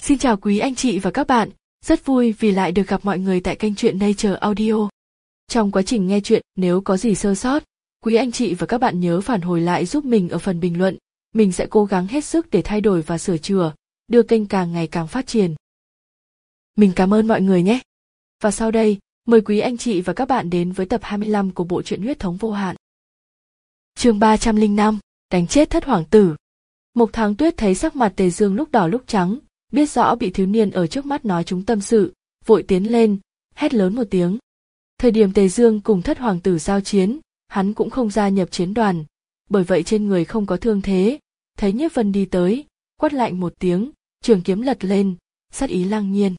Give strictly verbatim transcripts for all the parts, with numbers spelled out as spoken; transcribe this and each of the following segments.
Xin chào quý anh chị và các bạn, rất vui vì lại được gặp mọi người tại kênh truyện Nature Audio. Trong quá trình nghe truyện, nếu có gì sơ sót, quý anh chị và các bạn nhớ phản hồi lại giúp mình ở phần bình luận. Mình sẽ cố gắng hết sức để thay đổi và sửa chữa, đưa kênh càng ngày càng phát triển. Mình cảm ơn mọi người nhé. Và sau đây, mời quý anh chị và các bạn đến với tập hai mươi lăm của bộ truyện Huyết thống vô hạn. Chương ba trăm lẻ năm, đánh chết thất hoàng tử. Mộc Tháng Tuyết thấy sắc mặt Tề Dương lúc đỏ lúc trắng, biết rõ bị thiếu niên ở trước mắt nói chúng tâm sự, vội tiến lên, hét lớn một tiếng. Thời điểm Tề Dương cùng thất hoàng tử giao chiến, hắn cũng không gia nhập chiến đoàn, bởi vậy trên người không có thương thế. Thấy Nhiếp Vân đi tới, quát lạnh một tiếng, trường kiếm lật lên, sát ý lang nhiên.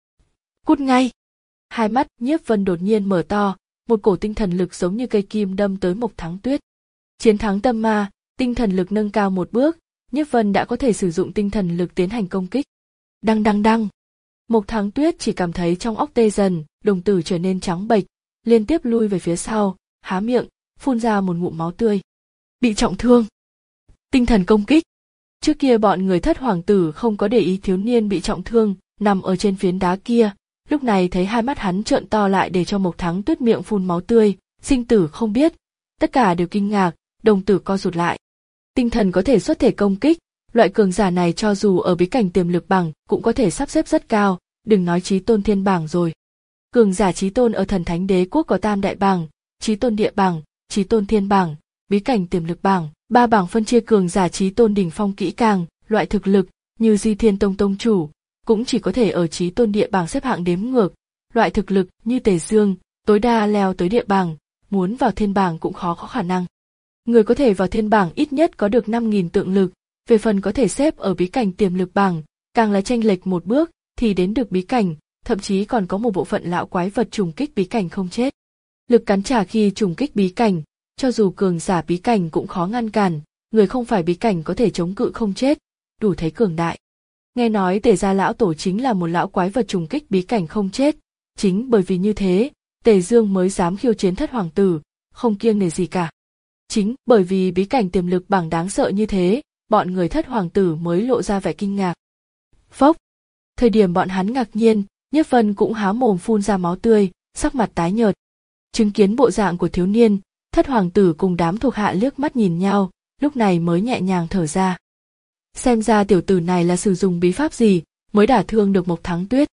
Cút ngay! Hai mắt Nhiếp Vân đột nhiên mở to, một cổ tinh thần lực giống như cây kim đâm tới Mộc Tháng Tuyết. Chiến thắng tâm ma, tinh thần lực nâng cao một bước, Nhiếp Vân đã có thể sử dụng tinh thần lực tiến hành công kích. Đăng đăng đăng! Mộc Tháng Tuyết chỉ cảm thấy trong óc tê dần, đồng tử trở nên trắng bệch, liên tiếp lui về phía sau, há miệng, phun ra một ngụm máu tươi. Bị trọng thương! Tinh thần công kích! Trước kia bọn người thất hoàng tử không có để ý thiếu niên bị trọng thương, nằm ở trên phiến đá kia, lúc này thấy hai mắt hắn trợn to lại để cho Mộc Tháng Tuyết miệng phun máu tươi, sinh tử không biết, tất cả đều kinh ngạc, đồng tử co rụt lại. Tinh thần có thể xuất thể công kích, loại cường giả này cho dù ở bí cảnh tiềm lực bảng cũng có thể sắp xếp rất cao, đừng nói chí tôn thiên bảng rồi. Cường giả chí tôn ở thần thánh đế quốc có tam đại bảng, chí tôn địa bảng, chí tôn thiên bảng, bí cảnh tiềm lực bảng, ba bảng phân chia cường giả chí tôn đỉnh phong kỹ càng, loại thực lực như Di Thiên Tông tông chủ cũng chỉ có thể ở chí tôn địa bảng xếp hạng đếm ngược, loại thực lực như Tề Dương tối đa leo tới địa bảng, muốn vào thiên bảng cũng khó có khả năng. Người có thể vào thiên bảng ít nhất có được năm nghìn tượng lực, về phần có thể xếp ở bí cảnh tiềm lực bảng, càng là chênh lệch một bước thì đến được bí cảnh, thậm chí còn có một bộ phận lão quái vật trùng kích bí cảnh không chết. Lực cắn trả khi trùng kích bí cảnh, cho dù cường giả bí cảnh cũng khó ngăn cản, người không phải bí cảnh có thể chống cự không chết, đủ thấy cường đại. Nghe nói Tề gia lão tổ chính là một lão quái vật trùng kích bí cảnh không chết, chính bởi vì như thế, Tề Dương mới dám khiêu chiến thất hoàng tử, không kiêng nể gì cả. Chính bởi vì bí cảnh tiềm lực bảng đáng sợ như thế, bọn người thất hoàng tử mới lộ ra vẻ kinh ngạc. Phốc! Thời điểm bọn hắn ngạc nhiên, Nhiếp Vân cũng há mồm phun ra máu tươi, sắc mặt tái nhợt. Chứng kiến bộ dạng của thiếu niên, thất hoàng tử cùng đám thuộc hạ liếc mắt nhìn nhau, lúc này mới nhẹ nhàng thở ra. Xem ra tiểu tử này là sử dụng bí pháp gì, mới đả thương được Mộc Tháng Tuyết.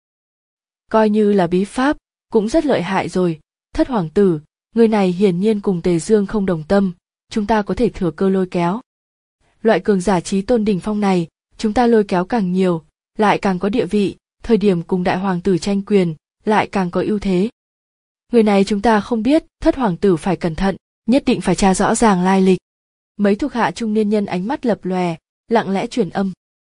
Coi như là bí pháp, cũng rất lợi hại rồi. Thất hoàng tử, người này hiển nhiên cùng Tề Dương không đồng tâm, chúng ta có thể thừa cơ lôi kéo. Loại cường giả chí tôn đỉnh phong này, chúng ta lôi kéo càng nhiều, lại càng có địa vị, thời điểm cùng đại hoàng tử tranh quyền, lại càng có ưu thế. Người này chúng ta không biết, thất hoàng tử phải cẩn thận, nhất định phải tra rõ ràng lai lịch. Mấy thuộc hạ trung niên nhân ánh mắt lập lòe, lặng lẽ truyền âm.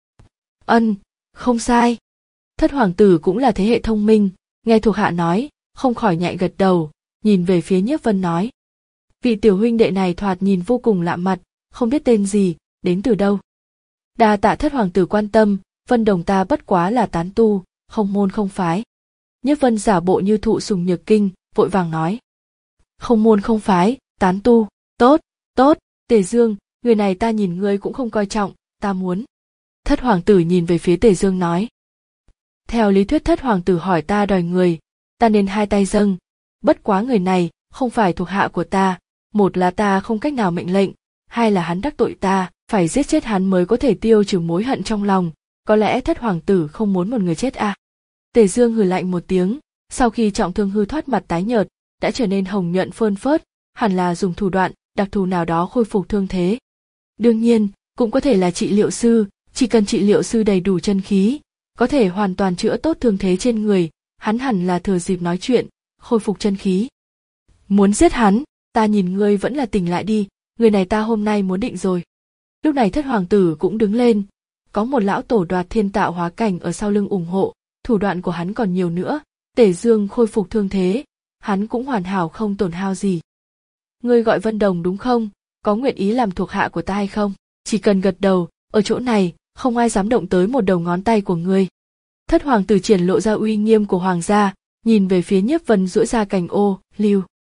Ân, không sai. Thất hoàng tử cũng là thế hệ thông minh, nghe thuộc hạ nói, không khỏi nhạy gật đầu, nhìn về phía Nhiếp Vân nói. Vị tiểu huynh đệ này thoạt nhìn vô cùng lạ mặt, không biết tên gì, đến từ đâu. Đa tạ thất hoàng tử quan tâm, Vân Đồng ta bất quá là tán tu, không môn không phái. Nhiếp Vân giả bộ như thụ sùng nhược kinh, vội vàng nói. Không môn không phái, tán tu, tốt, tốt, Tề Dương, người này ta nhìn ngươi cũng không coi trọng, ta muốn. Thất hoàng tử nhìn về phía Tề Dương nói. Theo lý thuyết thất hoàng tử hỏi ta đòi người, ta nên hai tay dâng, bất quá người này không phải thuộc hạ của ta, một là ta không cách nào mệnh lệnh, hai là hắn đắc tội ta, phải giết chết hắn mới có thể tiêu trừ mối hận trong lòng, có lẽ thất hoàng tử không muốn một người chết à. Tề Dương hừ lạnh một tiếng, sau khi trọng thương hư thoát mặt tái nhợt, đã trở nên hồng nhuận phơn phớt, hẳn là dùng thủ đoạn đặc thù nào đó khôi phục thương thế. Đương nhiên, cũng có thể là trị liệu sư, chỉ cần trị liệu sư đầy đủ chân khí, có thể hoàn toàn chữa tốt thương thế trên người, hắn hẳn là thừa dịp nói chuyện, khôi phục chân khí. Muốn giết hắn, ta nhìn ngươi vẫn là tỉnh lại đi, người này ta hôm nay muốn định rồi. Lúc này thất hoàng tử cũng đứng lên, có một lão tổ đoạt thiên tạo hóa cảnh ở sau lưng ủng hộ, thủ đoạn của hắn còn nhiều nữa, Tề Dương khôi phục thương thế, hắn cũng hoàn hảo không tổn hao gì. Ngươi gọi Vân Đồng đúng không, có nguyện ý làm thuộc hạ của ta hay không? Chỉ cần gật đầu, ở chỗ này, không ai dám động tới một đầu ngón tay của ngươi. Thất hoàng tử triển lộ ra uy nghiêm của hoàng gia, nhìn về phía Nhiếp Vân duỗi ra cành ô, lưu.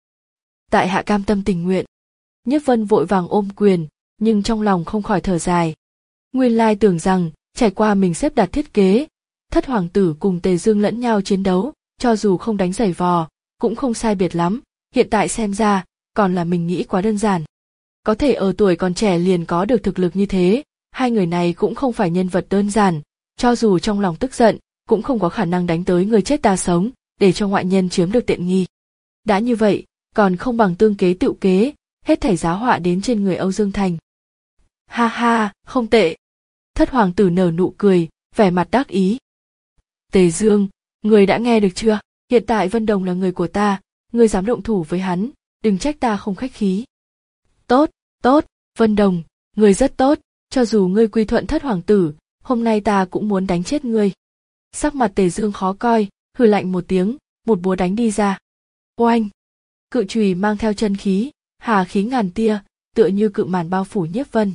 Tại hạ cam tâm tình nguyện. Nhiếp Vân vội vàng ôm quyền, nhưng trong lòng không khỏi thở dài. Nguyên lai tưởng rằng, trải qua mình xếp đặt thiết kế, Thất hoàng tử cùng Tề Dương lẫn nhau chiến đấu, cho dù không đánh giày vò, cũng không sai biệt lắm, hiện tại xem ra, còn là mình nghĩ quá đơn giản. Có thể ở tuổi còn trẻ liền có được thực lực như thế, hai người này cũng không phải nhân vật đơn giản, cho dù trong lòng tức giận, cũng không có khả năng đánh tới người chết ta sống, để cho ngoại nhân chiếm được tiện nghi. Đã như vậy, còn không bằng tương kế tựu kế, hết thảy giá họa đến trên người Âu Dương Thành. Ha ha, không tệ. Thất hoàng tử nở nụ cười, vẻ mặt đắc ý. Tề Dương, người đã nghe được chưa? Hiện tại Vân Đồng là người của ta, ngươi dám động thủ với hắn, đừng trách ta không khách khí. Tốt, tốt, Vân Đồng, ngươi rất tốt, cho dù ngươi quy thuận thất hoàng tử, hôm nay ta cũng muốn đánh chết ngươi. Sắc mặt Tề Dương khó coi, hừ lạnh một tiếng, một búa đánh đi ra. Oanh! Cự chùy mang theo chân khí, hà khí ngàn tia, tựa như cự màn bao phủ Nhiếp Vân.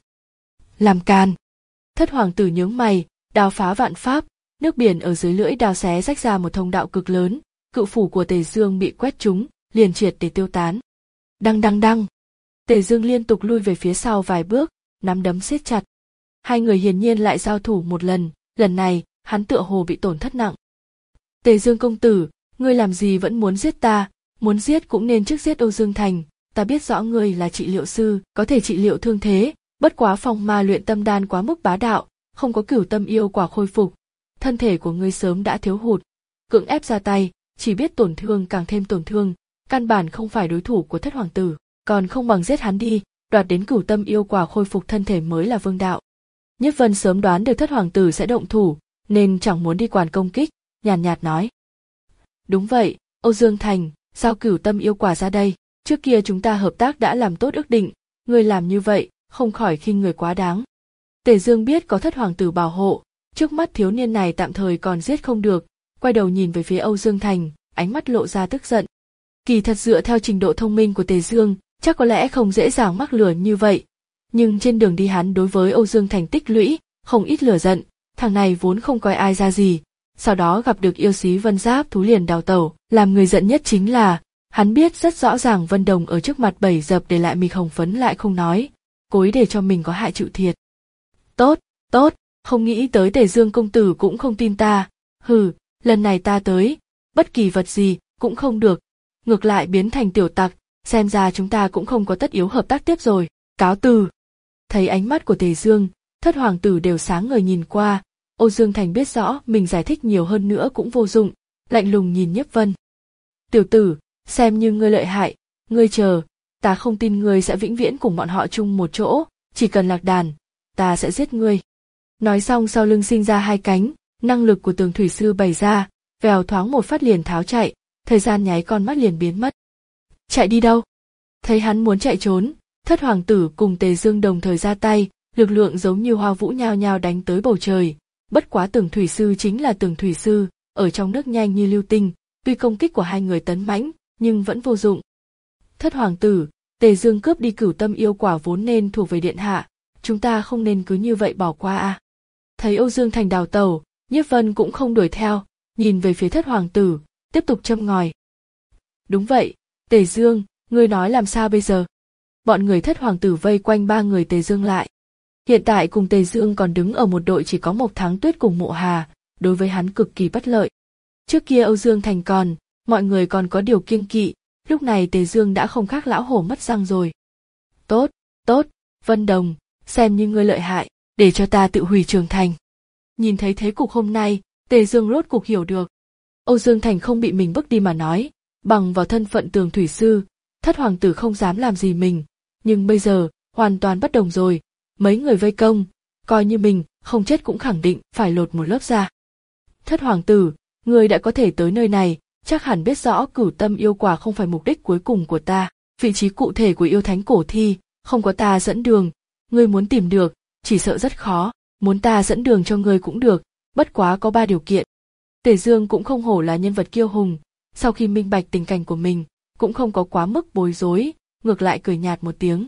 Làm càn! Thất hoàng tử nhướng mày, đao phá vạn pháp, nước biển ở dưới lưỡi đao xé rách ra một thông đạo cực lớn, cự phủ của Tề Dương bị quét trúng, liền triệt để tiêu tán. Đăng đăng đăng! Tề Dương liên tục lui về phía sau vài bước, nắm đấm siết chặt. Hai người hiển nhiên lại giao thủ một lần, lần này, hắn tựa hồ bị tổn thất nặng. Tề Dương công tử, ngươi làm gì vẫn muốn giết ta, muốn giết cũng nên trước giết Âu Dương Thành, ta biết rõ ngươi là trị liệu sư, có thể trị liệu thương thế, bất quá phong ma luyện tâm đan quá mức bá đạo, không có cửu tâm yêu quả khôi phục, thân thể của ngươi sớm đã thiếu hụt, cưỡng ép ra tay, chỉ biết tổn thương càng thêm tổn thương, căn bản không phải đối thủ của thất hoàng tử, còn không bằng giết hắn đi, đoạt đến cửu tâm yêu quả khôi phục thân thể mới là vương đạo. Nhiếp Vân sớm đoán được thất hoàng tử sẽ động thủ, nên chẳng muốn đi quản công kích, nhàn nhạt, nhạt nói. Đúng vậy, Âu Dương Thành, sao cửu tâm yêu quả ra đây, trước kia chúng ta hợp tác đã làm tốt ước định, ngươi làm như vậy, không khỏi khinh người quá đáng. Tề Dương biết có thất hoàng tử bảo hộ, trước mắt thiếu niên này tạm thời còn giết không được, quay đầu nhìn về phía Âu Dương Thành, ánh mắt lộ ra tức giận. Kỳ thật dựa theo trình độ thông minh của Tề Dương, chắc có lẽ không dễ dàng mắc lửa như vậy, nhưng trên đường đi hắn đối với Âu Dương Thành tích lũy, không ít lửa giận, thằng này vốn không coi ai ra gì, sau đó gặp được yêu xí Vân Giáp thú liền đào tẩu, làm người giận nhất chính là, hắn biết rất rõ ràng Vân Đồng ở trước mặt bẩy dập để lại mình hồng phấn lại không nói, cố ý để cho mình có hại chịu thiệt. Tốt, tốt, không nghĩ tới Tề Dương công tử cũng không tin ta, hừ, lần này ta tới, bất kỳ vật gì cũng không được, ngược lại biến thành tiểu tặc, xem ra chúng ta cũng không có tất yếu hợp tác tiếp rồi, cáo từ. Thấy ánh mắt của Tề Dương, thất hoàng tử đều sáng ngời nhìn qua, Âu Dương Thành biết rõ mình giải thích nhiều hơn nữa cũng vô dụng, lạnh lùng nhìn Nhiếp Vân. Tiểu tử, xem như ngươi lợi hại, ngươi chờ, ta không tin ngươi sẽ vĩnh viễn cùng bọn họ chung một chỗ, chỉ cần lạc đàn, ta sẽ giết ngươi. Nói xong sau lưng sinh ra hai cánh, năng lực của Tường Thủy Sư bày ra, vèo thoáng một phát liền tháo chạy, thời gian nháy con mắt liền biến mất. Chạy đi đâu? Thấy hắn muốn chạy trốn, thất hoàng tử cùng Tề Dương đồng thời ra tay, lực lượng giống như hoa vũ nhao nhao đánh tới bầu trời. Bất quá Tường Thủy Sư chính là Tường Thủy Sư, ở trong nước nhanh như lưu tinh, tuy công kích của hai người tấn mãnh, nhưng vẫn vô dụng. Thất hoàng tử, Tề Dương cướp đi cửu tâm yêu quả vốn nên thuộc về điện hạ, chúng ta không nên cứ như vậy bỏ qua à. Thấy Âu Dương Thành đào tẩu, Nhiếp Vân cũng không đuổi theo, nhìn về phía thất hoàng tử, tiếp tục châm ngòi. Đúng vậy, Tề Dương, ngươi nói làm sao bây giờ? Bọn người thất hoàng tử vây quanh ba người Tề Dương lại. Hiện tại cùng Tề Dương còn đứng ở một đội chỉ có Mộc Thắng Tuyết cùng Mộ Hà, đối với hắn cực kỳ bất lợi. Trước kia Âu Dương Thành còn, mọi người còn có điều kiêng kỵ, lúc này Tề Dương đã không khác lão hổ mất răng rồi. Tốt, tốt, Vân Đồng, xem như ngươi lợi hại, để cho ta tự hủy Trường Thành. Nhìn thấy thế cục hôm nay, Tề Dương rốt cục hiểu được. Âu Dương Thành không bị mình bức đi mà nói, bằng vào thân phận Tường Thủy Sư, thất hoàng tử không dám làm gì mình, nhưng bây giờ, hoàn toàn bất đồng rồi, mấy người vây công, coi như mình không chết cũng khẳng định phải lột một lớp da. Thất hoàng tử, người đã có thể tới nơi này, chắc hẳn biết rõ cửu tâm yêu quả không phải mục đích cuối cùng của ta, vị trí cụ thể của yêu thánh cổ thi, không có ta dẫn đường, ngươi muốn tìm được, chỉ sợ rất khó, muốn ta dẫn đường cho ngươi cũng được, bất quá có ba điều kiện. Tề Dương cũng không hổ là nhân vật kiêu hùng, sau khi minh bạch tình cảnh của mình, cũng không có quá mức bối rối, ngược lại cười nhạt một tiếng.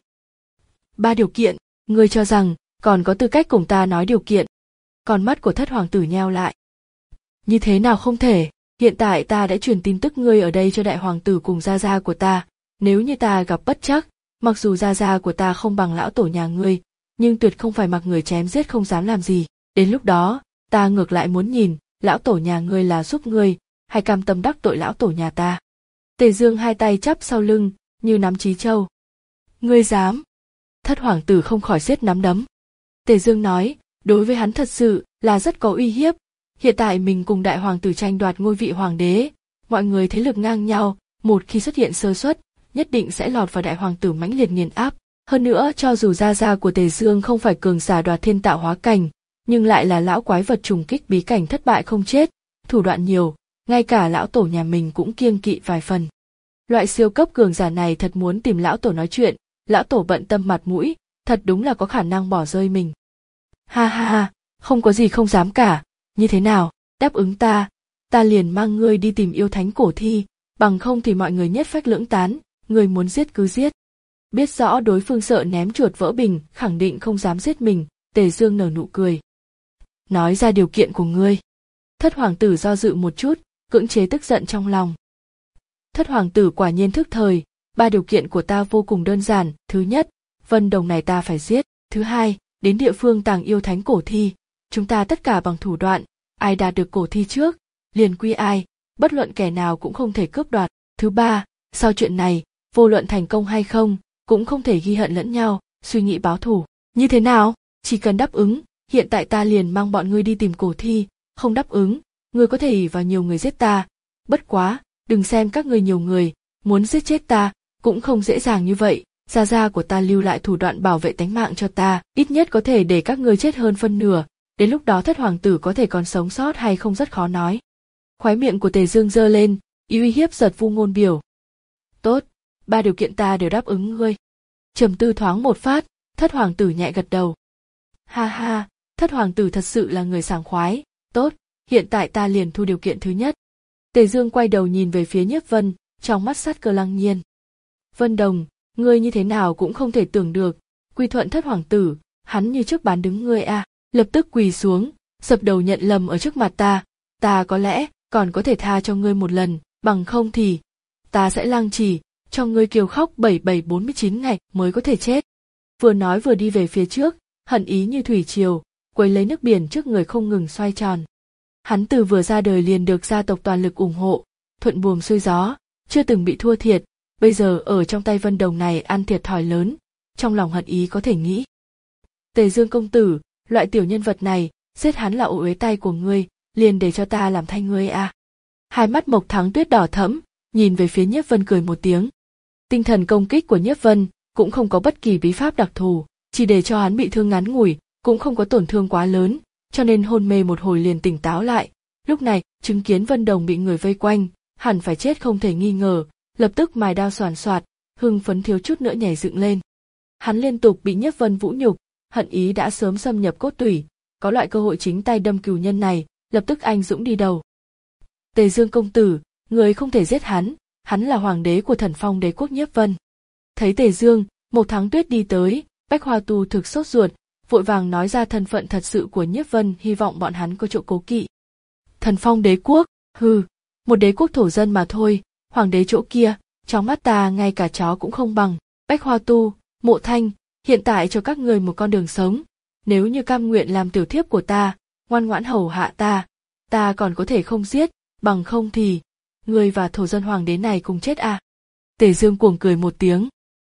Ba điều kiện, ngươi cho rằng, còn có tư cách cùng ta nói điều kiện. Con mắt của thất hoàng tử nheo lại. Như thế nào không thể, hiện tại ta đã truyền tin tức ngươi ở đây cho đại hoàng tử cùng gia gia của ta, nếu như ta gặp bất trắc, mặc dù gia gia của ta không bằng lão tổ nhà ngươi, nhưng tuyệt không phải mặc người chém giết không dám làm gì, đến lúc đó, ta ngược lại muốn nhìn, lão tổ nhà ngươi là giúp ngươi, hay cam tâm đắc tội lão tổ nhà ta? Tề Dương hai tay chắp sau lưng, như nắm chí châu. Ngươi dám? Thất hoàng tử không khỏi siết nắm đấm. Tề Dương nói, đối với hắn thật sự là rất có uy hiếp. Hiện tại mình cùng đại hoàng tử tranh đoạt ngôi vị hoàng đế, mọi người thế lực ngang nhau, một khi xuất hiện sơ suất, nhất định sẽ lọt vào đại hoàng tử mãnh liệt nghiền áp. Hơn nữa, cho dù gia gia của Tề Dương không phải cường giả đoạt thiên tạo hóa cảnh, nhưng lại là lão quái vật trùng kích bí cảnh thất bại không chết, thủ đoạn nhiều, ngay cả lão tổ nhà mình cũng kiêng kỵ vài phần. Loại siêu cấp cường giả này thật muốn tìm lão tổ nói chuyện, lão tổ bận tâm mặt mũi, thật đúng là có khả năng bỏ rơi mình. Ha ha ha, không có gì không dám cả, như thế nào, đáp ứng ta, ta liền mang ngươi đi tìm yêu thánh cổ thi, bằng không thì mọi người nhất phách lưỡng tán, ngươi muốn giết cứ giết. Biết rõ đối phương sợ ném chuột vỡ bình, khẳng định không dám giết mình, Tề Dương nở nụ cười. Nói ra điều kiện của ngươi. Thất hoàng tử do dự một chút, cưỡng chế tức giận trong lòng. Thất hoàng tử quả nhiên thức thời, ba điều kiện của ta vô cùng đơn giản. Thứ nhất, Vân Đồng này ta phải giết. Thứ hai, đến địa phương tàng yêu thánh cổ thi, chúng ta tất cả bằng thủ đoạn, ai đạt được cổ thi trước, liền quy ai, bất luận kẻ nào cũng không thể cướp đoạt. Thứ ba, sau chuyện này, vô luận thành công hay không, cũng không thể ghi hận lẫn nhau, suy nghĩ báo thù. Như thế nào? Chỉ cần đáp ứng, hiện tại ta liền mang bọn ngươi đi tìm cổ thi, không đáp ứng, ngươi có thể ỷ vào nhiều người giết ta. Bất quá, đừng xem các ngươi nhiều người, muốn giết chết ta, cũng không dễ dàng như vậy. Gia gia của ta lưu lại thủ đoạn bảo vệ tánh mạng cho ta, ít nhất có thể để các ngươi chết hơn phân nửa, đến lúc đó thất hoàng tử có thể còn sống sót hay không rất khó nói. Khóe miệng của Tề Dương giơ lên, ý uy hiếp giật vu ngôn biểu. Tốt, ba điều kiện ta đều đáp ứng ngươi. Trầm tư thoáng một phát, thất hoàng tử nhẹ gật đầu. Ha ha, thất hoàng tử thật sự là người sảng khoái, tốt, hiện tại ta liền thu điều kiện thứ nhất. Tề Dương quay đầu nhìn về phía Nhiếp Vân, trong mắt sát cơ lăng nhiên. Vân Đồng, ngươi như thế nào cũng không thể tưởng được, quy thuận thất hoàng tử, hắn như trước bán đứng ngươi à, lập tức quỳ xuống, dập đầu nhận lầm ở trước mặt ta, ta có lẽ còn có thể tha cho ngươi một lần, bằng không thì ta sẽ lăng trì, cho ngươi kêu khóc bảy bảy bốn mươi chín ngày mới có thể chết. Vừa nói vừa đi về phía trước, hận ý như thủy triều, quấy lấy nước biển trước người không ngừng xoay tròn. Hắn từ vừa ra đời liền được gia tộc toàn lực ủng hộ, thuận buồm xuôi gió, chưa từng bị thua thiệt, bây giờ ở trong tay Vân Đồng này ăn thiệt thòi lớn, trong lòng hận ý có thể nghĩ. Tề Dương công tử, loại tiểu nhân vật này, giết hắn là ô uế tay của ngươi, liền để cho ta làm thay ngươi à. Hai mắt Mộc Thắng Tuyết đỏ thẫm, nhìn về phía Nhiếp Vân cười một tiếng. Tinh thần công kích của Nhiếp Vân cũng không có bất kỳ bí pháp đặc thù, chỉ để cho hắn bị thương ngắn ngủi, cũng không có tổn thương quá lớn, cho nên hôn mê một hồi liền tỉnh táo lại. Lúc này, chứng kiến Vân Đồng bị người vây quanh, hẳn phải chết không thể nghi ngờ, lập tức mài đao xoàn xoạt, hưng phấn thiếu chút nữa nhảy dựng lên. Hắn liên tục bị Nhiếp Vân vũ nhục, hận ý đã sớm xâm nhập cốt tủy, có loại cơ hội chính tay đâm cừu nhân này, lập tức anh dũng đi đầu. Tề Dương công tử, người không thể giết hắn, hắn là hoàng đế của Thần Phong đế quốc Nhiếp Vân. Thấy Tề Dương, Mộc Thắng Tuyết đi tới, Bách Hoa Tu thực sốt ruột, vội vàng nói ra thân phận thật sự của Nhiếp Vân, hy vọng bọn hắn có chỗ cố kỵ. Thần Phong đế quốc, hừ, một đế quốc thổ dân mà thôi, hoàng đế chỗ kia, trong mắt ta ngay cả chó cũng không bằng. Bách Hoa Tu, Mộ Thanh, hiện tại cho các người một con đường sống, nếu như cam nguyện làm tiểu thiếp của ta, ngoan ngoãn hầu hạ ta, ta còn có thể không giết, bằng không thì ngươi và thổ dân hoàng đế này cùng chết à. Tề Dương cuồng cười một tiếng.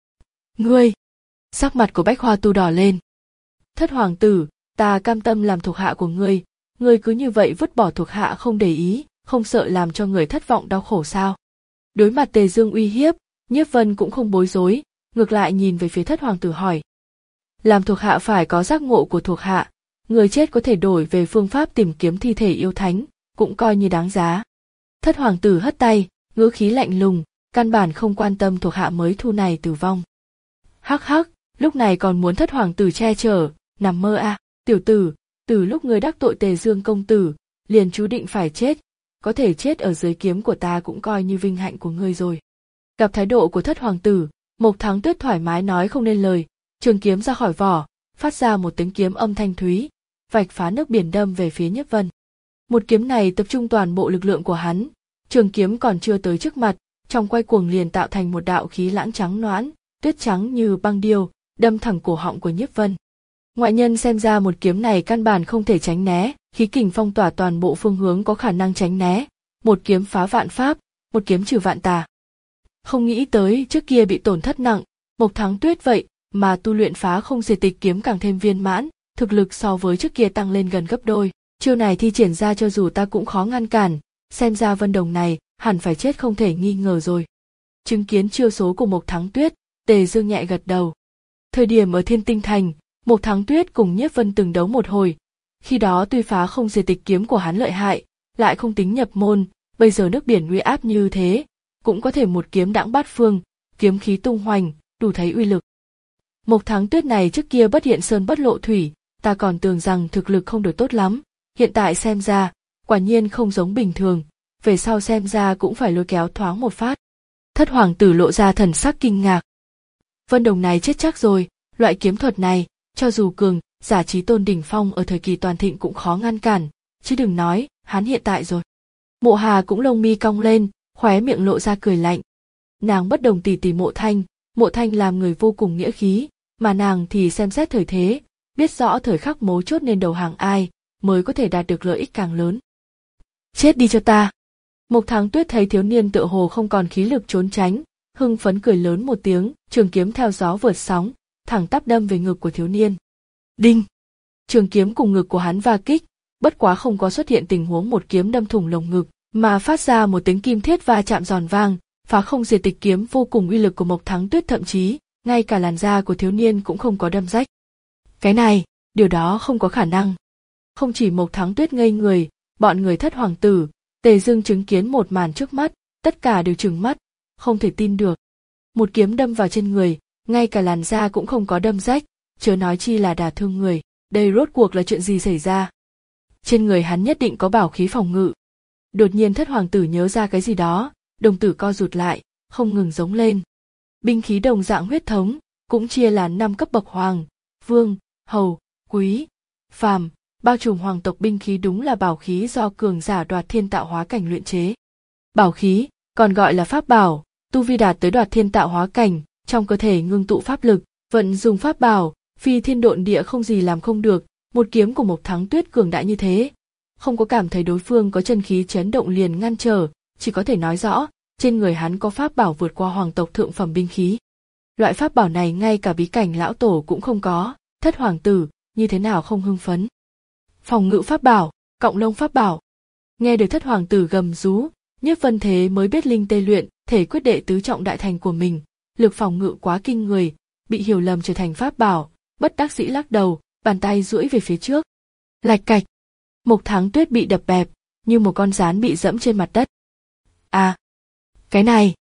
Ngươi! Sắc mặt của Bách Hoa Tu đỏ lên. Thất hoàng tử, ta cam tâm làm thuộc hạ của ngươi, ngươi cứ như vậy vứt bỏ thuộc hạ không để ý, không sợ làm cho người thất vọng đau khổ sao? Đối mặt Tề Dương uy hiếp, Nhiếp Vân cũng không bối rối, ngược lại nhìn về phía thất hoàng tử hỏi. Làm thuộc hạ phải có giác ngộ của thuộc hạ, người chết có thể đổi về phương pháp tìm kiếm thi thể yêu thánh, cũng coi như đáng giá. Thất hoàng tử hất tay, ngữ khí lạnh lùng, căn bản không quan tâm thuộc hạ mới thu này tử vong. Hắc hắc, lúc này còn muốn thất hoàng tử che chở, nằm mơ à, tiểu tử, từ lúc ngươi đắc tội Tề Dương công tử, liền chú định phải chết, có thể chết ở dưới kiếm của ta cũng coi như vinh hạnh của ngươi rồi. Gặp thái độ của thất hoàng tử, Mộc Thắng Tuyết thoải mái nói không nên lời, trường kiếm ra khỏi vỏ, phát ra một tiếng kiếm âm thanh thúy, vạch phá nước biển đâm về phía Nhiếp Vân. Một kiếm này tập trung toàn bộ lực lượng của hắn, trường kiếm còn chưa tới trước mặt, trong quay cuồng liền tạo thành một đạo khí lãng trắng nõn, tuyết trắng như băng điêu, đâm thẳng cổ họng của Nhiếp Vân. Ngoại nhân xem ra một kiếm này căn bản không thể tránh né, khí kình phong tỏa toàn bộ phương hướng có khả năng tránh né, một kiếm phá vạn pháp, một kiếm trừ vạn tà. Không nghĩ tới trước kia bị tổn thất nặng, Mộc Thắng Tuyết vậy mà tu luyện phá không diệt tịch kiếm càng thêm viên mãn, thực lực so với trước kia tăng lên gần gấp đôi. Chiêu này thi triển ra cho dù ta cũng khó ngăn cản, xem ra Vân Đồng này hẳn phải chết không thể nghi ngờ rồi. Chứng kiến chiêu số của Mộc Thắng Tuyết, Tề Dương nhẹ gật đầu. Thời điểm ở Thiên Tinh Thành, Mộc Thắng Tuyết cùng Nhiếp Vân từng đấu một hồi. Khi đó tuy phá không diệt tịch kiếm của hắn lợi hại, lại không tính nhập môn, bây giờ nước biển uy áp như thế, cũng có thể một kiếm đãng bát phương, kiếm khí tung hoành, đủ thấy uy lực. Mộc Thắng Tuyết này trước kia bất hiện sơn bất lộ thủy, ta còn tưởng rằng thực lực không được tốt lắm, hiện tại xem ra, quả nhiên không giống bình thường, về sau xem ra cũng phải lôi kéo thoáng một phát. Thất hoàng tử lộ ra thần sắc kinh ngạc. Vân Đồng này chết chắc rồi, loại kiếm thuật này, cho dù cường, giả chí tôn đỉnh phong ở thời kỳ toàn thịnh cũng khó ngăn cản, chứ đừng nói, hắn hiện tại rồi. Mộ Hà cũng lông mi cong lên, khóe miệng lộ ra cười lạnh. Nàng bất đồng tỷ tỷ Mộ Thanh, Mộ Thanh làm người vô cùng nghĩa khí, mà nàng thì xem xét thời thế, biết rõ thời khắc mấu chốt nên đầu hàng ai, mới có thể đạt được lợi ích càng lớn. Chết đi cho ta! Mộc Thắng Tuyết thấy thiếu niên tựa hồ không còn khí lực trốn tránh, hưng phấn cười lớn một tiếng, trường kiếm theo gió vượt sóng, thẳng tắp đâm về ngực của thiếu niên. Đinh! Trường kiếm cùng ngực của hắn va kích, bất quá không có xuất hiện tình huống một kiếm đâm thủng lồng ngực, mà phát ra một tiếng kim thiết va chạm giòn vang, phá không diệt tịch kiếm vô cùng uy lực của Mộc Thắng Tuyết, thậm chí ngay cả làn da của thiếu niên cũng không có đâm rách. Cái này, điều đó không có khả năng. Không chỉ Mộc Thắng Tuyết ngây người, bọn người Thất hoàng tử, Tề Dương chứng kiến một màn trước mắt, tất cả đều trừng mắt, không thể tin được. Một kiếm đâm vào trên người, ngay cả làn da cũng không có đâm rách, chớ nói chi là đả thương người, đây rốt cuộc là chuyện gì xảy ra? Trên người hắn nhất định có bảo khí phòng ngự. Đột nhiên Thất hoàng tử nhớ ra cái gì đó, đồng tử co rụt lại, không ngừng giống lên. Binh khí đồng dạng huyết thống, cũng chia là năm cấp bậc hoàng, vương, hầu, quý, phàm, bao trùm hoàng tộc binh khí đúng là bảo khí do cường giả Đoạt Thiên Tạo Hóa Cảnh luyện chế. Bảo khí, còn gọi là pháp bảo, tu vi đạt tới Đoạt Thiên Tạo Hóa Cảnh, trong cơ thể ngưng tụ pháp lực, vận dùng pháp bảo, phi thiên độn địa không gì làm không được, một kiếm của Mộc Thắng Tuyết cường đại như thế. Không có cảm thấy đối phương có chân khí chấn động liền ngăn trở, chỉ có thể nói rõ, trên người hắn có pháp bảo vượt qua hoàng tộc thượng phẩm binh khí. Loại pháp bảo này ngay cả bí cảnh lão tổ cũng không có, Thất hoàng tử, như thế nào không hưng phấn. Phòng ngự pháp bảo, cộng lông pháp bảo. Nghe được Thất hoàng tử gầm rú, Nhiếp Vân thế mới biết linh tê luyện, thể quyết đệ tứ trọng đại thành của mình, lực phòng ngự quá kinh người, bị hiểu lầm trở thành pháp bảo, bất đắc dĩ lắc đầu, bàn tay duỗi về phía trước. Lạch cạch, Mộc Thắng Tuyết bị đập bẹp, như một con gián bị dẫm trên mặt đất. À, cái này.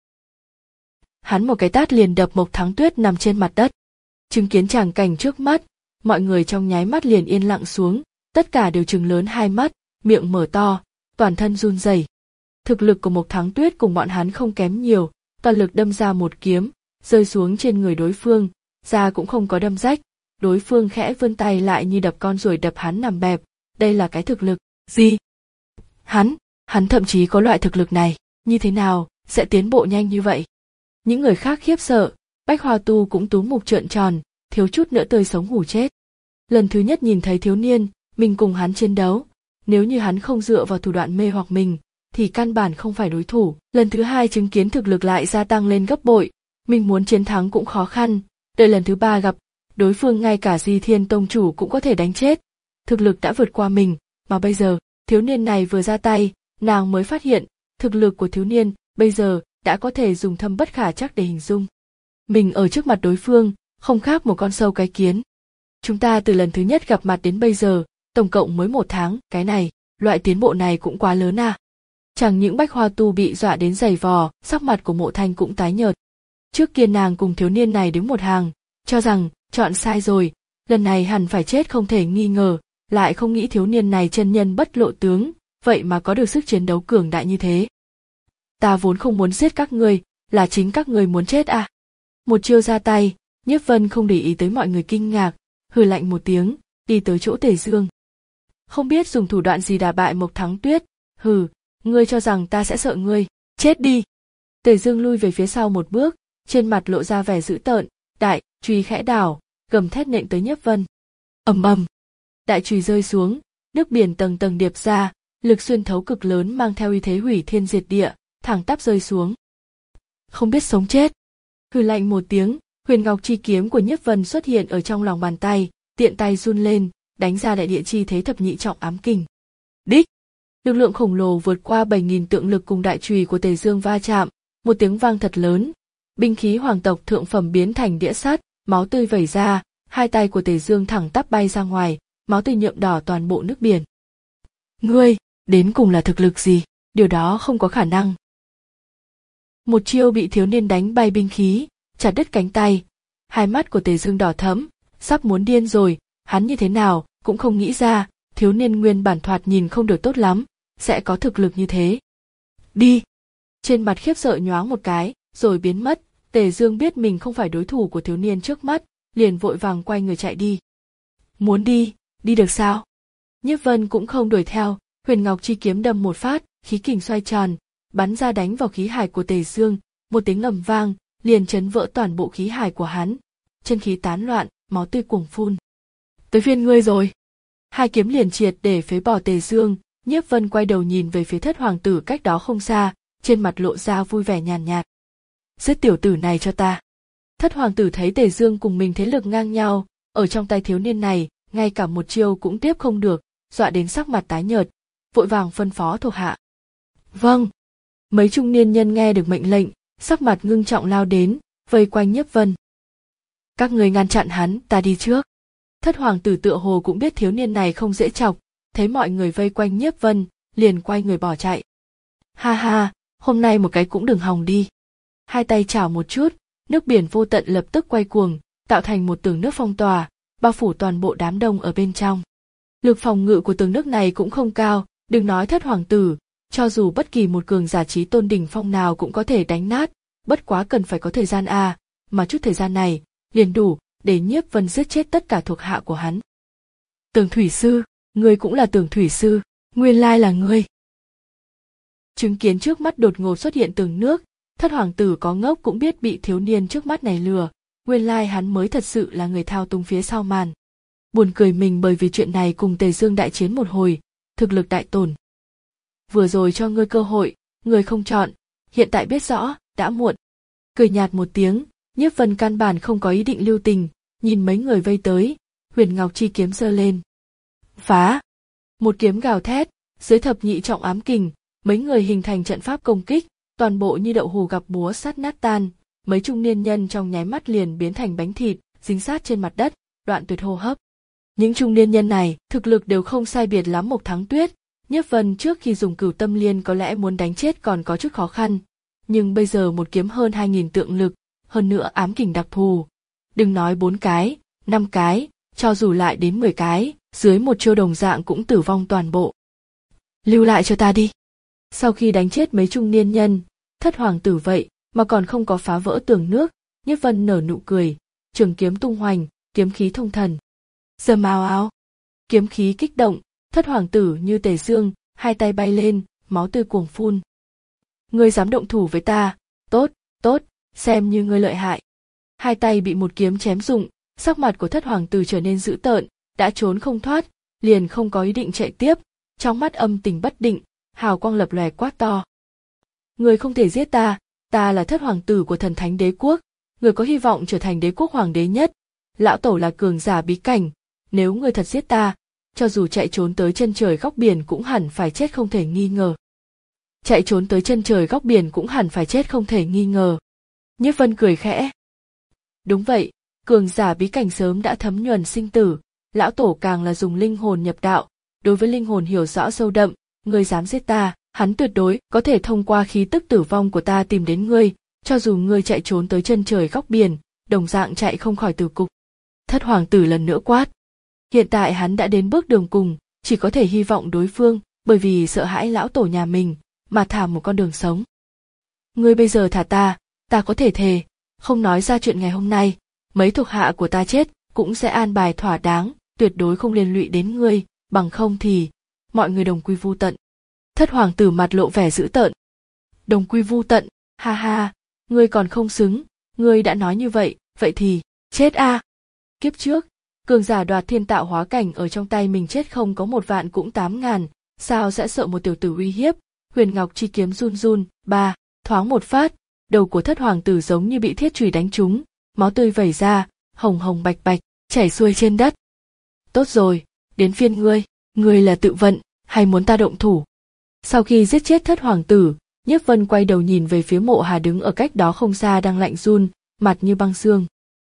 Hắn một cái tát liền đập Mộc Thắng Tuyết nằm trên mặt đất. Chứng kiến tràng cảnh trước mắt, mọi người trong nháy mắt liền yên lặng xuống, tất cả đều trừng lớn hai mắt, miệng mở to, toàn thân run rẩy. Thực lực của Mộc Thắng Tuyết cùng bọn hắn không kém nhiều, toàn lực đâm ra một kiếm, rơi xuống trên người đối phương, da cũng không có đâm rách, đối phương khẽ vươn tay lại như đập con ruồi đập hắn nằm bẹp, đây là cái thực lực gì? Hắn, hắn thậm chí có loại thực lực này, như thế nào sẽ tiến bộ nhanh như vậy? Những người khác khiếp sợ, Bách Hoa Tu cũng tú mục trợn tròn, thiếu chút nữa tươi sống hủ chết. Lần thứ nhất nhìn thấy thiếu niên, mình cùng hắn chiến đấu, nếu như hắn không dựa vào thủ đoạn mê hoặc mình, thì căn bản không phải đối thủ. Lần thứ hai chứng kiến thực lực lại gia tăng lên gấp bội, mình muốn chiến thắng cũng khó khăn, đợi lần thứ ba gặp, đối phương ngay cả Di Thiên Tông chủ cũng có thể đánh chết. Thực lực đã vượt qua mình, mà bây giờ, thiếu niên này vừa ra tay, nàng mới phát hiện, thực lực của thiếu niên, bây giờ, đã có thể dùng thâm bất khả trắc để hình dung. Mình ở trước mặt đối phương, không khác một con sâu cái kiến. Chúng ta từ lần thứ nhất gặp mặt đến bây giờ, tổng cộng mới một tháng, cái này, loại tiến bộ này cũng quá lớn à. Chẳng những Bách Hoa Tu bị dọa đến giày vò, sắc mặt của Mộ Thanh cũng tái nhợt. Trước kia nàng cùng thiếu niên này đứng một hàng, cho rằng, chọn sai rồi, lần này hẳn phải chết không thể nghi ngờ, lại không nghĩ thiếu niên này chân nhân bất lộ tướng, vậy mà có được sức chiến đấu cường đại như thế. Ta vốn không muốn giết các ngươi, là chính các ngươi muốn chết à. Một chiêu ra tay, Nhiếp Vân không để ý tới mọi người kinh ngạc, hừ lạnh một tiếng, đi tới chỗ Tề Dương. Không biết dùng thủ đoạn gì đả bại Mộc Thắng Tuyết, hừ, ngươi cho rằng ta sẽ sợ ngươi, chết đi. Tề Dương lui về phía sau một bước, trên mặt lộ ra vẻ dữ tợn, đại chùy khẽ đảo, gầm thét nện tới Nhiếp Vân. Ầm ầm, đại chùy rơi xuống, Nước biển tầng tầng điệp ra, lực xuyên thấu cực lớn mang theo uy thế hủy thiên diệt địa, thẳng tắp rơi xuống. Không biết sống chết. Hừ lạnh một tiếng, huyền ngọc chi kiếm của Nhiếp Vân xuất hiện ở trong lòng bàn tay, tiện tay run lên, đánh ra đại địa chi thế thập nhị trọng ám kình. Đích! Lực lượng khổng lồ vượt qua bảy nghìn tượng lực cùng đại chùy của Tề Dương va chạm, một tiếng vang thật lớn, binh khí hoàng tộc thượng phẩm biến thành đĩa sắt, máu tươi vẩy ra, hai tay của Tề Dương thẳng tắp bay ra ngoài, máu tươi nhuộm đỏ toàn bộ nước biển. Ngươi, đến cùng là thực lực gì? Điều đó không có khả năng. Một chiêu bị thiếu niên đánh bay binh khí, chặt đứt cánh tay, hai mắt của Tề Dương đỏ thẫm, sắp muốn điên rồi, hắn như thế nào cũng không nghĩ ra, thiếu niên nguyên bản thoạt nhìn không được tốt lắm, sẽ có thực lực như thế. Đi! Trên mặt khiếp sợ nhoáng một cái, rồi biến mất, Tề Dương biết mình không phải đối thủ của thiếu niên trước mắt, liền vội vàng quay người chạy đi. Muốn đi, đi được sao? Nhiếp Vân cũng không đuổi theo, huyền ngọc chi kiếm đâm một phát, khí kình xoay tròn, bắn ra đánh vào khí hải của Tề Dương, một tiếng ầm vang, liền chấn vỡ toàn bộ khí hải của hắn, chân khí tán loạn, máu tươi cuồng phun. Tới phiên ngươi rồi. Hai kiếm liền triệt để phế bỏ Tề Dương, Nhiếp Vân quay đầu nhìn về phía Thất hoàng tử cách đó không xa, trên mặt lộ ra vui vẻ nhàn nhạt. Giết tiểu tử này cho ta. Thất hoàng tử thấy Tề Dương cùng mình thế lực ngang nhau, ở trong tay thiếu niên này, ngay cả một chiêu cũng tiếp không được, dọa đến sắc mặt tái nhợt, vội vàng phân phó thuộc hạ. Vâng. Mấy trung niên nhân nghe được mệnh lệnh, sắc mặt ngưng trọng lao đến, vây quanh Nhiếp Vân. Các người ngăn chặn hắn, ta đi trước. Thất hoàng tử tựa hồ cũng biết thiếu niên này không dễ chọc, thấy mọi người vây quanh Nhiếp Vân, liền quay người bỏ chạy. Ha ha, hôm nay một cái cũng đừng hòng đi. Hai tay chảo một chút, nước biển vô tận lập tức quay cuồng, tạo thành một tường nước phong tỏa, bao phủ toàn bộ đám đông ở bên trong. Lực phòng ngự của tường nước này cũng không cao, đừng nói Thất hoàng tử, cho dù bất kỳ một cường giả chí tôn đỉnh phong nào cũng có thể đánh nát, bất quá cần phải có thời gian à, mà chút thời gian này liền đủ để Nhiếp Vân giết chết tất cả thuộc hạ của hắn. Tường thủy sư, ngươi cũng là tường thủy sư, nguyên lai là ngươi. Chứng kiến trước mắt đột ngột xuất hiện tường nước, Thất hoàng tử có ngốc cũng biết bị thiếu niên trước mắt này lừa, nguyên lai hắn mới thật sự là người thao túng phía sau màn. Buồn cười mình bởi vì chuyện này cùng Tề Dương đại chiến một hồi, thực lực đại tổn. Vừa rồi cho ngươi cơ hội, ngươi không chọn, hiện tại biết rõ, đã muộn. Cười nhạt một tiếng, Nhiếp Vân căn bản không có ý định lưu tình, nhìn mấy người vây tới, huyền ngọc chi kiếm giơ lên. Phá! Một kiếm gào thét, dưới thập nhị trọng ám kình, mấy người hình thành trận pháp công kích, toàn bộ như đậu hù gặp búa sắt nát tan, mấy trung niên nhân trong nháy mắt liền biến thành bánh thịt, dính sát trên mặt đất, đoạn tuyệt hô hấp. Những trung niên nhân này, thực lực đều không sai biệt lắm Mộc Thắng Tuyết, Nhiếp Vân trước khi dùng Cửu Tâm Liên có lẽ muốn đánh chết còn có chút khó khăn, nhưng bây giờ một kiếm hơn hai nghìn tượng lực, hơn nữa ám kình đặc thù. Đừng nói bốn cái, năm cái, cho dù lại đến mười cái, dưới một chiêu đồng dạng cũng tử vong toàn bộ. Lưu lại cho ta đi. Sau khi đánh chết mấy trung niên nhân, Thất hoàng tử vậy mà còn không có phá vỡ tường nước, Nhiếp Vân nở nụ cười, trường kiếm tung hoành, kiếm khí thông thần. Dầm ào ào, kiếm khí kích động, Thất hoàng tử như Tề Dương, hai tay bay lên, máu tươi cuồng phun. Ngươi dám động thủ với ta, tốt, tốt, xem như ngươi lợi hại. Hai tay bị một kiếm chém rụng, sắc mặt của Thất hoàng tử trở nên dữ tợn, đã trốn không thoát, liền không có ý định chạy tiếp, trong mắt âm tình bất định, hào quang lập lòe quát to. Ngươi không thể giết ta, ta là Thất hoàng tử của Thần Thánh Đế quốc, ngươi có hy vọng trở thành đế quốc hoàng đế nhất. Lão tổ là cường giả bí cảnh, nếu ngươi thật giết ta, cho dù chạy trốn tới chân trời góc biển cũng hẳn phải chết không thể nghi ngờ. Chạy trốn tới chân trời góc biển cũng hẳn phải chết không thể nghi ngờ. Nhiếp Vân cười khẽ. Đúng vậy, cường giả bí cảnh sớm đã thấm nhuần sinh tử, lão tổ càng là dùng linh hồn nhập đạo, đối với linh hồn hiểu rõ sâu đậm, ngươi dám giết ta, hắn tuyệt đối có thể thông qua khí tức tử vong của ta tìm đến ngươi, cho dù ngươi chạy trốn tới chân trời góc biển, đồng dạng chạy không khỏi tử cục. Thất hoàng tử lần nữa quát. Hiện tại hắn đã đến bước đường cùng, chỉ có thể hy vọng đối phương, bởi vì sợ hãi lão tổ nhà mình, mà thả một con đường sống. Ngươi bây giờ thả ta, ta có thể thề, không nói ra chuyện ngày hôm nay, mấy thuộc hạ của ta chết, cũng sẽ an bài thỏa đáng, tuyệt đối không liên lụy đến ngươi, bằng không thì, mọi người đồng quy vu tận. Thất hoàng tử mặt lộ vẻ dữ tợn. Đồng quy vu tận, ha ha, ngươi còn không xứng, ngươi đã nói như vậy, vậy thì, chết a. À. Kiếp trước, Cường giả đoạt thiên tạo hóa cảnh ở trong tay mình chết không có một vạn cũng tám ngàn, sao sẽ sợ một tiểu tử uy hiếp. Huyền Ngọc chi kiếm run run, ba, thoáng một phát, đầu của thất hoàng tử giống như bị thiết chùy đánh trúng, máu tươi vẩy ra, hồng hồng bạch bạch, chảy xuôi trên đất. Tốt rồi, đến phiên ngươi, ngươi là tự vận, hay muốn ta động thủ? Sau khi giết chết thất hoàng tử, Nhiếp Vân quay đầu nhìn về phía Mộ Hà đứng ở cách đó không xa đang lạnh run, mặt như băng xương.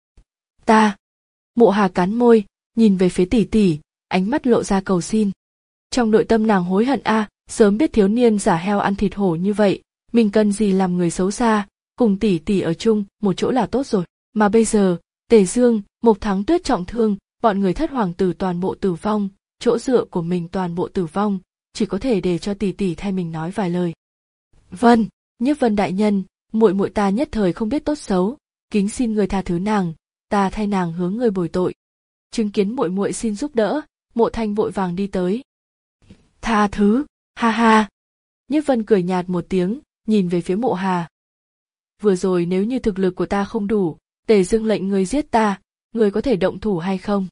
Ta. Mộ Hà cắn môi, nhìn về phía tỷ tỷ, ánh mắt lộ ra cầu xin. Trong nội tâm nàng hối hận a, à, sớm biết thiếu niên giả heo ăn thịt hổ như vậy, mình cần gì làm người xấu xa, cùng tỷ tỷ ở chung một chỗ là tốt rồi. Mà bây giờ, Tề Dương, Mộc Thắng Tuyết trọng thương, bọn người thất hoàng tử toàn bộ tử vong, chỗ dựa của mình toàn bộ tử vong, chỉ có thể để cho tỷ tỷ thay mình nói vài lời. Vân, Nhiếp Vân đại nhân, muội muội ta nhất thời không biết tốt xấu, kính xin người tha thứ nàng, ta thay nàng hướng người bồi tội. Chứng kiến muội muội xin giúp đỡ, Mộ Thanh vội vàng đi tới. Tha thứ, ha ha. Nhiếp Vân cười nhạt một tiếng, nhìn về phía Mộ Hà. Vừa rồi nếu như thực lực của ta không đủ, Tề Dương lệnh người giết ta, người có thể động thủ hay không?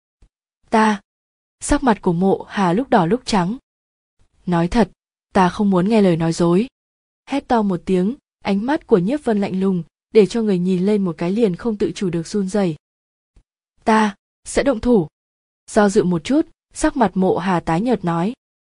Ta. Sắc mặt của Mộ Hà lúc đỏ lúc trắng. Nói thật, ta không muốn nghe lời nói dối. Hét to một tiếng, ánh mắt của Nhiếp Vân lạnh lùng, để cho người nhìn lên một cái liền không tự chủ được run rẩy. Ta sẽ động thủ. Do dự một chút, sắc mặt Mộ Hà tái nhợt nói.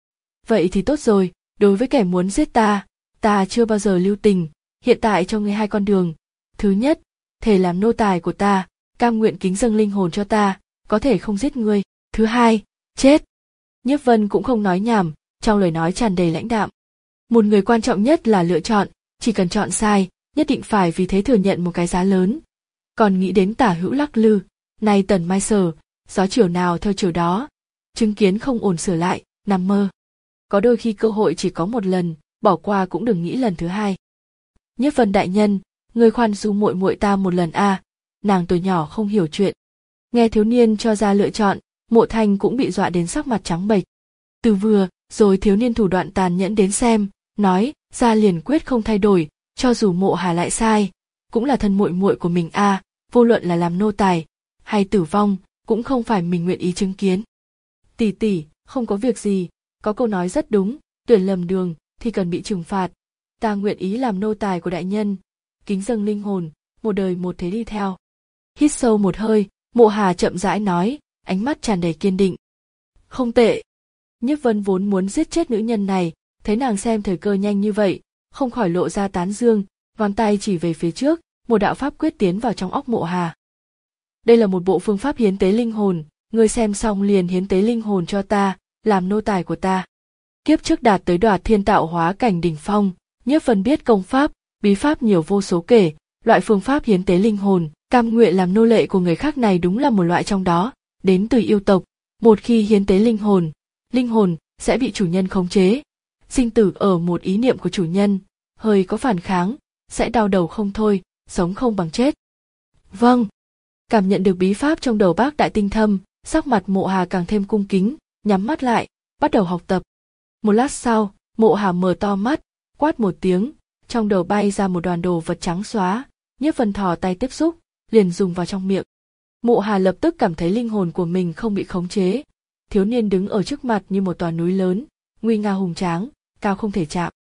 Vậy thì tốt rồi, đối với kẻ muốn giết ta, ta chưa bao giờ lưu tình, hiện tại cho ngươi hai con đường. Thứ nhất, thề làm nô tài của ta, cam nguyện kính dâng linh hồn cho ta, có thể không giết ngươi. Thứ hai, chết. Nhiếp Vân cũng không nói nhảm, trong lời nói tràn đầy lãnh đạm. Một người quan trọng nhất là lựa chọn, chỉ cần chọn sai, nhất định phải vì thế thừa nhận một cái giá lớn. Còn nghĩ đến tả hữu lắc lư, nay tần mai sở, gió chiều nào theo chiều đó, chứng kiến không ổn sửa lại, nằm mơ. Có đôi khi cơ hội chỉ có một lần, bỏ qua cũng đừng nghĩ lần thứ hai. Nhiếp Vân đại nhân, người khoan dung muội muội ta một lần a, à, nàng tuổi nhỏ không hiểu chuyện. Nghe thiếu niên cho ra lựa chọn, Mộ Thanh cũng bị dọa đến sắc mặt trắng bệch. Từ vừa, rồi thiếu niên thủ đoạn tàn nhẫn đến xem, nói, ra liền quyết không thay đổi, cho dù Mộ Hà lại sai, cũng là thân muội muội của mình a, à, vô luận là làm nô tài hay tử vong, cũng không phải mình nguyện ý chứng kiến. Tỷ tỷ, không có việc gì, có câu nói rất đúng, tuyển lầm đường thì cần bị trừng phạt. Ta nguyện ý làm nô tài của đại nhân, kính dâng linh hồn, một đời một thế đi theo. Hít sâu một hơi, Mộ Hà chậm rãi nói, ánh mắt tràn đầy kiên định. Không tệ. Nhiếp Vân vốn muốn giết chết nữ nhân này, thấy nàng xem thời cơ nhanh như vậy, không khỏi lộ ra tán dương, ngón tay chỉ về phía trước, một đạo pháp quyết tiến vào trong óc Mộ Hà. Đây là một bộ phương pháp hiến tế linh hồn, ngươi xem xong liền hiến tế linh hồn cho ta, làm nô tài của ta. Kiếp trước đạt tới đoạt thiên tạo hóa cảnh đỉnh phong, Nhiếp Vân biết công pháp, bí pháp nhiều vô số kể, loại phương pháp hiến tế linh hồn, cam nguyện làm nô lệ của người khác này đúng là một loại trong đó, đến từ yêu tộc. Một khi hiến tế linh hồn, linh hồn sẽ bị chủ nhân khống chế, sinh tử ở một ý niệm của chủ nhân, hơi có phản kháng, sẽ đau đầu không thôi, sống không bằng chết. Vâng. Cảm nhận được bí pháp trong đầu bác đại tinh thâm, sắc mặt Mộ Hà càng thêm cung kính, nhắm mắt lại, bắt đầu học tập. Một lát sau, Mộ Hà mở to mắt, quát một tiếng, trong đầu bay ra một đoàn đồ vật trắng xóa, Nhiếp Vân thò tay tiếp xúc, liền dùng vào trong miệng. Mộ Hà lập tức cảm thấy linh hồn của mình không bị khống chế. Thiếu niên đứng ở trước mặt như một tòa núi lớn, nguy nga hùng tráng, cao không thể chạm.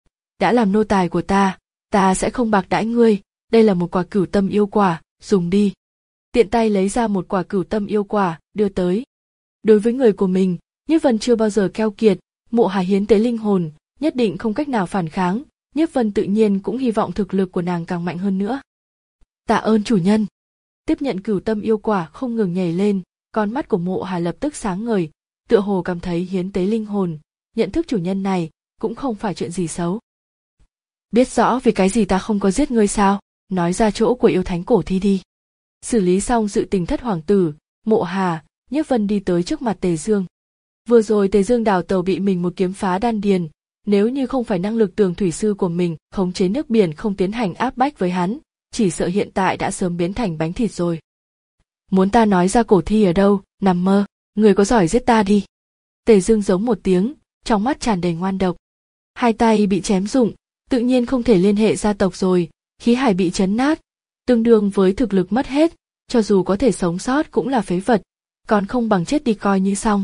Đã làm nô tài của ta, ta sẽ không bạc đãi ngươi, đây là một quả cửu tâm yêu quả, dùng đi. Tiện tay lấy ra một quả cửu tâm yêu quả, đưa tới. Đối với người của mình, Nhiếp Vân chưa bao giờ keo kiệt, Mộ Hà hiến tế linh hồn, nhất định không cách nào phản kháng, Nhiếp Vân tự nhiên cũng hy vọng thực lực của nàng càng mạnh hơn nữa. Tạ ơn chủ nhân. Tiếp nhận cửu tâm yêu quả không ngừng nhảy lên, con mắt của Mộ Hà lập tức sáng ngời, tựa hồ cảm thấy hiến tế linh hồn, nhận thức chủ nhân này cũng không phải chuyện gì xấu. Biết rõ vì cái gì ta không có giết ngươi sao, nói ra chỗ của yêu thánh cổ thi đi. Xử lý xong sự tình thất hoàng tử, Mộ Hà, Nhiếp Vân đi tới trước mặt Tề Dương. Vừa rồi Tề Dương đào tàu bị mình một kiếm phá đan điền, nếu như không phải năng lực tường thủy sư của mình khống chế nước biển không tiến hành áp bách với hắn, chỉ sợ hiện tại đã sớm biến thành bánh thịt rồi. Muốn ta nói ra cổ thi ở đâu, nằm mơ, người có giỏi giết ta đi. Tề Dương giống một tiếng, trong mắt tràn đầy ngoan độc. Hai tay bị chém rụng, tự nhiên không thể liên hệ gia tộc rồi, khí hải bị chấn nát, tương đương với thực lực mất hết, cho dù có thể sống sót cũng là phế vật, còn không bằng chết đi coi như xong.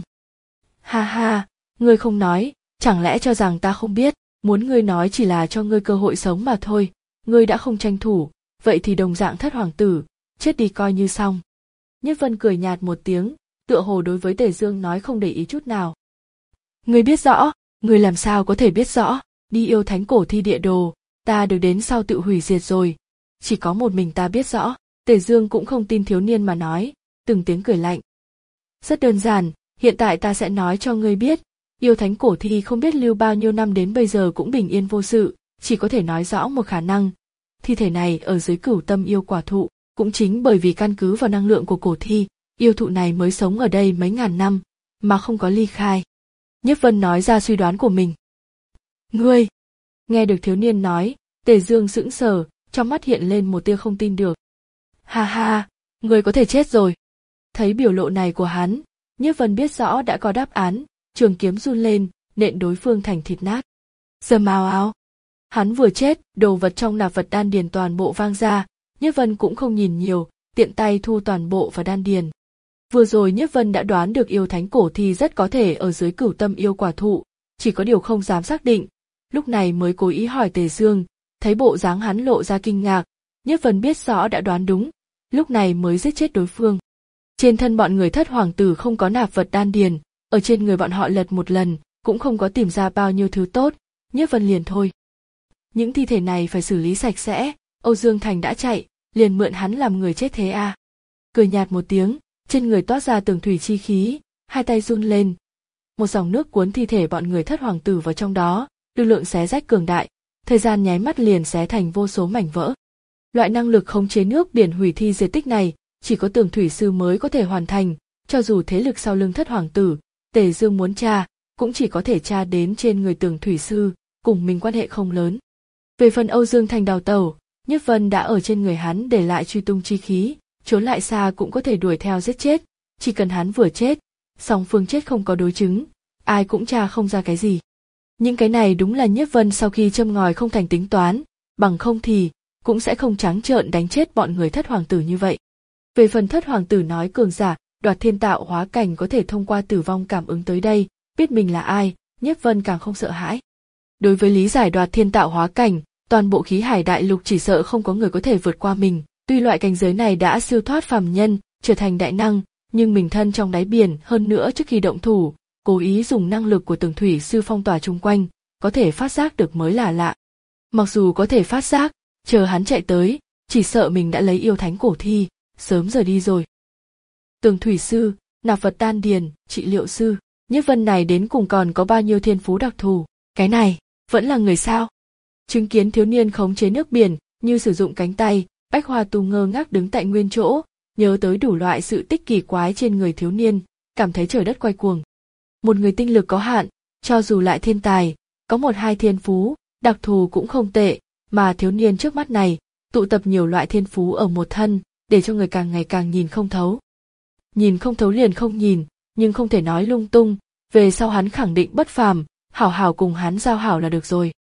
Ha ha, ngươi không nói, chẳng lẽ cho rằng ta không biết, muốn ngươi nói chỉ là cho ngươi cơ hội sống mà thôi, ngươi đã không tranh thủ, vậy thì đồng dạng thất hoàng tử, chết đi coi như xong. Nhất Vân cười nhạt một tiếng, tựa hồ đối với Tề Dương nói không để ý chút nào. Ngươi biết rõ, ngươi làm sao có thể biết rõ, đi yêu thánh cổ thi địa đồ, ta được đến sau tự hủy diệt rồi, chỉ có một mình ta biết rõ. Tề Dương cũng không tin thiếu niên mà nói, từng tiếng cười lạnh. Rất đơn giản, hiện tại ta sẽ nói cho ngươi biết, yêu thánh cổ thi không biết lưu bao nhiêu năm đến bây giờ cũng bình yên vô sự, chỉ có thể nói rõ một khả năng. Thi thể này ở dưới cửu tâm yêu quả thụ, cũng chính bởi vì căn cứ vào năng lượng của cổ thi, yêu thụ này mới sống ở đây mấy ngàn năm, mà không có ly khai. Nhất Vân nói ra suy đoán của mình. Ngươi! Nghe được thiếu niên nói, Tề Dương sững sờ, trong mắt hiện lên một tia không tin được. Ha ha, ngươi có thể chết rồi. Thấy biểu lộ này của hắn, Nhất Vân biết rõ đã có đáp án, trường kiếm run lên, nện đối phương thành thịt nát. Dầm ào ào. Hắn vừa chết, đồ vật trong nạp vật đan điền toàn bộ vang ra, Nhất Vân cũng không nhìn nhiều, tiện tay thu toàn bộ vào đan điền. Vừa rồi Nhất Vân đã đoán được yêu thánh cổ thi rất có thể ở dưới cửu tâm yêu quả thụ, chỉ có điều không dám xác định, lúc này mới cố ý hỏi Tề Dương, thấy bộ dáng hắn lộ ra kinh ngạc, Nhất Vân biết rõ đã đoán đúng, lúc này mới giết chết đối phương. Trên thân bọn người thất hoàng tử không có nạp vật đan điền, ở trên người bọn họ lật một lần, cũng không có tìm ra bao nhiêu thứ tốt, Nhất Vân liền thôi. Những thi thể này phải xử lý sạch sẽ, Âu Dương Thành đã chạy, liền mượn hắn làm người chết thế à. Cười nhạt một tiếng, trên người toát ra tường thủy chi khí, hai tay run lên. Một dòng nước cuốn thi thể bọn người thất hoàng tử vào trong đó, lực lượng xé rách cường đại, thời gian nháy mắt liền xé thành vô số mảnh vỡ. Loại năng lực khống chế nước biển hủy thi diệt tích này, chỉ có tường thủy sư mới có thể hoàn thành, cho dù thế lực sau lưng thất hoàng tử, Tề Dương muốn tra, cũng chỉ có thể tra đến trên người tường thủy sư, cùng mình quan hệ không lớn. Về phần Âu Dương Thành đào tẩu, Nhất Vân đã ở trên người hắn để lại truy tung chi khí, trốn lại xa cũng có thể đuổi theo giết chết, chỉ cần hắn vừa chết, song phương chết không có đối chứng, ai cũng tra không ra cái gì. Những cái này đúng là Nhất Vân sau khi châm ngòi không thành tính toán, bằng không thì cũng sẽ không trắng trợn đánh chết bọn người thất hoàng tử như vậy. Về phần thất hoàng tử nói cường giả, đoạt thiên tạo hóa cảnh có thể thông qua tử vong cảm ứng tới đây, biết mình là ai, Nhất Vân càng không sợ hãi. Đối với lý giải đoạt thiên tạo hóa cảnh, toàn bộ khí hải đại lục chỉ sợ không có người có thể vượt qua mình, tuy loại cảnh giới này đã siêu thoát phàm nhân, trở thành đại năng, nhưng mình thân trong đáy biển, hơn nữa trước khi động thủ, cố ý dùng năng lực của tường thủy sư phong tỏa chung quanh, có thể phát giác được mới là lạ. Mặc dù có thể phát giác, chờ hắn chạy tới, chỉ sợ mình đã lấy yêu thánh cổ thi, sớm rời đi rồi. Tường thủy sư, nạp vật đan điền, trị liệu sư, Nhất Vân này đến cùng còn có bao nhiêu thiên phú đặc thù, cái này, vẫn là người sao? Chứng kiến thiếu niên khống chế nước biển, như sử dụng cánh tay, Bách Hoa Tu ngơ ngác đứng tại nguyên chỗ, nhớ tới đủ loại sự tích kỳ quái trên người thiếu niên, cảm thấy trời đất quay cuồng. Một người tinh lực có hạn, cho dù lại thiên tài, có một hai thiên phú, đặc thù cũng không tệ, mà thiếu niên trước mắt này, tụ tập nhiều loại thiên phú ở một thân, để cho người càng ngày càng nhìn không thấu. Nhìn không thấu liền không nhìn, nhưng không thể nói lung tung, về sau hắn khẳng định bất phàm, hảo hảo cùng hắn giao hảo là được rồi.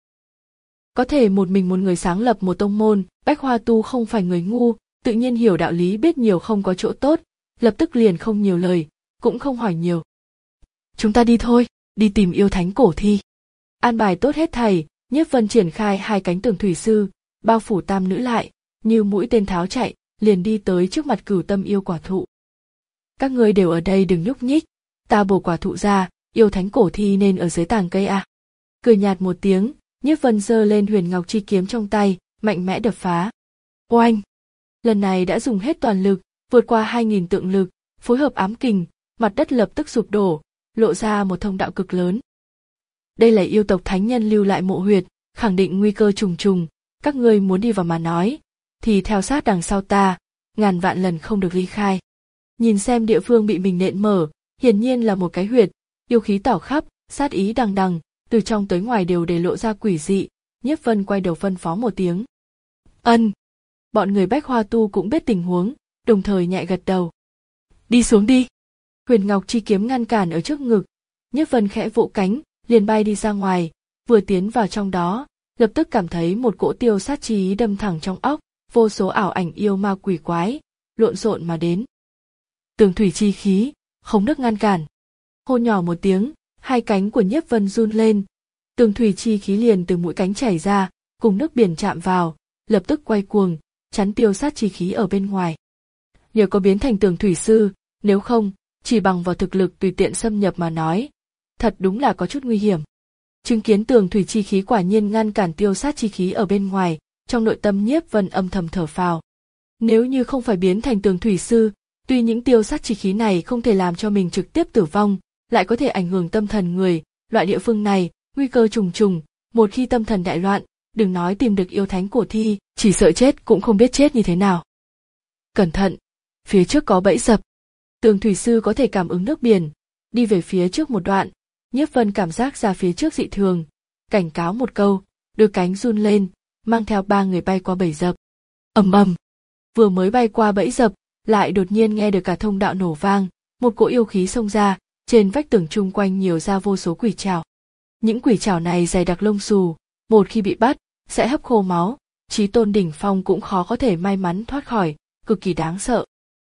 Có thể một mình một người sáng lập một tông môn, Bách Hoa Tu không phải người ngu, tự nhiên hiểu đạo lý biết nhiều không có chỗ tốt, lập tức liền không nhiều lời, cũng không hỏi nhiều. Chúng ta đi thôi, đi tìm yêu thánh cổ thi. An bài tốt hết thầy, Nhất Vân triển khai hai cánh tường thủy sư, bao phủ tam nữ lại, như mũi tên tháo chạy, liền đi tới trước mặt cửu tâm yêu quả thụ. Các ngươi đều ở đây đừng nhúc nhích, ta bổ quả thụ ra, yêu thánh cổ thi nên ở dưới tàng cây à. Cười nhạt một tiếng, Nhất Vân giơ lên huyền ngọc chi kiếm trong tay, mạnh mẽ đập phá. Oanh! Lần này đã dùng hết toàn lực, vượt qua hai nghìn tượng lực, phối hợp ám kình, mặt đất lập tức sụp đổ, lộ ra một thông đạo cực lớn. Đây là yêu tộc thánh nhân lưu lại mộ huyệt, khẳng định nguy cơ trùng trùng, các ngươi muốn đi vào mà nói, thì theo sát đằng sau ta, ngàn vạn lần không được ly khai. Nhìn xem địa phương bị mình nện mở, hiển nhiên là một cái huyệt, yêu khí tỏ khắp, sát ý đằng đằng, từ trong tới ngoài đều để lộ ra quỷ dị. Nhiếp Vân quay đầu phân phó một tiếng. Ân. Bọn người Bách Hoa Tu cũng biết tình huống, đồng thời nhẹ gật đầu. Đi xuống đi. Huyền Ngọc chi kiếm ngăn cản ở trước ngực, Nhiếp Vân khẽ vỗ cánh, liền bay đi ra ngoài, vừa tiến vào trong đó, lập tức cảm thấy một cỗ tiêu sát chi ý đâm thẳng trong óc, vô số ảo ảnh yêu ma quỷ quái, lộn xộn mà đến. tường thủy chi khí, không nước ngăn cản. Hô nhỏ một tiếng, hai cánh của Nhiếp Vân run lên, tường thủy chi khí liền từ mũi cánh chảy ra, cùng nước biển chạm vào, lập tức quay cuồng, chắn tiêu sát chi khí ở bên ngoài. Nhờ có biến thành tường thủy sư, nếu không, chỉ bằng vào thực lực tùy tiện xâm nhập mà nói, thật đúng là có chút nguy hiểm. Chứng kiến tường thủy chi khí quả nhiên ngăn cản tiêu sát chi khí ở bên ngoài, trong nội tâm Nhiếp Vân âm thầm thở phào. Nếu như không phải biến thành tường thủy sư, tuy những tiêu sát chi khí này không thể làm cho mình trực tiếp tử vong, lại có thể ảnh hưởng tâm thần người, loại địa phương này, nguy cơ trùng trùng, một khi tâm thần đại loạn, đừng nói tìm được yêu thánh cổ thi, chỉ sợ chết cũng không biết chết như thế nào. Cẩn thận, phía trước có bẫy dập. Tường thủy sư có thể cảm ứng nước biển, đi về phía trước một đoạn, Nhiếp Vân cảm giác ra phía trước dị thường, cảnh cáo một câu, đôi cánh run lên, mang theo ba người bay qua bẫy dập. Ầm ầm, vừa mới bay qua bẫy dập, lại đột nhiên nghe được cả thông đạo nổ vang, một cỗ yêu khí xông ra, trên vách tường chung quanh nhiều ra vô số quỷ trảo. Những quỷ trảo này dày đặc lông xù, một khi bị bắt, sẽ hấp khô máu, chí tôn đỉnh phong cũng khó có thể may mắn thoát khỏi, cực kỳ đáng sợ.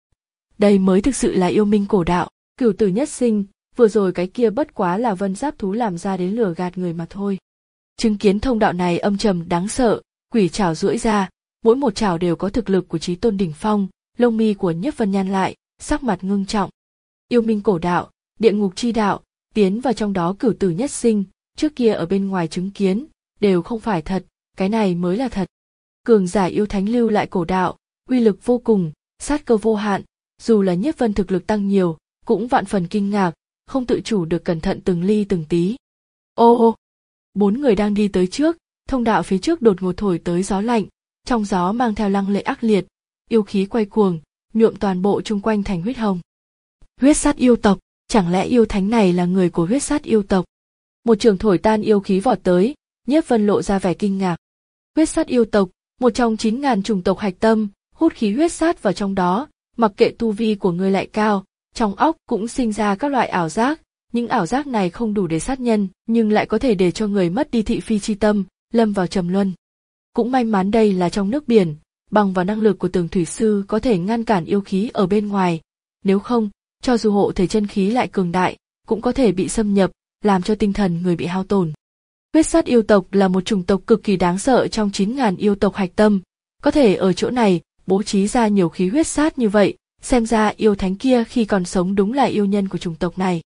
Đây mới thực sự là yêu minh cổ đạo, cửu tử nhất sinh, vừa rồi cái kia bất quá là vân giáp thú làm ra đến lừa gạt người mà thôi. Chứng kiến thông đạo này âm trầm đáng sợ, quỷ trảo duỗi ra, mỗi một trảo đều có thực lực của chí tôn đỉnh phong, lông mi của Nhiếp Vân nhăn lại, sắc mặt ngưng trọng. Yêu minh cổ đạo, địa ngục chi đạo, tiến vào trong đó cửu tử nhất sinh, trước kia ở bên ngoài chứng kiến, đều không phải thật, cái này mới là thật. Cường giả yêu thánh lưu lại cổ đạo, uy lực vô cùng, sát cơ vô hạn, dù là Nhiếp Vân thực lực tăng nhiều, cũng vạn phần kinh ngạc, không tự chủ được cẩn thận từng ly từng tí. Ô ô, bốn người đang đi tới trước, thông đạo phía trước đột ngột thổi tới gió lạnh, trong gió mang theo lăng lệ ác liệt, yêu khí quay cuồng, nhuộm toàn bộ chung quanh thành huyết hồng. Huyết sát yêu tộc, chẳng lẽ yêu thánh này là người của huyết sát yêu tộc? Một trường thổi tan yêu khí vọt tới, Nhiếp Vân lộ ra vẻ kinh ngạc. Huyết sát yêu tộc, một trong chín ngàn chủng tộc hạch tâm, hút khí huyết sát vào trong đó, mặc kệ tu vi của ngươi lại cao, trong óc cũng sinh ra các loại ảo giác, những ảo giác này không đủ để sát nhân, nhưng lại có thể để cho người mất đi thị phi chi tâm, lâm vào trầm luân. Cũng may mắn đây là trong nước biển, bằng vào năng lực của tường thủy sư có thể ngăn cản yêu khí ở bên ngoài, nếu không, cho dù hộ thể chân khí lại cường đại, cũng có thể bị xâm nhập, làm cho tinh thần người bị hao tổn. Huyết sát yêu tộc là một chủng tộc cực kỳ đáng sợ trong chín ngàn yêu tộc hạch tâm, có thể ở chỗ này bố trí ra nhiều khí huyết sát như vậy, xem ra yêu thánh kia khi còn sống đúng là yêu nhân của chủng tộc này.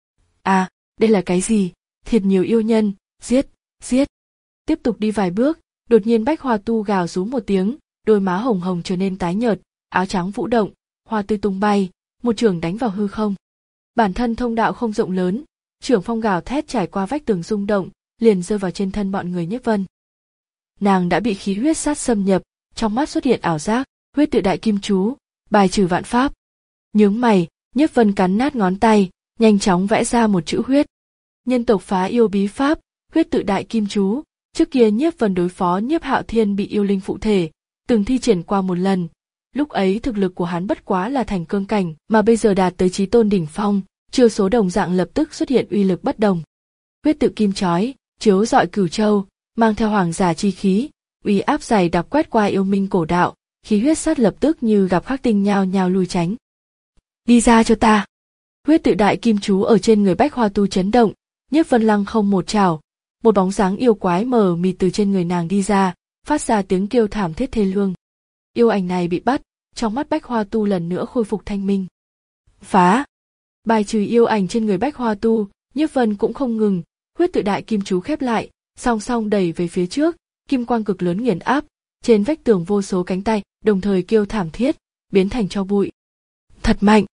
À, đây là cái gì? Thiệt nhiều yêu nhân, giết, giết. Tiếp tục đi vài bước, đột nhiên Bách Hoa Tu gào rú một tiếng, đôi má hồng hồng trở nên tái nhợt, áo trắng vũ động, hoa tươi tung bay, một chưởng đánh vào hư không. Bản thân thông đạo không rộng lớn, chưởng phong gào thét trải qua vách tường rung động, liền rơi vào trên thân bọn người Nhiếp Vân. Nàng đã bị khí huyết sát xâm nhập, trong mắt xuất hiện ảo giác, huyết tự đại kim chú, bài trừ vạn pháp. Nhướng mày, Nhiếp Vân cắn nát ngón tay, nhanh chóng vẽ ra một chữ huyết. Nhân tộc phá yêu bí pháp, huyết tự đại kim chú. Trước kia Nhiếp Vân đối phó Nhiếp Hạo Thiên bị yêu linh phụ thể, từng thi triển qua một lần. Lúc ấy thực lực của hắn bất quá là thành cương cảnh, mà bây giờ đạt tới chí tôn đỉnh phong, chiêu số đồng dạng lập tức xuất hiện uy lực bất đồng. Huyết tự kim chói, chiếu rọi cửu châu, mang theo hoàng giả chi khí, uy áp dày đặc quét qua yêu minh cổ đạo, khí huyết sát lập tức như gặp khắc tinh nhao nhao lui tránh. Đi ra cho ta! Huyết tự đại kim chú ở trên người Bách Hoa Tu chấn động, Nhiếp Vân lăng không một trảo, một bóng dáng yêu quái mờ mịt từ trên người nàng đi ra, phát ra tiếng kêu thảm thiết thê lương. Yêu ảnh này bị bắt, trong mắt Bách Hoa Tu lần nữa khôi phục thanh minh. Phá! Bài trừ yêu ảnh trên người Bách Hoa Tu, Nhiếp Vân cũng không ngừng, huyết tự đại kim chú khép lại, song song đẩy về phía trước, kim quang cực lớn nghiền áp, trên vách tường vô số cánh tay, đồng thời kêu thảm thiết, biến thành tro bụi. Thật mạnh!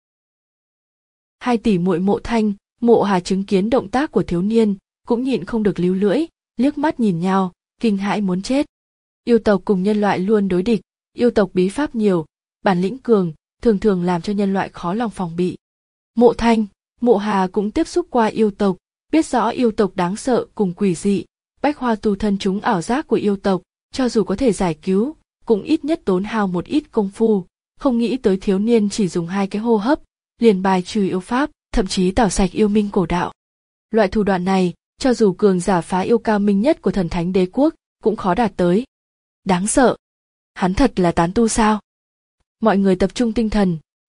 Hai tỷ muội Mộ Thanh, Mộ Hà chứng kiến động tác của thiếu niên, cũng nhịn không được líu lưỡi, liếc mắt nhìn nhau, kinh hãi muốn chết. Yêu tộc cùng nhân loại luôn đối địch, yêu tộc bí pháp nhiều, bản lĩnh cường, thường thường làm cho nhân loại khó lòng phòng bị. Mộ Thanh, Mộ Hà cũng tiếp xúc qua yêu tộc, biết rõ yêu tộc đáng sợ cùng quỷ dị, Bách Hoa Tu thân chúng ảo giác của yêu tộc, cho dù có thể giải cứu, cũng ít nhất tốn hao một ít công phu, không nghĩ tới thiếu niên chỉ dùng hai cái hô hấp, liền bài trừ yêu pháp, thậm chí tảo sạch yêu minh cổ đạo. Loại thủ đoạn này, cho dù cường giả phá yêu cao minh nhất của thần thánh đế quốc, cũng khó đạt tới. Đáng sợ! Hắn thật là tán tu sao? Mọi người tập trung tinh thần,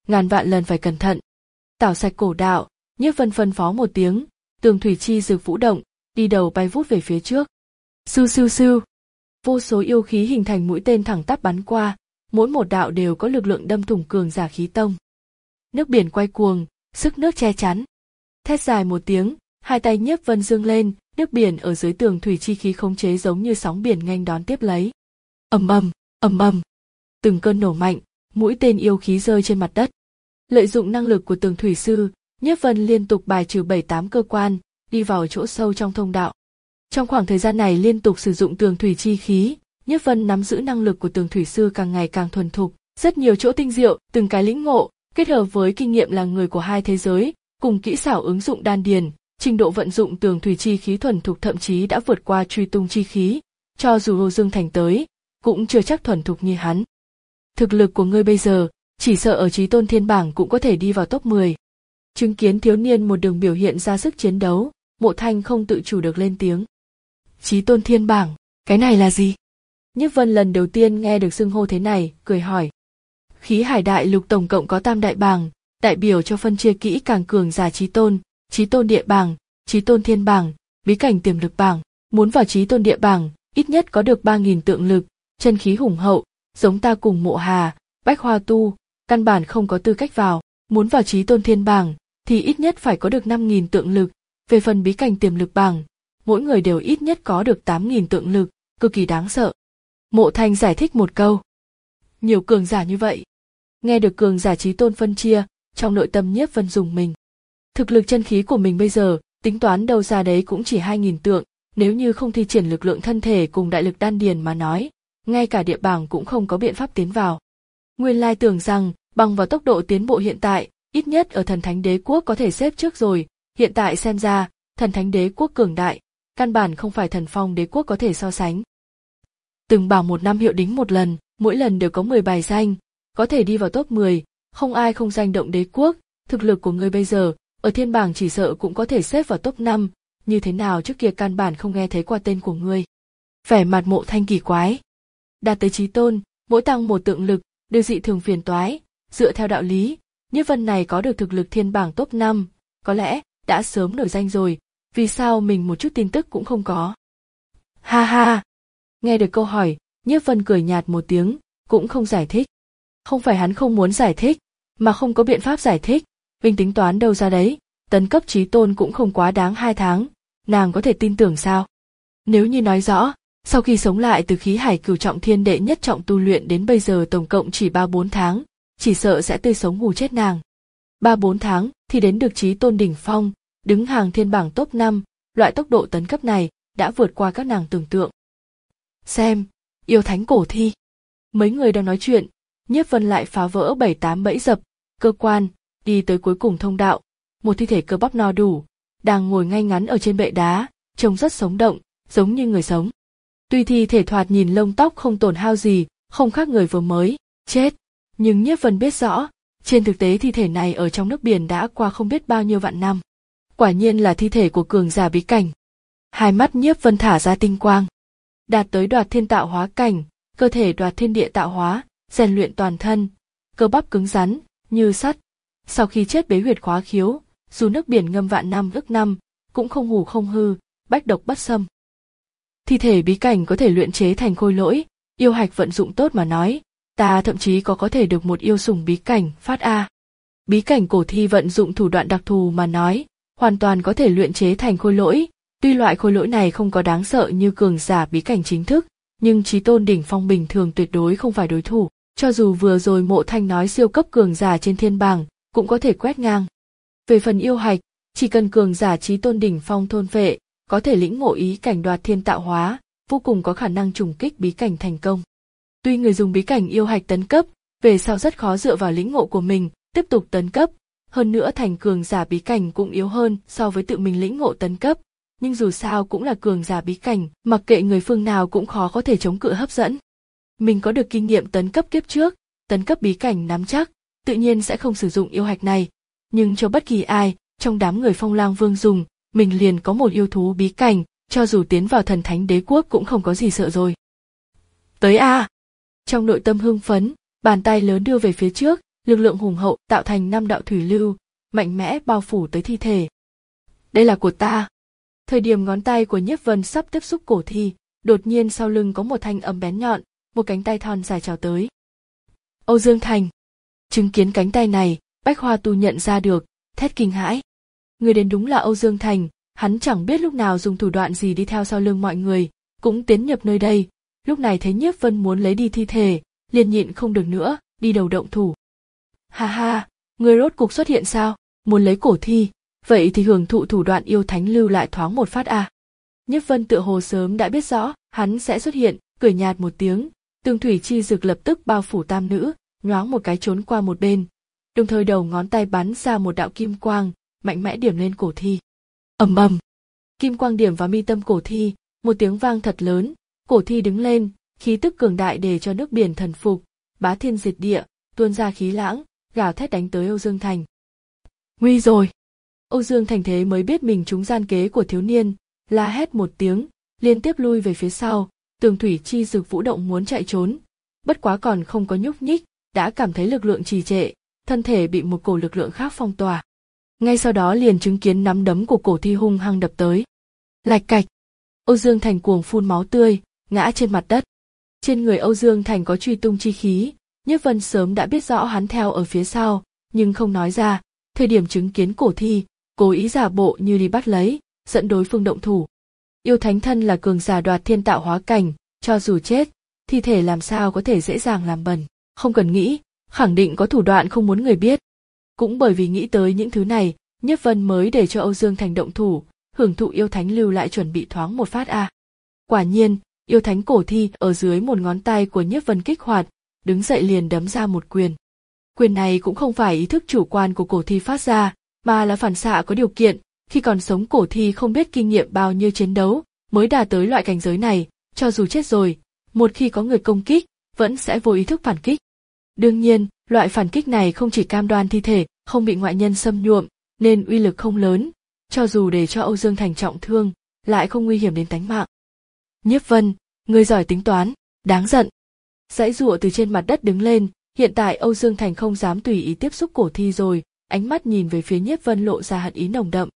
ngàn vạn lần phải cẩn thận. Tảo sạch cổ đạo, Nhiếp Vân phân phó một tiếng, tường thủy chi rực vũ động, đi đầu bay vút về phía trước. Sưu sưu sưu, vô số yêu khí hình thành mũi tên thẳng tắp bắn qua, mỗi một đạo đều có lực lượng đâm thủng cường giả khí tông. Nước biển quay cuồng, sức nước che chắn. Thét dài một tiếng, hai tay Nhiếp Vân dương lên, nước biển ở dưới tường thủy chi khí khống chế giống như sóng biển nghênh đón tiếp lấy. Ầm ầm, ầm ầm, từng cơn nổ mạnh, mũi tên yêu khí rơi trên mặt đất. Lợi dụng năng lực của tường thủy sư, Nhiếp Vân liên tục bài trừ bảy tám cơ quan, đi vào chỗ sâu trong thông đạo. Trong khoảng thời gian này liên tục sử dụng tường thủy chi khí, Nhiếp Vân nắm giữ năng lực của tường thủy sư càng ngày càng thuần thục, rất nhiều chỗ tinh diệu, từng cái lĩnh ngộ, kết hợp với kinh nghiệm là người của hai thế giới, cùng kỹ xảo ứng dụng đan điền, trình độ vận dụng tường thủy chi khí thuần thục thậm chí đã vượt qua truy tung chi khí, cho dù Hồ Dương Thành tới, cũng chưa chắc thuần thục như hắn. Thực lực của ngươi bây giờ, chỉ sợ ở Chí Tôn Thiên Bảng cũng có thể đi vào top mười. Chứng kiến thiếu niên một đường biểu hiện ra sức chiến đấu, Mộ Thanh không tự chủ được lên tiếng. Chí Tôn Thiên Bảng, cái này là gì? Nhiếp Vân lần đầu tiên nghe được xưng hô thế này, cười hỏi. Khí Hải Đại Lục tổng cộng có tam đại bảng, đại biểu cho phân chia kỹ càng cường giả Chí Tôn, Chí Tôn Địa Bảng, Chí Tôn Thiên Bảng, bí cảnh tiềm lực bảng. Muốn vào Chí Tôn Địa Bảng, ít nhất có được ba nghìn tượng lực, chân khí hùng hậu, giống ta cùng Mộ Hà, Bách Hoa Tu, căn bản không có tư cách vào. Muốn vào Chí Tôn Thiên Bảng, thì ít nhất phải có được năm nghìn tượng lực. Về phần bí cảnh tiềm lực bảng, mỗi người đều ít nhất có được tám nghìn tượng lực, cực kỳ đáng sợ. Mộ Thanh giải thích một câu. Nhiều cường giả như vậy. Nghe được cường giả Chí Tôn phân chia, trong nội tâm Nhiếp Vân rùng mình. Thực lực chân khí của mình bây giờ, tính toán đâu ra đấy cũng chỉ hai nghìn tượng, nếu như không thi triển lực lượng thân thể cùng đại lực đan điền mà nói, ngay cả địa bảng cũng không có biện pháp tiến vào. Nguyên lai tưởng rằng, bằng vào tốc độ tiến bộ hiện tại, ít nhất ở Thần Thánh Đế Quốc có thể xếp trước rồi, hiện tại xem ra, Thần Thánh Đế Quốc cường đại, căn bản không phải Thần Phong Đế Quốc có thể so sánh. Từng bảng một năm hiệu đính một lần, mỗi lần đều có mười bài danh, có thể đi vào top mười, không ai không danh động đế quốc, thực lực của ngươi bây giờ, ở thiên bảng chỉ sợ cũng có thể xếp vào top năm, như thế nào trước kia căn bản không nghe thấy qua tên của ngươi. Vẻ mặt Mộ Thanh kỳ quái. Đạt tới Chí Tôn, mỗi tăng một tượng lực, đều dị thường phiền toái, dựa theo đạo lý, Nhiếp Vân này có được thực lực thiên bảng top năm, có lẽ đã sớm nổi danh rồi, vì sao mình một chút tin tức cũng không có. Ha ha! Nghe được câu hỏi, Nhiếp Vân cười nhạt một tiếng, cũng không giải thích. Không phải hắn không muốn giải thích, mà không có biện pháp giải thích, Vinh tính toán đâu ra đấy, tấn cấp Chí Tôn cũng không quá đáng hai tháng, nàng có thể tin tưởng sao? Nếu như nói rõ, sau khi sống lại từ khí hải cửu trọng thiên đệ nhất trọng tu luyện đến bây giờ tổng cộng chỉ ba bốn tháng, chỉ sợ sẽ tươi sống hù chết nàng. ba bốn tháng thì đến được Chí Tôn đỉnh phong, đứng hàng thiên bảng top năm, loại tốc độ tấn cấp này đã vượt qua các nàng tưởng tượng. Xem, yêu thánh cổ thi. Mấy người đang nói chuyện, Nhiếp Vân lại phá vỡ bảy tám bẫy dập, cơ quan, đi tới cuối cùng thông đạo, một thi thể cơ bắp no đủ, đang ngồi ngay ngắn ở trên bệ đá, trông rất sống động, giống như người sống. Tuy thi thể thoạt nhìn lông tóc không tổn hao gì, không khác người vừa mới chết, nhưng Nhiếp Vân biết rõ, trên thực tế thi thể này ở trong nước biển đã qua không biết bao nhiêu vạn năm. Quả nhiên là thi thể của cường giả bí cảnh. Hai mắt Nhiếp Vân thả ra tinh quang, đạt tới đoạt thiên tạo hóa cảnh, cơ thể đoạt thiên địa tạo hóa, rèn luyện toàn thân, cơ bắp cứng rắn như sắt. Sau khi chết bế huyệt khóa khiếu, dù nước biển ngâm vạn năm ức năm, cũng không hủ không hư, bách độc bất xâm. Thi thể bí cảnh có thể luyện chế thành khôi lỗi, yêu hạch vận dụng tốt mà nói, ta thậm chí có có thể được một yêu sủng bí cảnh phát a. Bí cảnh cổ thi vận dụng thủ đoạn đặc thù mà nói, hoàn toàn có thể luyện chế thành khôi lỗi. Tuy loại khôi lỗi này không có đáng sợ như cường giả bí cảnh chính thức, nhưng Chí Tôn đỉnh phong bình thường tuyệt đối không phải đối thủ. Cho dù vừa rồi Mộ Thanh nói siêu cấp cường giả trên thiên bảng, cũng có thể quét ngang. Về phần yêu hạch, chỉ cần cường giả Chí Tôn đỉnh phong thôn phệ, có thể lĩnh ngộ ý cảnh đoạt thiên tạo hóa, vô cùng có khả năng trùng kích bí cảnh thành công. Tuy người dùng bí cảnh yêu hạch tấn cấp, về sau rất khó dựa vào lĩnh ngộ của mình, tiếp tục tấn cấp, hơn nữa thành cường giả bí cảnh cũng yếu hơn so với tự mình lĩnh ngộ tấn cấp, nhưng dù sao cũng là cường giả bí cảnh, mặc kệ người phương nào cũng khó có thể chống cự hấp dẫn. Mình có được kinh nghiệm tấn cấp kiếp trước, tấn cấp bí cảnh nắm chắc, tự nhiên sẽ không sử dụng yêu hạch này, nhưng cho bất kỳ ai, trong đám người Phong Lang Vương dùng, mình liền có một yêu thú bí cảnh, cho dù tiến vào Thần Thánh Đế Quốc cũng không có gì sợ rồi. Tới a! Trong nội tâm hưng phấn, bàn tay lớn đưa về phía trước, lực lượng hùng hậu tạo thành năm đạo thủy lưu, mạnh mẽ bao phủ tới thi thể. Đây là của ta. Thời điểm ngón tay của Nhiếp Vân sắp tiếp xúc cổ thi, đột nhiên sau lưng có một thanh âm bén nhọn, một cánh tay thon dài chào tới. Âu Dương Thành. Chứng kiến cánh tay này, Bách Hoa Tu nhận ra được, thét kinh hãi. Người đến đúng là Âu Dương Thành, hắn chẳng biết lúc nào dùng thủ đoạn gì đi theo sau lưng mọi người, cũng tiến nhập nơi đây, lúc này thấy Nhiếp Vân muốn lấy đi thi thể, liền nhịn không được nữa, đi đầu động thủ. Ha ha, người rốt cục xuất hiện sao, muốn lấy cổ thi, vậy thì hưởng thụ thủ đoạn yêu thánh lưu lại thoáng một phát à. Nhiếp Vân tựa hồ sớm đã biết rõ, hắn sẽ xuất hiện, cười nhạt một tiếng, tường thủy chi dực lập tức bao phủ tam nữ, nhoáng một cái trốn qua một bên, đồng thời đầu ngón tay bắn ra một đạo kim quang, mạnh mẽ điểm lên cổ thi. Ầm ầm, kim quang điểm vào mi tâm cổ thi, một tiếng vang thật lớn, cổ thi đứng lên, khí tức cường đại để cho nước biển thần phục, bá thiên diệt địa, tuôn ra khí lãng, gào thét đánh tới Âu Dương Thành. Nguy rồi! Âu Dương Thành thế mới biết mình trúng gian kế của thiếu niên, la hét một tiếng, liên tiếp lui về phía sau, tường thủy chi dực vũ động muốn chạy trốn, bất quá còn không có nhúc nhích, đã cảm thấy lực lượng trì trệ, thân thể bị một cổ lực lượng khác phong tỏa. Ngay sau đó liền chứng kiến nắm đấm của cổ thi hung hăng đập tới. Lạch cạch! Âu Dương Thành cuồng phun máu tươi, ngã trên mặt đất. Trên người Âu Dương Thành có truy tung chi khí, Nhiếp Vân sớm đã biết rõ hắn theo ở phía sau, nhưng không nói ra, thời điểm chứng kiến cổ thi, cố ý giả bộ như đi bắt lấy, dẫn đối phương động thủ. Yêu thánh thân là cường giả đoạt thiên tạo hóa cảnh, cho dù chết, thi thể làm sao có thể dễ dàng làm bẩn, không cần nghĩ, khẳng định có thủ đoạn không muốn người biết. Cũng bởi vì nghĩ tới những thứ này, Nhiếp Vân mới để cho Âu Dương Thành động thủ, hưởng thụ yêu thánh lưu lại chuẩn bị thoáng một phát a. À. Quả nhiên, yêu thánh cổ thi ở dưới một ngón tay của Nhiếp Vân kích hoạt, đứng dậy liền đấm ra một quyền. Quyền này cũng không phải ý thức chủ quan của cổ thi phát ra, mà là phản xạ có điều kiện, khi còn sống cổ thi không biết kinh nghiệm bao nhiêu chiến đấu, mới đạt tới loại cảnh giới này, cho dù chết rồi, một khi có người công kích, vẫn sẽ vô ý thức phản kích. Đương nhiên, loại phản kích này không chỉ cam đoan thi thể không bị ngoại nhân xâm nhuộm, nên uy lực không lớn, cho dù để cho Âu Dương Thành trọng thương, lại không nguy hiểm đến tánh mạng. Nhiếp Vân, người giỏi tính toán, đáng giận. Giãy giụa từ trên mặt đất đứng lên, hiện tại Âu Dương Thành không dám tùy ý tiếp xúc cổ thi rồi, ánh mắt nhìn về phía Nhiếp Vân lộ ra hận ý nồng đậm.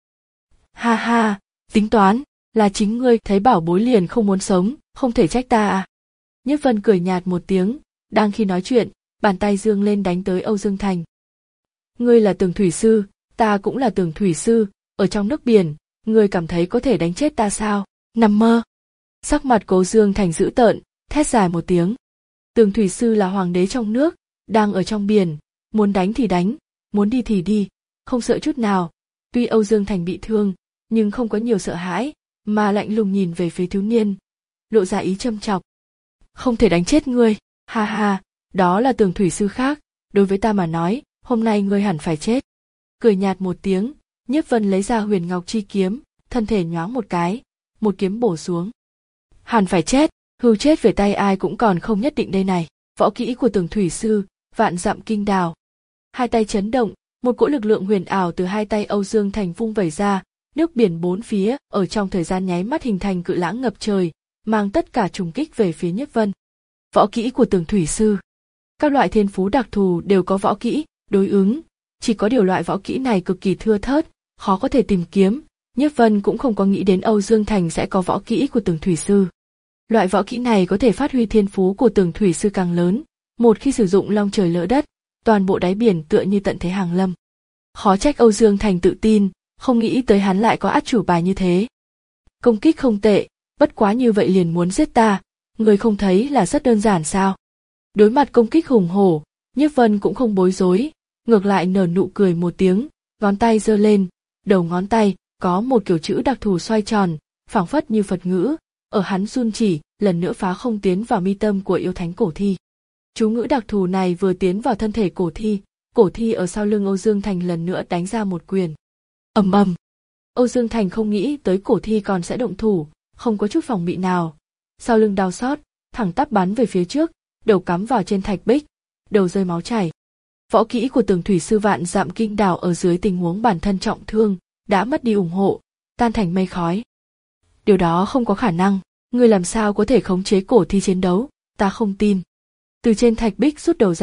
Ha ha, tính toán, là chính ngươi thấy bảo bối liền không muốn sống, không thể trách ta à. Nhiếp Vân cười nhạt một tiếng, đang khi nói chuyện, bàn tay dương lên đánh tới Âu Dương Thành. Ngươi là tường thủy sư, ta cũng là tường thủy sư, ở trong nước biển, ngươi cảm thấy có thể đánh chết ta sao? Nằm mơ. Sắc mặt Cố Dương Thành dữ tợn, thét dài một tiếng. Tường thủy sư là hoàng đế trong nước, đang ở trong biển, muốn đánh thì đánh, muốn đi thì đi, không sợ chút nào. Tuy Âu Dương Thành bị thương, nhưng không có nhiều sợ hãi, mà lạnh lùng nhìn về phía thiếu niên, lộ ra ý châm chọc. Không thể đánh chết ngươi, ha ha, đó là tường thủy sư khác, đối với ta mà nói, hôm nay ngươi hẳn phải chết. Cười nhạt một tiếng, Nhiếp Vân lấy ra Huyền Ngọc chi kiếm, thân thể nhoáng một cái, một kiếm bổ xuống. Hẳn phải chết, hưu chết về tay ai cũng còn không nhất định đây này. Võ kỹ của tường thủy sư, vạn dặm kinh đào. Hai tay chấn động, một cỗ lực lượng huyền ảo từ hai tay Âu Dương Thành vung vẩy ra, nước biển bốn phía ở trong thời gian nháy mắt hình thành cự lãng ngập trời, mang tất cả trùng kích về phía Nhiếp Vân. Võ kỹ của tường thủy sư. Các loại thiên phú đặc thù đều có võ kỹ đối ứng, chỉ có điều loại võ kỹ này cực kỳ thưa thớt, khó có thể tìm kiếm. Nhiếp Vân cũng không có nghĩ đến Âu Dương Thành sẽ có võ kỹ của tường thủy sư. Loại võ kỹ này có thể phát huy thiên phú của tường thủy sư càng lớn, một khi sử dụng long trời lỡ đất, toàn bộ đáy biển tựa như tận thế hàng lâm. Khó trách Âu Dương Thành tự tin, không nghĩ tới hắn lại có át chủ bài như thế. Công kích không tệ, bất quá như vậy liền muốn giết ta, người không thấy là rất đơn giản sao? Đối mặt công kích hùng hổ, Nhiếp Vân cũng không bối rối, ngược lại nở nụ cười một tiếng, ngón tay giơ lên, đầu ngón tay có một kiểu chữ đặc thù xoay tròn, phảng phất như Phật ngữ, ở hắn run chỉ, lần nữa phá không tiến vào mi tâm của yêu thánh cổ thi. Chú ngữ đặc thù này vừa tiến vào thân thể cổ thi, cổ thi ở sau lưng Âu Dương Thành lần nữa đánh ra một quyền. Ầm ầm. Âu Dương Thành không nghĩ tới cổ thi còn sẽ động thủ, không có chút phòng bị nào. Sau lưng đau xót, thẳng tắp bắn về phía trước, đầu cắm vào trên thạch bích, đầu rơi máu chảy. Võ kỹ của tường thủy sư vạn dặm kinh đào ở dưới tình huống bản thân trọng thương, đã mất đi ủng hộ, tan thành mây khói. Điều đó không có khả năng, ngươi làm sao có thể khống chế cổ thi chiến đấu, ta không tin. Từ trên thạch bích rút đầu ra,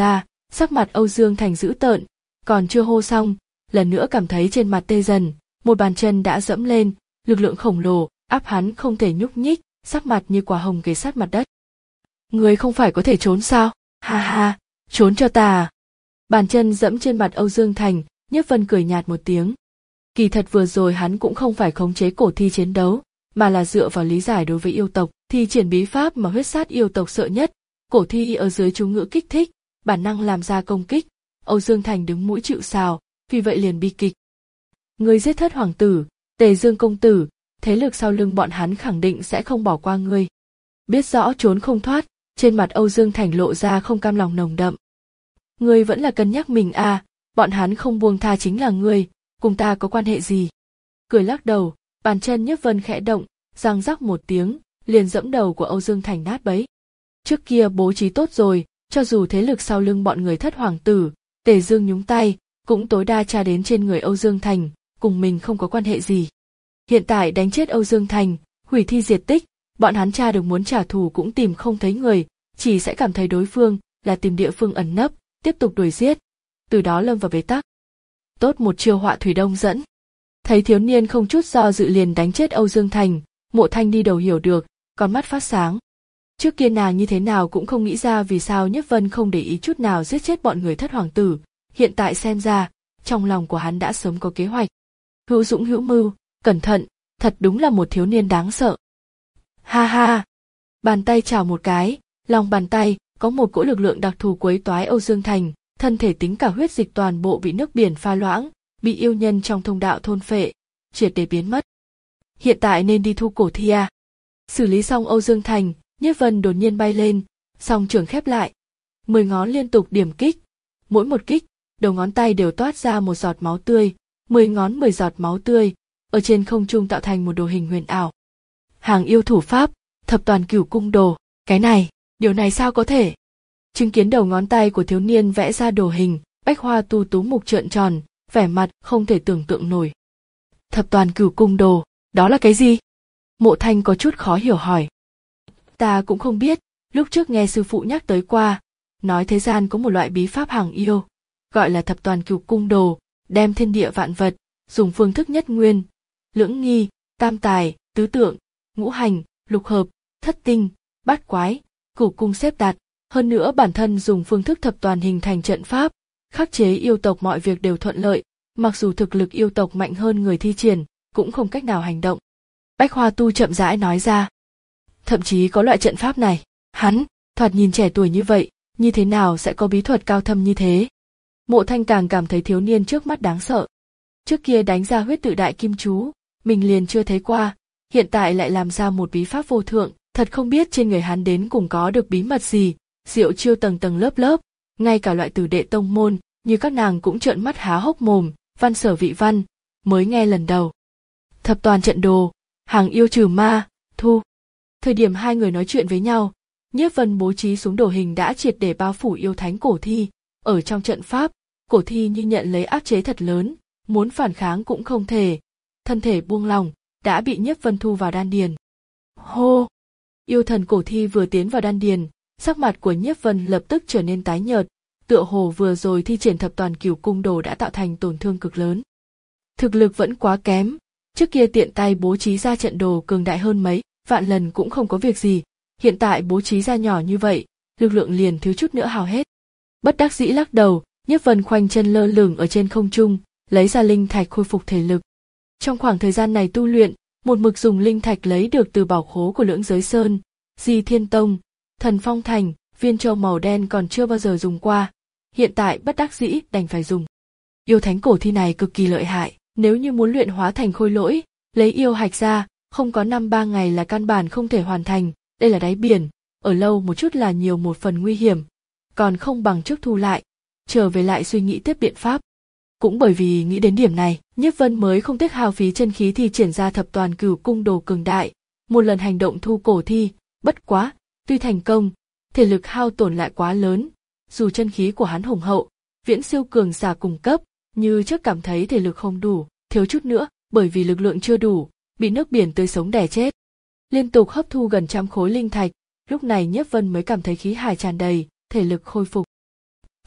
Sắc mặt Âu Dương Thành dữ tợn, còn chưa hô xong, lần nữa cảm thấy trên mặt tê dần, một bàn chân đã dẫm lên, lực lượng khổng lồ áp hắn không thể nhúc nhích, sắc mặt như quả hồng kề sát mặt đất. Người không phải có thể trốn sao? Ha ha, trốn cho ta à? Bàn chân dẫm trên mặt Âu Dương Thành, Nhiếp Vân cười nhạt một tiếng. Kỳ thật vừa rồi hắn cũng không phải khống chế cổ thi chiến đấu, mà là dựa vào lý giải đối với yêu tộc, thi triển bí pháp mà huyết sát yêu tộc sợ nhất, cổ thi ở dưới chú ngữ kích thích, bản năng làm ra công kích, Âu Dương Thành đứng mũi chịu sào, vì vậy liền bi kịch. Ngươi giết thất hoàng tử, Tề Dương công tử, thế lực sau lưng bọn hắn khẳng định sẽ không bỏ qua ngươi. Biết rõ trốn không thoát, trên mặt Âu Dương Thành lộ ra không cam lòng nồng đậm. Ngươi vẫn là cân nhắc mình à, bọn hắn không buông tha chính là ngươi, cùng ta có quan hệ gì? Cười lắc đầu, bàn chân Nhiếp Vân khẽ động, răng rắc một tiếng, liền dẫm đầu của Âu Dương Thành nát bấy. Trước kia bố trí tốt rồi, cho dù thế lực sau lưng bọn người thất hoàng tử, Tề Dương nhúng tay, cũng tối đa tra đến trên người Âu Dương Thành, cùng mình không có quan hệ gì. Hiện tại đánh chết Âu Dương Thành, hủy thi diệt tích, bọn hắn tra được muốn trả thù cũng tìm không thấy người, chỉ sẽ cảm thấy đối phương là tìm địa phương ẩn nấp, tiếp tục đuổi giết, từ đó lâm vào bế tắc. Tốt một chiêu họa thủy đông dẫn. Thấy thiếu niên không chút do dự liền đánh chết Âu Dương Thành, Mộ Thanh đi đầu hiểu được, con mắt phát sáng. Trước kia nàng như thế nào cũng không nghĩ ra vì sao Nhiếp Vân không để ý chút nào giết chết bọn người thất hoàng tử, hiện tại xem ra, trong lòng của hắn đã sớm có kế hoạch. Hữu dũng hữu mưu, cẩn thận, thật đúng là một thiếu niên đáng sợ. Ha ha! Bàn tay chào một cái, lòng bàn tay có một cỗ lực lượng đặc thù quấy toái Âu Dương Thành, thân thể tính cả huyết dịch toàn bộ bị nước biển pha loãng, bị yêu nhân trong thông đạo thôn phệ, triệt để biến mất. Hiện tại nên đi thu cổ thi à? Xử lý xong Âu Dương Thành, Nhiếp Vân đột nhiên bay lên, song trưởng khép lại, mười ngón liên tục điểm kích, mỗi một kích, đầu ngón tay đều toát ra một giọt máu tươi, mười ngón mười giọt máu tươi, ở trên không trung tạo thành một đồ hình huyền ảo. Hàng yêu thủ pháp, thập toàn cửu cung đồ, cái này, điều này sao có thể? Chứng kiến đầu ngón tay của thiếu niên vẽ ra đồ hình, Bách Hoa Tu Tú mục trợn tròn, vẻ mặt không thể tưởng tượng nổi. Thập toàn cửu cung đồ, đó là cái gì? Mộ Thanh có chút khó hiểu hỏi. Ta cũng không biết, lúc trước nghe sư phụ nhắc tới qua, nói thế gian có một loại bí pháp hàng yêu, gọi là thập toàn cửu cung đồ, đem thiên địa vạn vật, dùng phương thức nhất nguyên, lưỡng nghi, tam tài, tứ tượng, ngũ hành, lục hợp, thất tinh, bát quái, cửu cung xếp đặt, hơn nữa bản thân dùng phương thức thập toàn hình thành trận pháp, khắc chế yêu tộc mọi việc đều thuận lợi, mặc dù thực lực yêu tộc mạnh hơn người thi triển, cũng không cách nào hành động. Bách Hoa Tu chậm rãi nói ra. Thậm chí có loại trận pháp này, hắn, thoạt nhìn trẻ tuổi như vậy, như thế nào sẽ có bí thuật cao thâm như thế? Mộ Thanh càng cảm thấy thiếu niên trước mắt đáng sợ. Trước kia đánh ra huyết tự đại kim chú, mình liền chưa thấy qua, hiện tại lại làm ra một bí pháp vô thượng, thật không biết trên người hắn đến cùng có được bí mật gì, diệu chiêu tầng tầng lớp lớp, ngay cả loại tử đệ tông môn, như các nàng cũng trợn mắt há hốc mồm, văn sở vị văn, mới nghe lần đầu. Thập toàn trận đồ, hàng yêu trừ ma, thu. Thời điểm hai người nói chuyện với nhau, Nhiếp Vân bố trí xuống đồ hình đã triệt để bao phủ yêu thánh cổ thi, ở trong trận pháp, cổ thi như nhận lấy áp chế thật lớn, muốn phản kháng cũng không thể, thân thể buông lỏng, đã bị Nhiếp Vân thu vào đan điền. Hô! Yêu thần cổ thi vừa tiến vào đan điền, sắc mặt của Nhiếp Vân lập tức trở nên tái nhợt, tựa hồ vừa rồi thi triển thập toàn cửu cung đồ đã tạo thành tổn thương cực lớn. Thực lực vẫn quá kém, trước kia tiện tay bố trí ra trận đồ cường đại hơn mấy, vạn lần cũng không có việc gì, hiện tại bố trí ra nhỏ như vậy, lực lượng liền thiếu chút nữa hao hết. Bất đắc dĩ lắc đầu, Nhiếp Vân khoanh chân lơ lửng ở trên không trung, lấy ra linh thạch khôi phục thể lực. Trong khoảng thời gian này tu luyện, một mực dùng linh thạch lấy được từ bảo khố của Lưỡng Giới Sơn, Di Thiên Tông, Thần Phong Thành, viên châu màu đen còn chưa bao giờ dùng qua, hiện tại bất đắc dĩ đành phải dùng. Yêu thánh cổ thi này cực kỳ lợi hại, nếu như muốn luyện hóa thành khôi lỗi, lấy yêu hạch ra, không có năm ba ngày là căn bản không thể hoàn thành, đây là đáy biển, ở lâu một chút là nhiều một phần nguy hiểm, còn không bằng trước thu lại, trở về lại suy nghĩ tiếp biện pháp. Cũng bởi vì nghĩ đến điểm này, Nhiếp Vân mới không tiếc hao phí chân khí thì triển ra thập toàn cửu cung đồ cường đại, một lần hành động thu cổ thi, bất quá, tuy thành công, thể lực hao tổn lại quá lớn, dù chân khí của hắn hùng hậu, viễn siêu cường giả cùng cấp, như trước cảm thấy thể lực không đủ, thiếu chút nữa, bởi vì lực lượng chưa đủ, bị nước biển tươi sống đè chết. Liên tục hấp thu gần trăm khối linh thạch, lúc này Nhiếp Vân mới cảm thấy khí hải tràn đầy, thể lực khôi phục.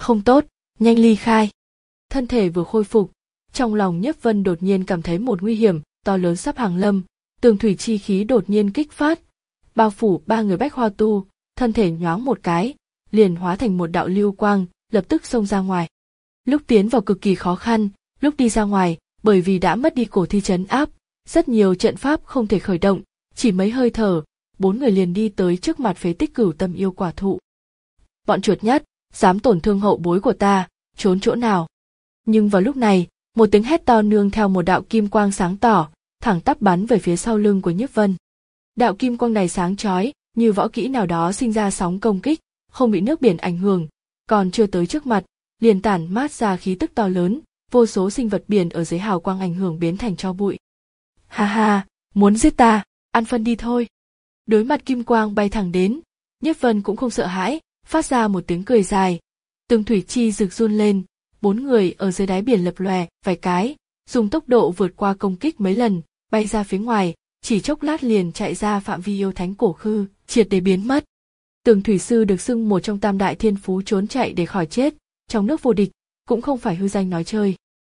Không tốt, nhanh ly khai. Thân thể vừa khôi phục, trong lòng Nhiếp Vân đột nhiên cảm thấy một nguy hiểm to lớn sắp hàng lâm, tường thủy chi khí đột nhiên kích phát, bao phủ ba người Bách Hoa Tu, thân thể nhoáng một cái, liền hóa thành một đạo lưu quang, lập tức xông ra ngoài. Lúc tiến vào cực kỳ khó khăn, lúc đi ra ngoài, bởi vì đã mất đi cổ thi trấn áp, rất nhiều trận pháp không thể khởi động, chỉ mấy hơi thở, bốn người liền đi tới trước mặt phế tích Cửu Tâm Yêu Quả Thụ. Bọn chuột nhắt, dám tổn thương hậu bối của ta, trốn chỗ nào? Nhưng vào lúc này, một tiếng hét to nương theo một đạo kim quang sáng tỏ, thẳng tắp bắn về phía sau lưng của Nhiếp Vân. Đạo kim quang này sáng chói, như võ kỹ nào đó sinh ra sóng công kích, không bị nước biển ảnh hưởng, còn chưa tới trước mặt, liền tản mát ra khí tức to lớn, vô số sinh vật biển ở dưới hào quang ảnh hưởng biến thành tro bụi. Ha ha, muốn giết ta, ăn phân đi thôi. Đối mặt kim quang bay thẳng đến, Nhiếp Vân cũng không sợ hãi, phát ra một tiếng cười dài. Tường thủy chi rực run lên, bốn người ở dưới đáy biển lập lòe vài cái, dùng tốc độ vượt qua công kích mấy lần, bay ra phía ngoài, chỉ chốc lát liền chạy ra phạm vi yêu thánh cổ khư, triệt để biến mất. Tường thủy sư được xưng một trong tam đại thiên phú trốn chạy để khỏi chết, trong nước vô địch, cũng không phải hư danh nói chơi.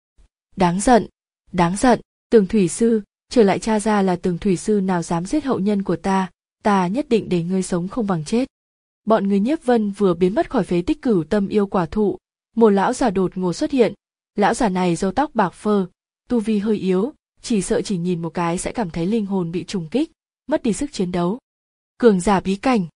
Đáng giận, đáng giận, Tường thủy sư, trở lại tra ra là Tường thủy sư nào dám giết hậu nhân của ta, ta nhất định để ngươi sống không bằng chết. Bọn người Nhiếp Vân vừa biến mất khỏi phế tích Cửu Tâm Yêu Quả Thụ, một lão già đột ngột xuất hiện. Lão già này râu tóc bạc phơ, tu vi hơi yếu, chỉ sợ chỉ nhìn một cái sẽ cảm thấy linh hồn bị trùng kích, mất đi sức chiến đấu. Cường giả bí cảnh.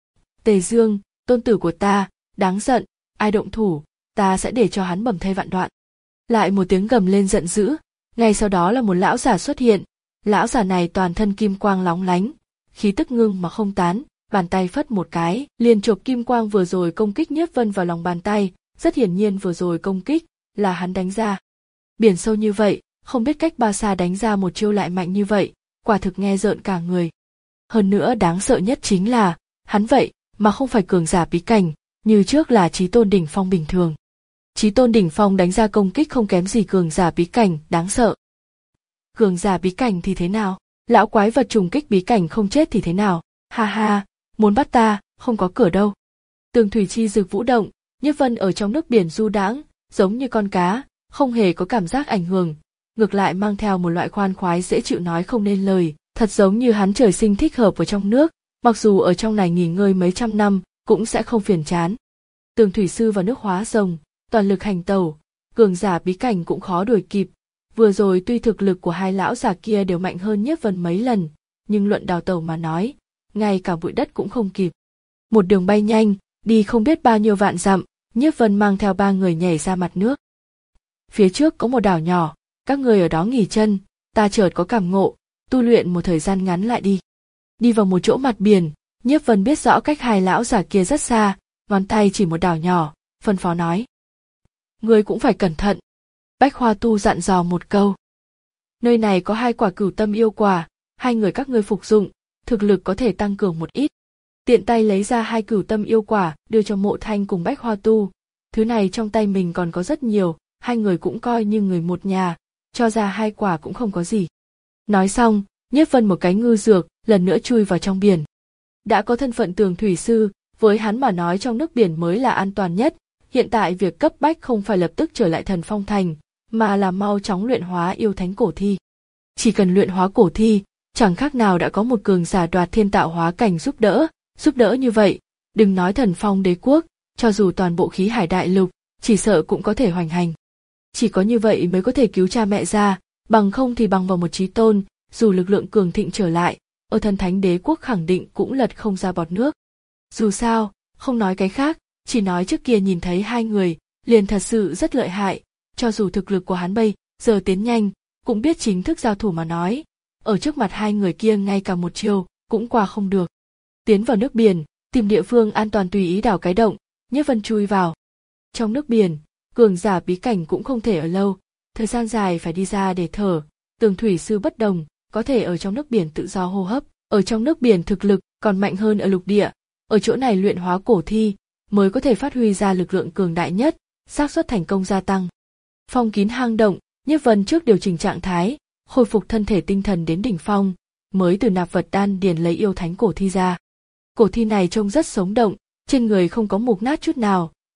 Tề Dương, tôn tử của ta, đáng giận, ai động thủ, ta sẽ để cho hắn bầm thây vạn đoạn. Lại một tiếng gầm lên giận dữ, ngay sau đó là một lão già xuất hiện. Lão già này toàn thân kim quang lóng lánh, khí tức ngưng mà không tán, bàn tay phất một cái, liền chộp kim quang vừa rồi công kích Nhiếp Vân vào lòng bàn tay, rất hiển nhiên vừa rồi công kích là hắn đánh ra. Biển sâu như vậy, không biết cách bao xa đánh ra một chiêu lại mạnh như vậy, quả thực nghe rợn cả người. Hơn nữa đáng sợ nhất chính là, hắn vậy mà không phải cường giả bí cảnh, như trước là Chí Tôn đỉnh phong bình thường. Chí Tôn đỉnh phong đánh ra công kích không kém gì cường giả bí cảnh, đáng sợ. Cường giả bí cảnh thì thế nào? Lão quái vật trùng kích bí cảnh không chết thì thế nào? Ha ha, muốn bắt ta, không có cửa đâu. Tường thủy chi rực vũ động, Nhiếp Vân ở trong nước biển du đãng, giống như con cá, không hề có cảm giác ảnh hưởng, ngược lại mang theo một loại khoan khoái dễ chịu nói không nên lời, thật giống như hắn trời sinh thích hợp ở trong nước, mặc dù ở trong này nghỉ ngơi mấy trăm năm, cũng sẽ không phiền chán. Tường thủy sư vào nước hóa rồng, toàn lực hành tẩu, cường giả bí cảnh cũng khó đuổi kịp. Vừa rồi tuy thực lực của hai lão già kia đều mạnh hơn Nhiếp Vân mấy lần, nhưng luận đào tẩu mà nói, ngay cả bụi đất cũng không kịp. Một đường bay nhanh, đi không biết bao nhiêu vạn dặm, Nhiếp Vân mang theo ba người nhảy ra mặt nước. Phía trước có một đảo nhỏ, các người ở đó nghỉ chân, ta chợt có cảm ngộ, tu luyện một thời gian ngắn lại đi. Đi vào một chỗ mặt biển, Nhiếp Vân biết rõ cách hai lão già kia rất xa, ngón tay chỉ một đảo nhỏ, phân phó nói. Ngươi cũng phải cẩn thận. Bách Hoa Tu dặn dò một câu. Nơi này có hai quả Cửu Tâm Yêu Quả, hai người các ngươi phục dụng, thực lực có thể tăng cường một ít. Tiện tay lấy ra hai Cửu Tâm Yêu Quả đưa cho Mộ Thanh cùng Bách Hoa Tu. Thứ này trong tay mình còn có rất nhiều, hai người cũng coi như người một nhà, cho ra hai quả cũng không có gì. Nói xong, Nhiếp Vân một cái ngư dược, lần nữa chui vào trong biển. Đã có thân phận tường thủy sư, với hắn mà nói trong nước biển mới là an toàn nhất. Hiện tại việc cấp bách không phải lập tức trở lại Thần Phong Thành, mà là mau chóng luyện hóa yêu thánh cổ thi. Chỉ cần luyện hóa cổ thi, chẳng khác nào đã có một cường giả đoạt thiên tạo hóa cảnh giúp đỡ, giúp đỡ như vậy, đừng nói Thần Phong đế quốc, cho dù toàn bộ khí hải đại lục, chỉ sợ cũng có thể hoành hành. Chỉ có như vậy mới có thể cứu cha mẹ ra, bằng không thì bằng vào một chí tôn, dù lực lượng cường thịnh trở lại, ở Thần Thánh đế quốc khẳng định cũng lật không ra bọt nước. Dù sao, không nói cái khác, chỉ nói trước kia nhìn thấy hai người, liền thật sự rất lợi hại, cho dù thực lực của hắn bây giờ tiến nhanh, cũng biết chính thức giao thủ mà nói, ở trước mặt hai người kia ngay cả một chiều, cũng qua không được. Tiến vào nước biển, tìm địa phương an toàn tùy ý đào cái động, Nhiếp Vân chui vào. Trong nước biển, cường giả bí cảnh cũng không thể ở lâu, thời gian dài phải đi ra để thở, tường thủy sư bất đồng, có thể ở trong nước biển tự do hô hấp, ở trong nước biển thực lực còn mạnh hơn ở lục địa, ở chỗ này luyện hóa cổ thi, mới có thể phát huy ra lực lượng cường đại nhất, xác suất thành công gia tăng. Phong kín hang động, Nhiếp Vân trước điều chỉnh trạng thái, khôi phục thân thể tinh thần đến đỉnh phong, mới từ nạp vật đan điền lấy yêu thánh cổ thi ra. Cổ thi này trông rất sống động, trên người không có mục nát chút nào,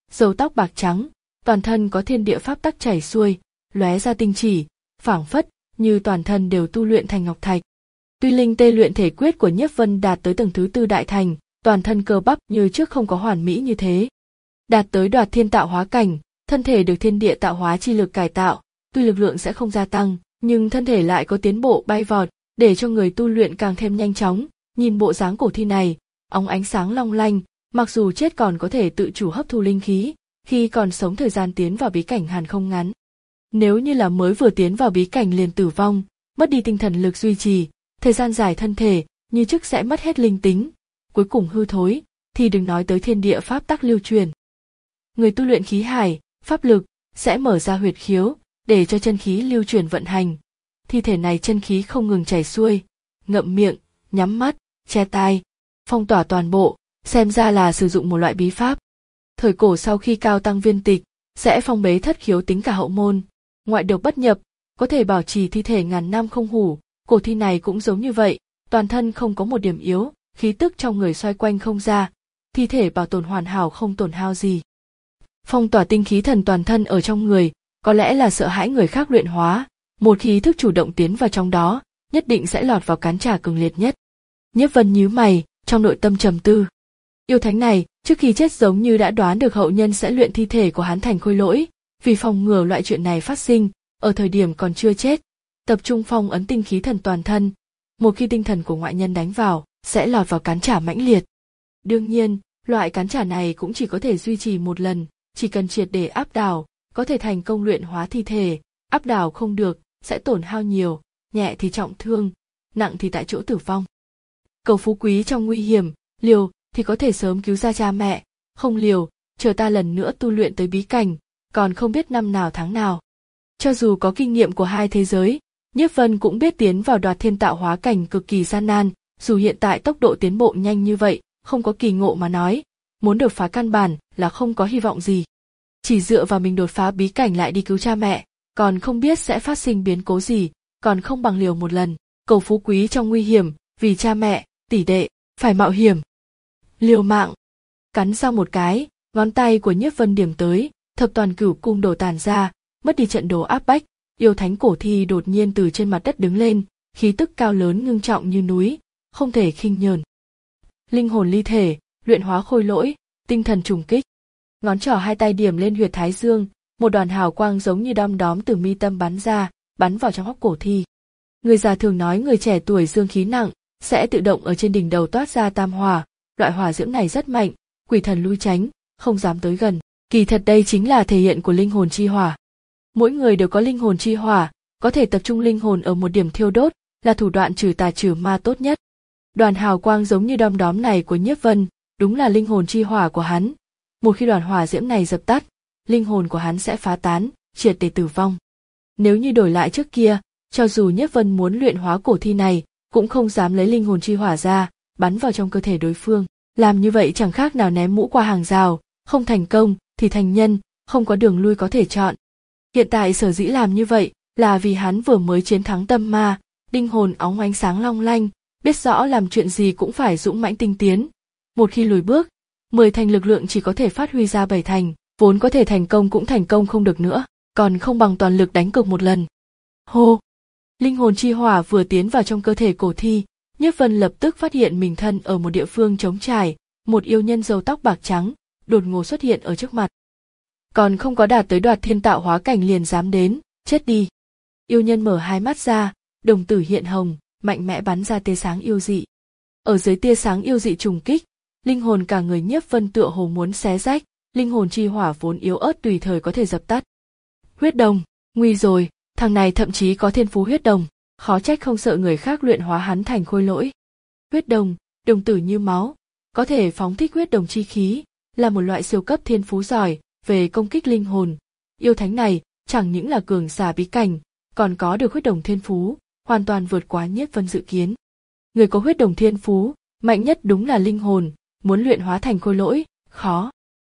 râu tóc bạc trắng, toàn thân có thiên địa pháp tắc chảy xuôi, lóe ra tinh chỉ, phảng phất như toàn thân đều tu luyện thành ngọc thạch. Tuy linh tê luyện thể quyết của Nhiếp Vân đạt tới tầng thứ tư đại thành, toàn thân cơ bắp như trước không có hoàn mỹ như thế. Đạt tới đoạt thiên tạo hóa cảnh, thân thể được thiên địa tạo hóa chi lực cải tạo, tuy lực lượng sẽ không gia tăng, nhưng thân thể lại có tiến bộ bay vọt, để cho người tu luyện càng thêm nhanh chóng. Nhìn bộ dáng cổ thi này, óng ánh sáng long lanh, mặc dù chết còn có thể tự chủ hấp thu linh khí, khi còn sống thời gian tiến vào bí cảnh hàn không ngắn. Nếu như là mới vừa tiến vào bí cảnh liền tử vong, mất đi tinh thần lực duy trì, thời gian dài thân thể như trước sẽ mất hết linh tính, cuối cùng hư thối, thì đừng nói tới thiên địa pháp tắc lưu truyền. Người tu luyện khí hải, pháp lực sẽ mở ra huyệt khiếu để cho chân khí lưu truyền vận hành. Thi thể này chân khí không ngừng chảy xuôi, ngậm miệng, nhắm mắt, che tai, phong tỏa toàn bộ, xem ra là sử dụng một loại bí pháp. Thời cổ sau khi cao tăng viên tịch, sẽ phong bế thất khiếu tính cả hậu môn, ngoại độc bất nhập, có thể bảo trì thi thể ngàn năm không hủ. Cổ thi này cũng giống như vậy, toàn thân không có một điểm yếu, khí tức trong người xoay quanh không ra, thi thể bảo tồn hoàn hảo không tổn hao gì. Phong tỏa tinh khí thần toàn thân ở trong người, có lẽ là sợ hãi người khác luyện hóa, một khí thức chủ động tiến vào trong đó, nhất định sẽ lọt vào cán trả cường liệt nhất. Nhiếp Vân nhíu mày, trong nội tâm trầm tư. Yêu thánh này, trước khi chết giống như đã đoán được hậu nhân sẽ luyện thi thể của hắn thành khôi lỗi, vì phòng ngừa loại chuyện này phát sinh, ở thời điểm còn chưa chết, tập trung phong ấn tinh khí thần toàn thân, một khi tinh thần của ngoại nhân đánh vào, sẽ lọt vào cán trả mãnh liệt. Đương nhiên, loại cán trả này cũng chỉ có thể duy trì một lần, chỉ cần triệt để áp đảo, có thể thành công luyện hóa thi thể, áp đảo không được, sẽ tổn hao nhiều, nhẹ thì trọng thương, nặng thì tại chỗ tử vong. Cầu phú quý trong nguy hiểm, liều thì có thể sớm cứu ra cha mẹ, không liều, chờ ta lần nữa tu luyện tới bí cảnh, còn không biết năm nào tháng nào. Cho dù có kinh nghiệm của hai thế giới, Nhiếp Vân cũng biết tiến vào đoạt thiên tạo hóa cảnh cực kỳ gian nan, dù hiện tại tốc độ tiến bộ nhanh như vậy, không có kỳ ngộ mà nói, muốn đột phá căn bản là không có hy vọng gì. Chỉ dựa vào mình đột phá bí cảnh lại đi cứu cha mẹ, còn không biết sẽ phát sinh biến cố gì, còn không bằng liều một lần, cầu phú quý trong nguy hiểm, vì cha mẹ, tỷ đệ, phải mạo hiểm. Liều mạng. Cắn sau một cái, ngón tay của Nhiếp Vân điểm tới, thập toàn cửu cung đổ tàn ra, mất đi trận đồ áp bách, yêu thánh cổ thi đột nhiên từ trên mặt đất đứng lên, khí tức cao lớn ngưng trọng như núi, không thể khinh nhờn. Linh hồn ly thể, luyện hóa khôi lỗi, tinh thần trùng kích. Ngón trỏ hai tay điểm lên huyệt thái dương, một đoàn hào quang giống như đom đóm từ mi tâm bắn ra, bắn vào trong hốc cổ thi. Người già thường nói người trẻ tuổi dương khí nặng, sẽ tự động ở trên đỉnh đầu toát ra tam hỏa, loại hỏa diễm này rất mạnh, quỷ thần lui tránh, không dám tới gần. Kỳ thật đây chính là thể hiện của linh hồn chi hỏa. Mỗi người đều có linh hồn chi hỏa, có thể tập trung linh hồn ở một điểm thiêu đốt, là thủ đoạn trừ tà trừ ma tốt nhất. Đoàn hào quang giống như đom đóm này của Nhiếp Vân, đúng là linh hồn chi hỏa của hắn. Một khi đoàn hỏa diễm này dập tắt, linh hồn của hắn sẽ phá tán, triệt để tử vong. Nếu như đổi lại trước kia, cho dù Nhiếp Vân muốn luyện hóa cổ thi này, cũng không dám lấy linh hồn chi hỏa ra, bắn vào trong cơ thể đối phương. Làm như vậy chẳng khác nào ném mũ qua hàng rào, không thành công thì thành nhân, không có đường lui có thể chọn. Hiện tại sở dĩ làm như vậy là vì hắn vừa mới chiến thắng tâm ma, linh hồn óng ánh sáng long lanh, biết rõ làm chuyện gì cũng phải dũng mãnh tinh tiến. Một khi lùi bước, mười thành lực lượng chỉ có thể phát huy ra bảy thành, vốn có thể thành công cũng thành công không được nữa, còn không bằng toàn lực đánh cược một lần. Hô! Linh hồn chi hỏa vừa tiến vào trong cơ thể cổ thi, Nhiếp Vân lập tức phát hiện mình thân ở một địa phương trống trải, một yêu nhân râu tóc bạc trắng, đột ngột xuất hiện ở trước mặt. Còn không có đạt tới đoạt thiên tạo hóa cảnh liền dám đến, chết đi. Yêu nhân mở hai mắt ra, đồng tử hiện hồng, mạnh mẽ bắn ra tia sáng yêu dị. Ở dưới tia sáng yêu dị trùng kích, linh hồn cả người Nhiếp Vân tựa hồ muốn xé rách, linh hồn chi hỏa vốn yếu ớt tùy thời có thể dập tắt. Huyết đồng, nguy rồi, thằng này thậm chí có thiên phú huyết đồng, khó trách không sợ người khác luyện hóa hắn thành khôi lỗi. Huyết đồng, đồng tử như máu, có thể phóng thích huyết đồng chi khí, là một loại siêu cấp thiên phú giỏi về công kích linh hồn. Yêu thánh này chẳng những là cường giả bí cảnh, còn có được huyết đồng thiên phú, hoàn toàn vượt quá Nhiếp Vân dự kiến. Người có huyết đồng thiên phú, mạnh nhất đúng là linh hồn, muốn luyện hóa thành khôi lỗi, khó.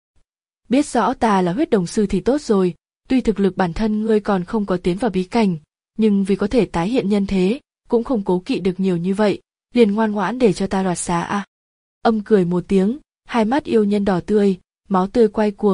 Biết rõ ta là huyết đồng sư thì tốt rồi, tuy thực lực bản thân ngươi còn không có tiến vào bí cảnh, nhưng vì có thể tái hiện nhân thế, cũng không cố kỵ được nhiều như vậy, liền ngoan ngoãn để cho ta đoạt xá à. Âm cười một tiếng, hai mắt yêu nhân đỏ tươi, máu tươi quay cuồng,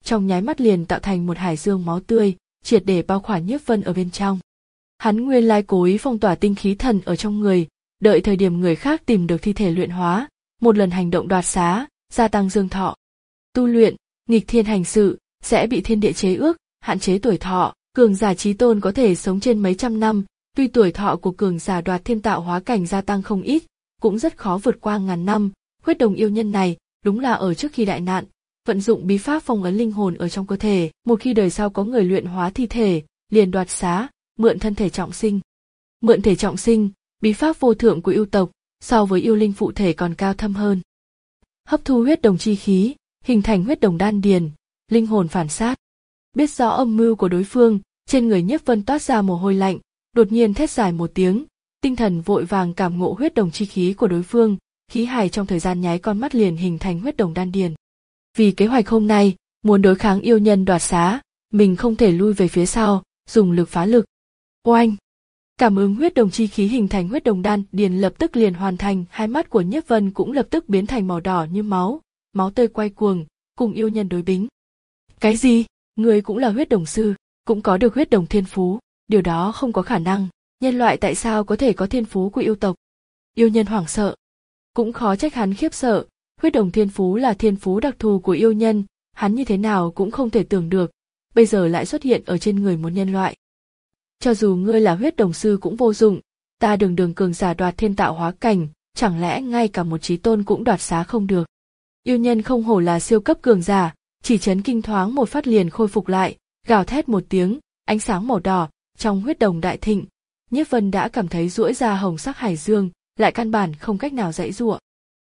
trong nháy mắt liền tạo thành một hải dương máu tươi, triệt để bao khỏa Nhiếp Vân ở bên trong. Hắn nguyên lai cố ý phong tỏa tinh khí thần ở trong người, đợi thời điểm người khác tìm được thi thể luyện hóa, một lần hành động đoạt xá, gia tăng dương thọ. Tu luyện, nghịch thiên hành sự, sẽ bị thiên địa chế ước, hạn chế tuổi thọ, cường giả chí tôn có thể sống trên mấy trăm năm, tuy tuổi thọ của cường giả đoạt thiên tạo hóa cảnh gia tăng không ít, cũng rất khó vượt qua ngàn năm. Huyết đồng yêu nhân này đúng là ở trước khi đại nạn, vận dụng bí pháp phong ấn linh hồn ở trong cơ thể, một khi đời sau có người luyện hóa thi thể, liền đoạt xá, mượn thân thể trọng sinh. Mượn thể trọng sinh, bí pháp vô thượng của yêu tộc, so với yêu linh phụ thể còn cao thâm hơn. Hấp thu huyết đồng chi khí, hình thành huyết đồng đan điền, linh hồn phản sát. Biết rõ âm mưu của đối phương, trên người Nhiếp Vân toát ra mồ hôi lạnh, đột nhiên thét dài một tiếng, tinh thần vội vàng cảm ngộ huyết đồng chi khí của đối phương, khí hải trong thời gian nháy con mắt liền hình thành huyết đồng đan điền. Vì kế hoạch hôm nay, muốn đối kháng yêu nhân đoạt xá, mình không thể lui về phía sau, dùng lực phá lực. Oanh! Cảm ứng huyết đồng chi khí hình thành huyết đồng đan điền lập tức liền hoàn thành, hai mắt của Nhiếp Vân cũng lập tức biến thành màu đỏ như máu, máu tươi quay cuồng, cùng yêu nhân đối bính. Cái gì? Ngươi cũng là huyết đồng sư, cũng có được huyết đồng thiên phú, điều đó không có khả năng, nhân loại tại sao có thể có thiên phú của yêu tộc? Yêu nhân hoảng sợ. Cũng khó trách hắn khiếp sợ, huyết đồng thiên phú là thiên phú đặc thù của yêu nhân, hắn như thế nào cũng không thể tưởng được, bây giờ lại xuất hiện ở trên người một nhân loại. Cho dù ngươi là huyết đồng sư cũng vô dụng, ta đường đường cường giả đoạt thiên tạo hóa cảnh, chẳng lẽ ngay cả một chí tôn cũng đoạt xá không được? Yêu nhân không hổ là siêu cấp cường giả, chỉ chấn kinh thoáng một phát liền khôi phục lại, gào thét một tiếng, ánh sáng màu đỏ trong huyết đồng đại thịnh. Nhiếp Vân đã cảm thấy duỗi ra hồng sắc hải dương, lại căn bản không cách nào giãy giụa.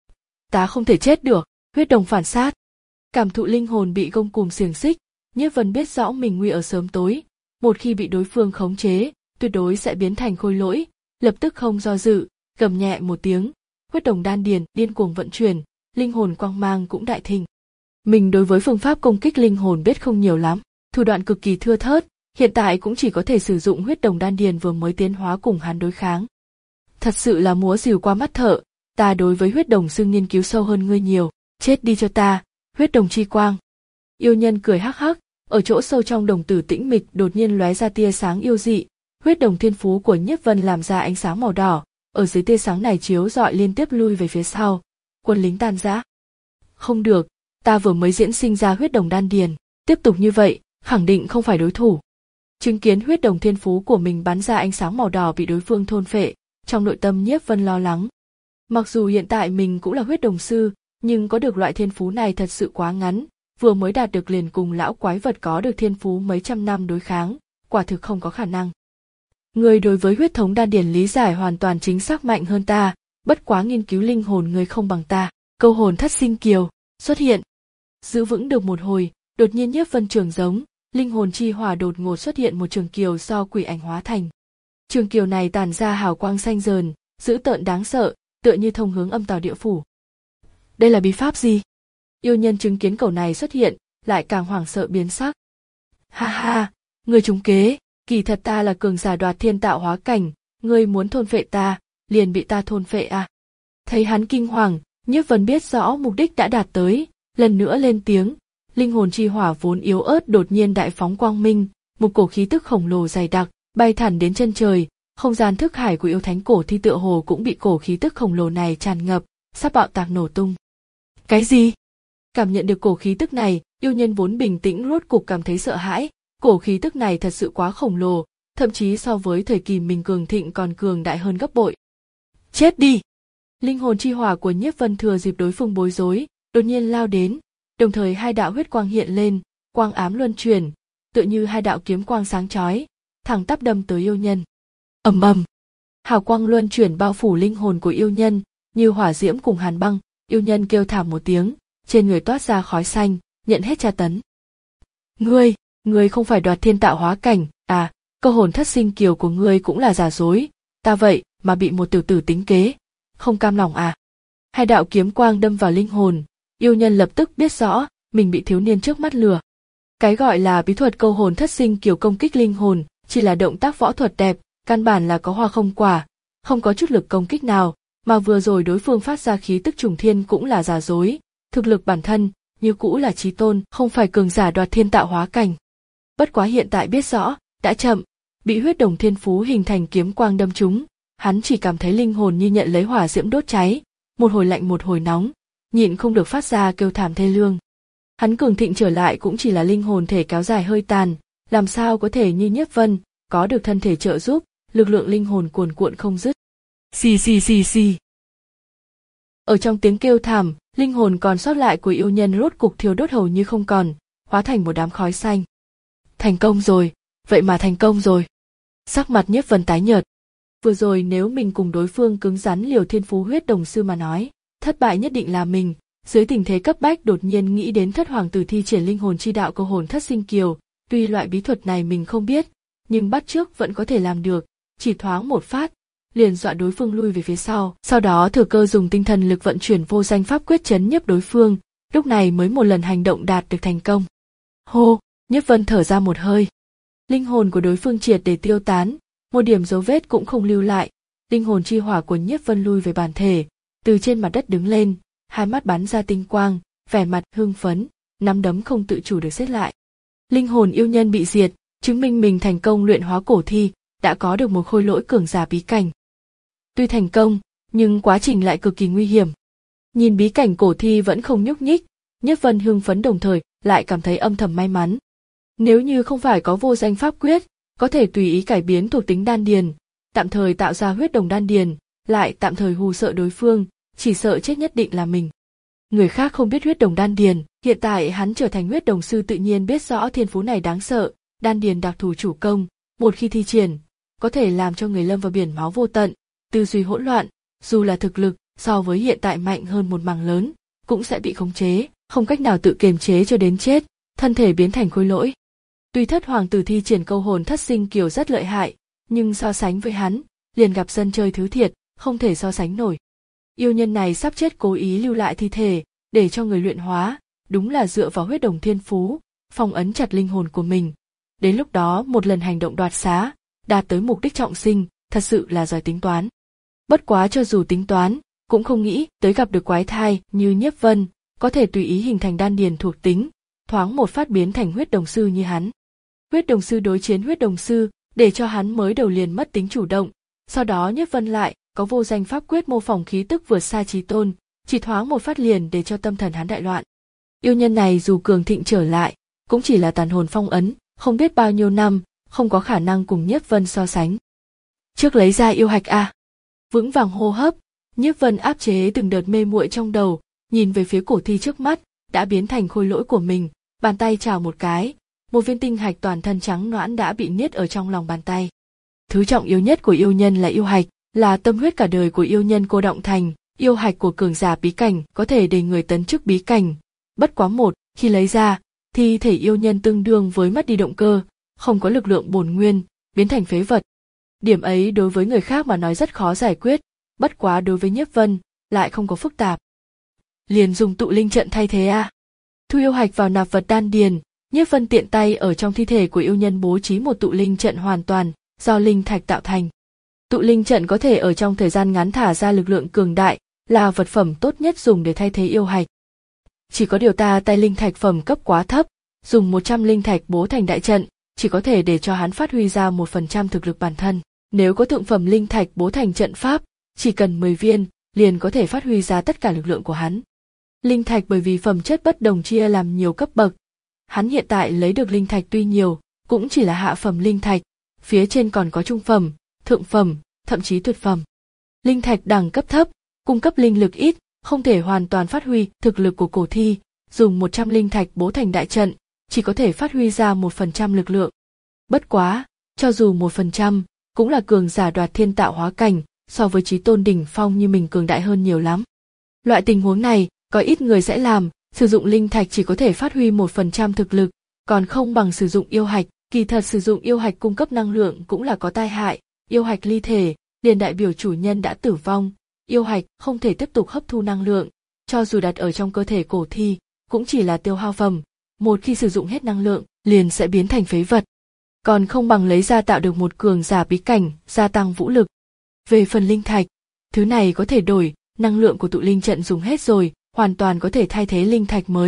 Ta không thể chết được, huyết đồng phản sát. Cảm thụ linh hồn bị gông cùm xiềng xích, Nhiếp Vân biết rõ mình nguy ở sớm tối, một khi bị đối phương khống chế, tuyệt đối sẽ biến thành khôi lỗi, lập tức không do dự, gầm nhẹ một tiếng, huyết đồng đan điền điên cuồng vận chuyển, linh hồn quang mang cũng đại thịnh. Mình đối với phương pháp công kích linh hồn biết không nhiều lắm, thủ đoạn cực kỳ thưa thớt, hiện tại cũng chỉ có thể sử dụng huyết đồng đan điền vừa mới tiến hóa cùng hắn đối kháng. Thật sự là múa rìu qua mắt thợ, ta đối với huyết đồng sư nghiên cứu sâu hơn ngươi nhiều, chết đi cho ta, huyết đồng chi quang. Yêu nhân cười hắc hắc, ở chỗ sâu trong đồng tử tĩnh mịch đột nhiên lóe ra tia sáng yêu dị, huyết đồng thiên phú của Nhiếp Vân làm ra ánh sáng màu đỏ, ở dưới tia sáng này chiếu rọi liên tiếp lui về phía sau, quân lính tan rã. Không được, ta vừa mới diễn sinh ra huyết đồng đan điền, tiếp tục như vậy, khẳng định không phải đối thủ. Chứng kiến huyết đồng thiên phú của mình bắn ra ánh sáng màu đỏ bị đối phương thôn phệ, trong nội tâm Nhiếp Vân lo lắng. Mặc dù hiện tại mình cũng là huyết đồng sư, nhưng có được loại thiên phú này thật sự quá ngắn, vừa mới đạt được liền cùng lão quái vật có được thiên phú mấy trăm năm đối kháng, quả thực không có khả năng. Người đối với huyết thống đan điền lý giải hoàn toàn chính xác mạnh hơn ta, bất quá nghiên cứu linh hồn người không bằng ta. Câu hồn thất sinh kiều xuất hiện. Giữ vững được một hồi, đột nhiên Nhiếp Vân trường giống, linh hồn chi hỏa đột ngột xuất hiện một trường kiều do quỷ ảnh hóa thành. Trường kiều này tản ra hào quang xanh rờn, dữ tợn đáng sợ, tựa như thông hướng âm tào địa phủ. Đây là bí pháp gì? Yêu nhân chứng kiến cầu này xuất hiện, lại càng hoảng sợ biến sắc. Ha ha, ngươi trúng kế, kỳ thật ta là cường giả đoạt thiên tạo hóa cảnh, ngươi muốn thôn phệ ta, liền bị ta thôn phệ à? Thấy hắn kinh hoàng, Nhiếp Vân biết rõ mục đích đã đạt tới, lần nữa lên tiếng, linh hồn chi hỏa vốn yếu ớt đột nhiên đại phóng quang minh, một cổ khí tức khổng lồ dày đặc, bay thẳng đến chân trời, không gian thức hải của yêu thánh cổ thi tựa hồ cũng bị cổ khí tức khổng lồ này tràn ngập, sắp bạo tạc nổ tung. Cái gì? Cảm nhận được cổ khí tức này, yêu nhân vốn bình tĩnh rốt cục cảm thấy sợ hãi, cổ khí tức này thật sự quá khổng lồ, thậm chí so với thời kỳ mình cường thịnh còn cường đại hơn gấp bội. Chết đi! Linh hồn chi hỏa của Nhiếp Vân thừa dịp đối phương bối rối, đột nhiên lao đến, đồng thời hai đạo huyết quang hiện lên, quang ám luân chuyển, tựa như hai đạo kiếm quang sáng chói, thẳng tắp đâm tới yêu nhân. Ầm ầm, hào quang luân chuyển bao phủ linh hồn của yêu nhân, như hỏa diễm cùng hàn băng. Yêu nhân kêu thảm một tiếng, trên người toát ra khói xanh, nhận hết tra tấn. Ngươi, ngươi không phải đoạt thiên tạo hóa cảnh, à? Câu hồn thất sinh kiều của ngươi cũng là giả dối, ta vậy mà bị một tiểu tử tính kế, không cam lòng à? Hai đạo kiếm quang đâm vào linh hồn, yêu nhân lập tức biết rõ mình bị thiếu niên trước mắt lừa. Cái gọi là bí thuật câu hồn thất sinh kiều công kích linh hồn, chỉ là động tác võ thuật đẹp, căn bản là có hoa không quả, không có chút lực công kích nào, mà vừa rồi đối phương phát ra khí tức trùng thiên cũng là giả dối, thực lực bản thân như cũ là chí tôn, không phải cường giả đoạt thiên tạo hóa cảnh. Bất quá hiện tại biết rõ, đã chậm, bị huyết đồng thiên phú hình thành kiếm quang đâm trúng, hắn chỉ cảm thấy linh hồn như nhận lấy hỏa diễm đốt cháy, một hồi lạnh một hồi nóng, nhịn không được phát ra kêu thảm thê lương. Hắn cường thịnh trở lại cũng chỉ là linh hồn thể kéo dài hơi tàn, làm sao có thể như Nhiếp Vân, có được thân thể trợ giúp, lực lượng linh hồn cuồn cuộn không dứt. Xì xì xì xì. Ở trong tiếng kêu thảm, linh hồn còn sót lại của yêu nhân rốt cục thiêu đốt hầu như không còn, hóa thành một đám khói xanh. Thành công rồi, vậy mà thành công rồi. Sắc mặt Nhiếp Vân tái nhợt. Vừa rồi nếu mình cùng đối phương cứng rắn liều thiên phú huyết đồng sư mà nói, thất bại nhất định là mình. Dưới tình thế cấp bách đột nhiên nghĩ đến thất hoàng tử thi triển linh hồn chi đạo câu hồn thất sinh kiều, tuy loại bí thuật này mình không biết, nhưng bắt chước vẫn có thể làm được, chỉ thoáng một phát, liền dọa đối phương lui về phía sau, sau đó thừa cơ dùng tinh thần lực vận chuyển vô danh pháp quyết chấn nhiếp đối phương, lúc này mới một lần hành động đạt được thành công. Hô, Nhiếp Vân thở ra một hơi. Linh hồn của đối phương triệt để tiêu tán, một điểm dấu vết cũng không lưu lại, linh hồn chi hỏa của Nhiếp Vân lui về bản thể, từ trên mặt đất đứng lên, hai mắt bắn ra tinh quang, vẻ mặt hưng phấn, nắm đấm không tự chủ được siết lại. Linh hồn yêu nhân bị diệt, chứng minh mình thành công luyện hóa cổ thi, đã có được một khôi lỗi cường giả bí cảnh. Tuy thành công, nhưng quá trình lại cực kỳ nguy hiểm. Nhìn bí cảnh cổ thi vẫn không nhúc nhích, Nhiếp Vân hưng phấn đồng thời lại cảm thấy âm thầm may mắn. Nếu như không phải có vô danh pháp quyết, có thể tùy ý cải biến thuộc tính đan điền, tạm thời tạo ra huyết đồng đan điền, lại tạm thời hù sợ đối phương, chỉ sợ chết nhất định là mình. Người khác không biết huyết đồng đan điền, hiện tại hắn trở thành huyết đồng sư tự nhiên biết rõ thiên phú này đáng sợ, đan điền đặc thù chủ công, một khi thi triển, có thể làm cho người lâm vào biển máu vô tận, tư duy hỗn loạn, dù là thực lực so với hiện tại mạnh hơn một mảng lớn, cũng sẽ bị khống chế, không cách nào tự kiềm chế cho đến chết, thân thể biến thành khối lỗi. Tuy thất hoàng tử thi triển câu hồn thất sinh kiều rất lợi hại, nhưng so sánh với hắn, liền gặp dân chơi thứ thiệt, không thể so sánh nổi. Yêu nhân này sắp chết cố ý lưu lại thi thể, để cho người luyện hóa, đúng là dựa vào huyết đồng thiên phú, phong ấn chặt linh hồn của mình. Đến lúc đó một lần hành động đoạt xá, đạt tới mục đích trọng sinh, thật sự là giỏi tính toán. Bất quá cho dù tính toán, cũng không nghĩ tới gặp được quái thai như Nhiếp Vân, có thể tùy ý hình thành đan điền thuộc tính, thoáng một phát biến thành huyết đồng sư như hắn. Huyết đồng sư đối chiến huyết đồng sư, để cho hắn mới đầu liền mất tính chủ động, sau đó Nhiếp Vân lại có vô danh pháp quyết mô phỏng khí tức vượt xa chí tôn, chỉ thoáng một phát liền để cho tâm thần hắn đại loạn. Yêu nhân này dù cường thịnh trở lại, cũng chỉ là tàn hồn phong ấn, không biết bao nhiêu năm, không có khả năng cùng Nhiếp Vân so sánh. Trước lấy ra yêu hạch a. Vững vàng hô hấp, Nhiếp Vân áp chế từng đợt mê muội trong đầu, nhìn về phía cổ thi trước mắt, đã biến thành khôi lỗi của mình, bàn tay chào một cái, một viên tinh hạch toàn thân trắng nõn đã bị niết ở trong lòng bàn tay. Thứ trọng yếu nhất của yêu nhân là yêu hạch, là tâm huyết cả đời của yêu nhân cô động thành, yêu hạch của cường giả bí cảnh có thể để người tấn chức bí cảnh. Bất quá một, khi lấy ra, thi thể yêu nhân tương đương với mất đi động cơ, không có lực lượng bổn nguyên, biến thành phế vật. Điểm ấy đối với người khác mà nói rất khó giải quyết, bất quá đối với Nhiếp Vân, lại không có phức tạp. Liền dùng tụ linh trận thay thế a. À. Thu yêu hạch vào nạp vật đan điền, Nhiếp Vân tiện tay ở trong thi thể của yêu nhân bố trí một tụ linh trận hoàn toàn, do linh thạch tạo thành. Tụ linh trận có thể ở trong thời gian ngắn thả ra lực lượng cường đại, là vật phẩm tốt nhất dùng để thay thế yêu hạch. Chỉ có điều ta tay linh thạch phẩm cấp quá thấp, dùng một trăm linh thạch bố thành đại trận, chỉ có thể để cho hắn phát huy ra một phần trăm thực lực bản thân. Nếu có thượng phẩm linh thạch bố thành trận pháp, chỉ cần mười viên, liền có thể phát huy ra tất cả lực lượng của hắn. Linh thạch bởi vì phẩm chất bất đồng chia làm nhiều cấp bậc. Hắn hiện tại lấy được linh thạch tuy nhiều, cũng chỉ là hạ phẩm linh thạch, phía trên còn có trung phẩm, thượng phẩm, thậm chí tuyệt phẩm. Linh thạch đẳng cấp thấp, cung cấp linh lực ít, không thể hoàn toàn phát huy thực lực của cổ thi, dùng một trăm linh thạch bố thành đại trận, chỉ có thể phát huy ra một phần trăm lực lượng. Bất quá, cho dù một phần trăm, cũng là cường giả đoạt thiên tạo hóa cảnh, so với chí tôn đỉnh phong như mình cường đại hơn nhiều lắm. Loại tình huống này, có ít người sẽ làm, sử dụng linh thạch chỉ có thể phát huy một phần trăm thực lực, còn không bằng sử dụng yêu hạch. Kỳ thật sử dụng yêu hạch cung cấp năng lượng cũng là có tai hại, yêu hạch ly thể, liền đại biểu chủ nhân đã tử vong, yêu hạch không thể tiếp tục hấp thu năng lượng, cho dù đặt ở trong cơ thể cổ thi, cũng chỉ là tiêu hao phẩm, một khi sử dụng hết năng lượng, liền sẽ biến thành phế vật. Còn không bằng lấy ra tạo được một cường giả bí cảnh, gia tăng vũ lực. Về phần linh thạch, thứ này có thể đổi, năng lượng của tụ linh trận dùng hết rồi, hoàn toàn có thể thay thế linh thạch mới,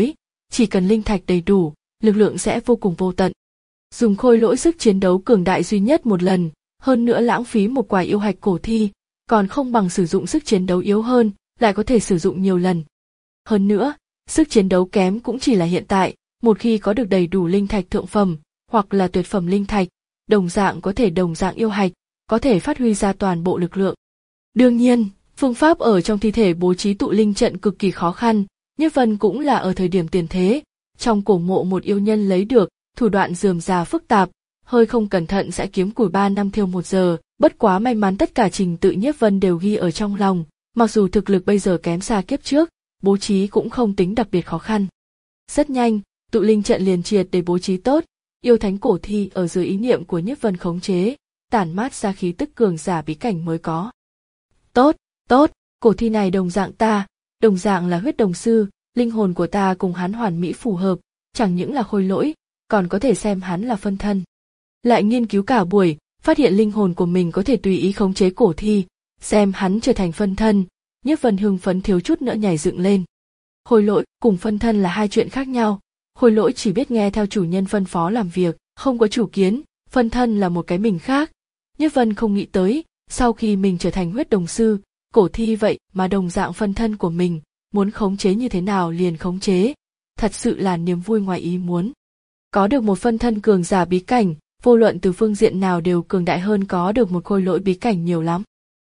chỉ cần linh thạch đầy đủ, lực lượng sẽ vô cùng vô tận. Dùng khôi lỗi sức chiến đấu cường đại duy nhất một lần, hơn nữa lãng phí một quả yêu hạch cổ thi, còn không bằng sử dụng sức chiến đấu yếu hơn, lại có thể sử dụng nhiều lần. Hơn nữa, sức chiến đấu kém cũng chỉ là hiện tại, một khi có được đầy đủ linh thạch thượng phẩm, hoặc là tuyệt phẩm linh thạch, đồng dạng có thể đồng dạng yêu hạch, có thể phát huy ra toàn bộ lực lượng. Đương nhiên, phương pháp ở trong thi thể bố trí tụ linh trận cực kỳ khó khăn, Nhiếp Vân cũng là ở thời điểm tiền thế, trong cổ mộ một yêu nhân lấy được, thủ đoạn rườm rà phức tạp, hơi không cẩn thận sẽ kiếm củi ba năm thiêu một giờ, bất quá may mắn tất cả trình tự Nhiếp Vân đều ghi ở trong lòng, mặc dù thực lực bây giờ kém xa kiếp trước, bố trí cũng không tính đặc biệt khó khăn. Rất nhanh, tụ linh trận liền triệt để bố trí tốt, yêu thánh cổ thi ở dưới ý niệm của Nhiếp Vân khống chế, tản mát ra khí tức cường giả bí cảnh mới có. Tốt, tốt, cổ thi này đồng dạng ta, đồng dạng là huyết đồng sư, linh hồn của ta cùng hắn hoàn mỹ phù hợp, chẳng những là khôi lỗi, còn có thể xem hắn là phân thân. Lại nghiên cứu cả buổi, phát hiện linh hồn của mình có thể tùy ý khống chế cổ thi, xem hắn trở thành phân thân, Nhiếp Vân hưng phấn thiếu chút nữa nhảy dựng lên. Khôi lỗi cùng phân thân là hai chuyện khác nhau, khôi lỗi chỉ biết nghe theo chủ nhân phân phó làm việc, không có chủ kiến, phân thân là một cái mình khác. Nhiếp Vân không nghĩ tới, sau khi mình trở thành huyết đồng sư, cổ thi vậy mà đồng dạng phân thân của mình, muốn khống chế như thế nào liền khống chế, thật sự là niềm vui ngoài ý muốn. Có được một phân thân cường giả bí cảnh, vô luận từ phương diện nào đều cường đại hơn có được một khôi lỗi bí cảnh nhiều lắm.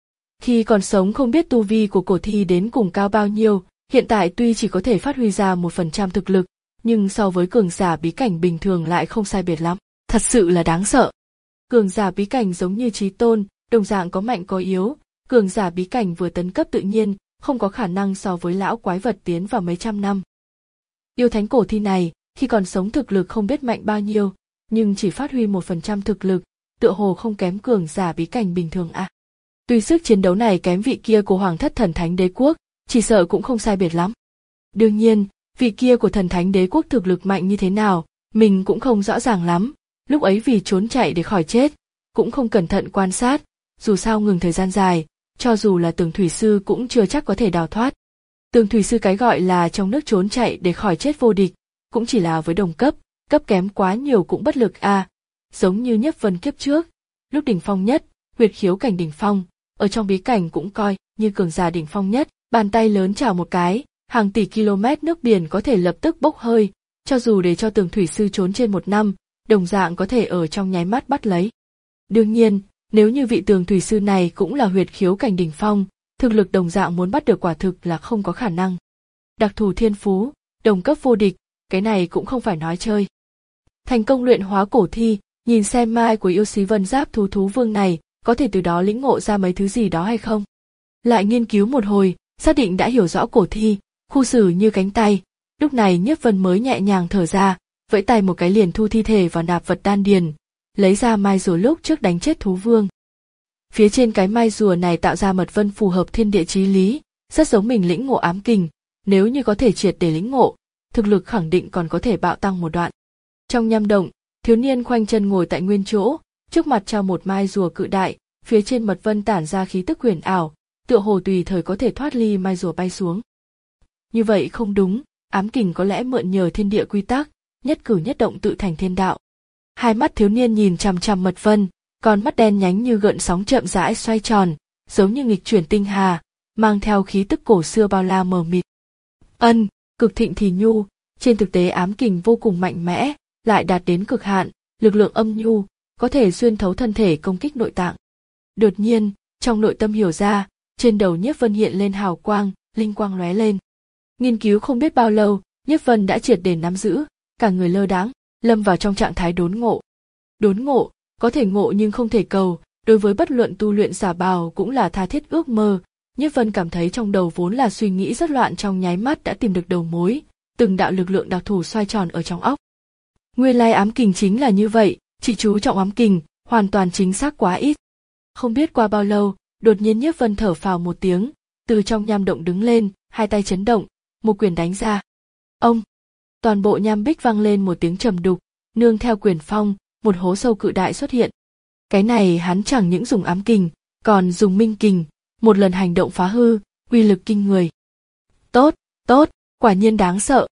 Khi còn sống không biết tu vi của cổ thi đến cùng cao bao nhiêu, hiện tại tuy chỉ có thể phát huy ra một phần trăm thực lực, nhưng so với cường giả bí cảnh bình thường lại không sai biệt lắm, thật sự là đáng sợ. Cường giả bí cảnh giống như Chí Tôn, đồng dạng có mạnh có yếu, cường giả bí cảnh vừa tấn cấp tự nhiên, không có khả năng so với lão quái vật tiến vào mấy trăm năm. Yêu thánh cổ thi này, khi còn sống thực lực không biết mạnh bao nhiêu, nhưng chỉ phát huy một phần trăm thực lực, tựa hồ không kém cường giả bí cảnh bình thường à. Tuy sức chiến đấu này kém vị kia của Hoàng thất thần thánh đế quốc, chỉ sợ cũng không sai biệt lắm. Đương nhiên, vị kia của thần thánh đế quốc thực lực mạnh như thế nào, mình cũng không rõ ràng lắm, lúc ấy vì trốn chạy để khỏi chết, cũng không cẩn thận quan sát, dù sao ngừng thời gian dài, cho dù là tường thủy sư cũng chưa chắc có thể đào thoát. Tường thủy sư cái gọi là trong nước trốn chạy để khỏi chết vô địch, cũng chỉ là với đồng cấp, cấp kém quá nhiều cũng bất lực a. À. Giống như Nhiếp Vân kiếp trước, lúc đỉnh phong nhất, huyệt khiếu cảnh đỉnh phong, ở trong bí cảnh cũng coi như cường giả đỉnh phong nhất, bàn tay lớn chảo một cái, hàng tỷ km nước biển có thể lập tức bốc hơi, cho dù để cho tường thủy sư trốn trên một năm, đồng dạng có thể ở trong nháy mắt bắt lấy. Đương nhiên, nếu như vị tường thủy sư này cũng là huyệt khiếu cảnh đỉnh phong, thực lực đồng dạng muốn bắt được quả thực là không có khả năng. Đặc thù thiên phú, đồng cấp vô địch, cái này cũng không phải nói chơi. Thành công luyện hóa cổ thi, nhìn xem mai của yêu xí vân giáp thú thú vương này, có thể từ đó lĩnh ngộ ra mấy thứ gì đó hay không. Lại nghiên cứu một hồi, xác định đã hiểu rõ cổ thi, khu xử như cánh tay, lúc này Nhiếp Vân mới nhẹ nhàng thở ra, vẫy tay một cái liền thu thi thể vào nạp vật đan điền, lấy ra mai rùa lúc trước đánh chết thú vương. Phía trên cái mai rùa này tạo ra mật vân phù hợp thiên địa chí lý, rất giống mình lĩnh ngộ ám kình, nếu như có thể triệt để lĩnh ngộ, thực lực khẳng định còn có thể bạo tăng một đoạn. Trong nham động, thiếu niên khoanh chân ngồi tại nguyên chỗ, trước mặt trao một mai rùa cự đại, phía trên mật vân tản ra khí tức huyền ảo, tựa hồ tùy thời có thể thoát ly mai rùa bay xuống. Như vậy không đúng, ám kình có lẽ mượn nhờ thiên địa quy tắc, nhất cử nhất động tự thành thiên đạo. Hai mắt thiếu niên nhìn chằm chằm mật vân, con mắt đen nhánh như gợn sóng chậm rãi xoay tròn, giống như nghịch chuyển tinh hà, mang theo khí tức cổ xưa bao la mờ mịt. Ân, cực thịnh thì nhu, trên thực tế ám kình vô cùng mạnh mẽ, lại đạt đến cực hạn, lực lượng âm nhu, có thể xuyên thấu thân thể công kích nội tạng. Đột nhiên, trong nội tâm hiểu ra, trên đầu Nhiếp Vân hiện lên hào quang, linh quang lóe lên. Nghiên cứu không biết bao lâu, Nhiếp Vân đã triệt để nắm giữ, cả người lơ đãng, lâm vào trong trạng thái đốn ngộ. Đốn ngộ, có thể ngộ nhưng không thể cầu, đối với bất luận tu luyện giả bào cũng là tha thiết ước mơ. Nhiếp Vân cảm thấy trong đầu vốn là suy nghĩ rất loạn trong nháy mắt đã tìm được đầu mối, từng đạo lực lượng đặc thù xoay tròn ở trong óc. Nguyên lai ám kình chính là như vậy, chỉ chú trọng ám kình, hoàn toàn chính xác quá ít. Không biết qua bao lâu, đột nhiên Nhiếp Vân thở phào một tiếng, từ trong nham động đứng lên, hai tay chấn động, một quyền đánh ra. Ông! Toàn bộ nham bích vang lên một tiếng trầm đục, nương theo quyền phong, một hố sâu cự đại xuất hiện. Cái này hắn chẳng những dùng ám kình, còn dùng minh kình, một lần hành động phá hư, uy lực kinh người. Tốt, tốt, quả nhiên đáng sợ.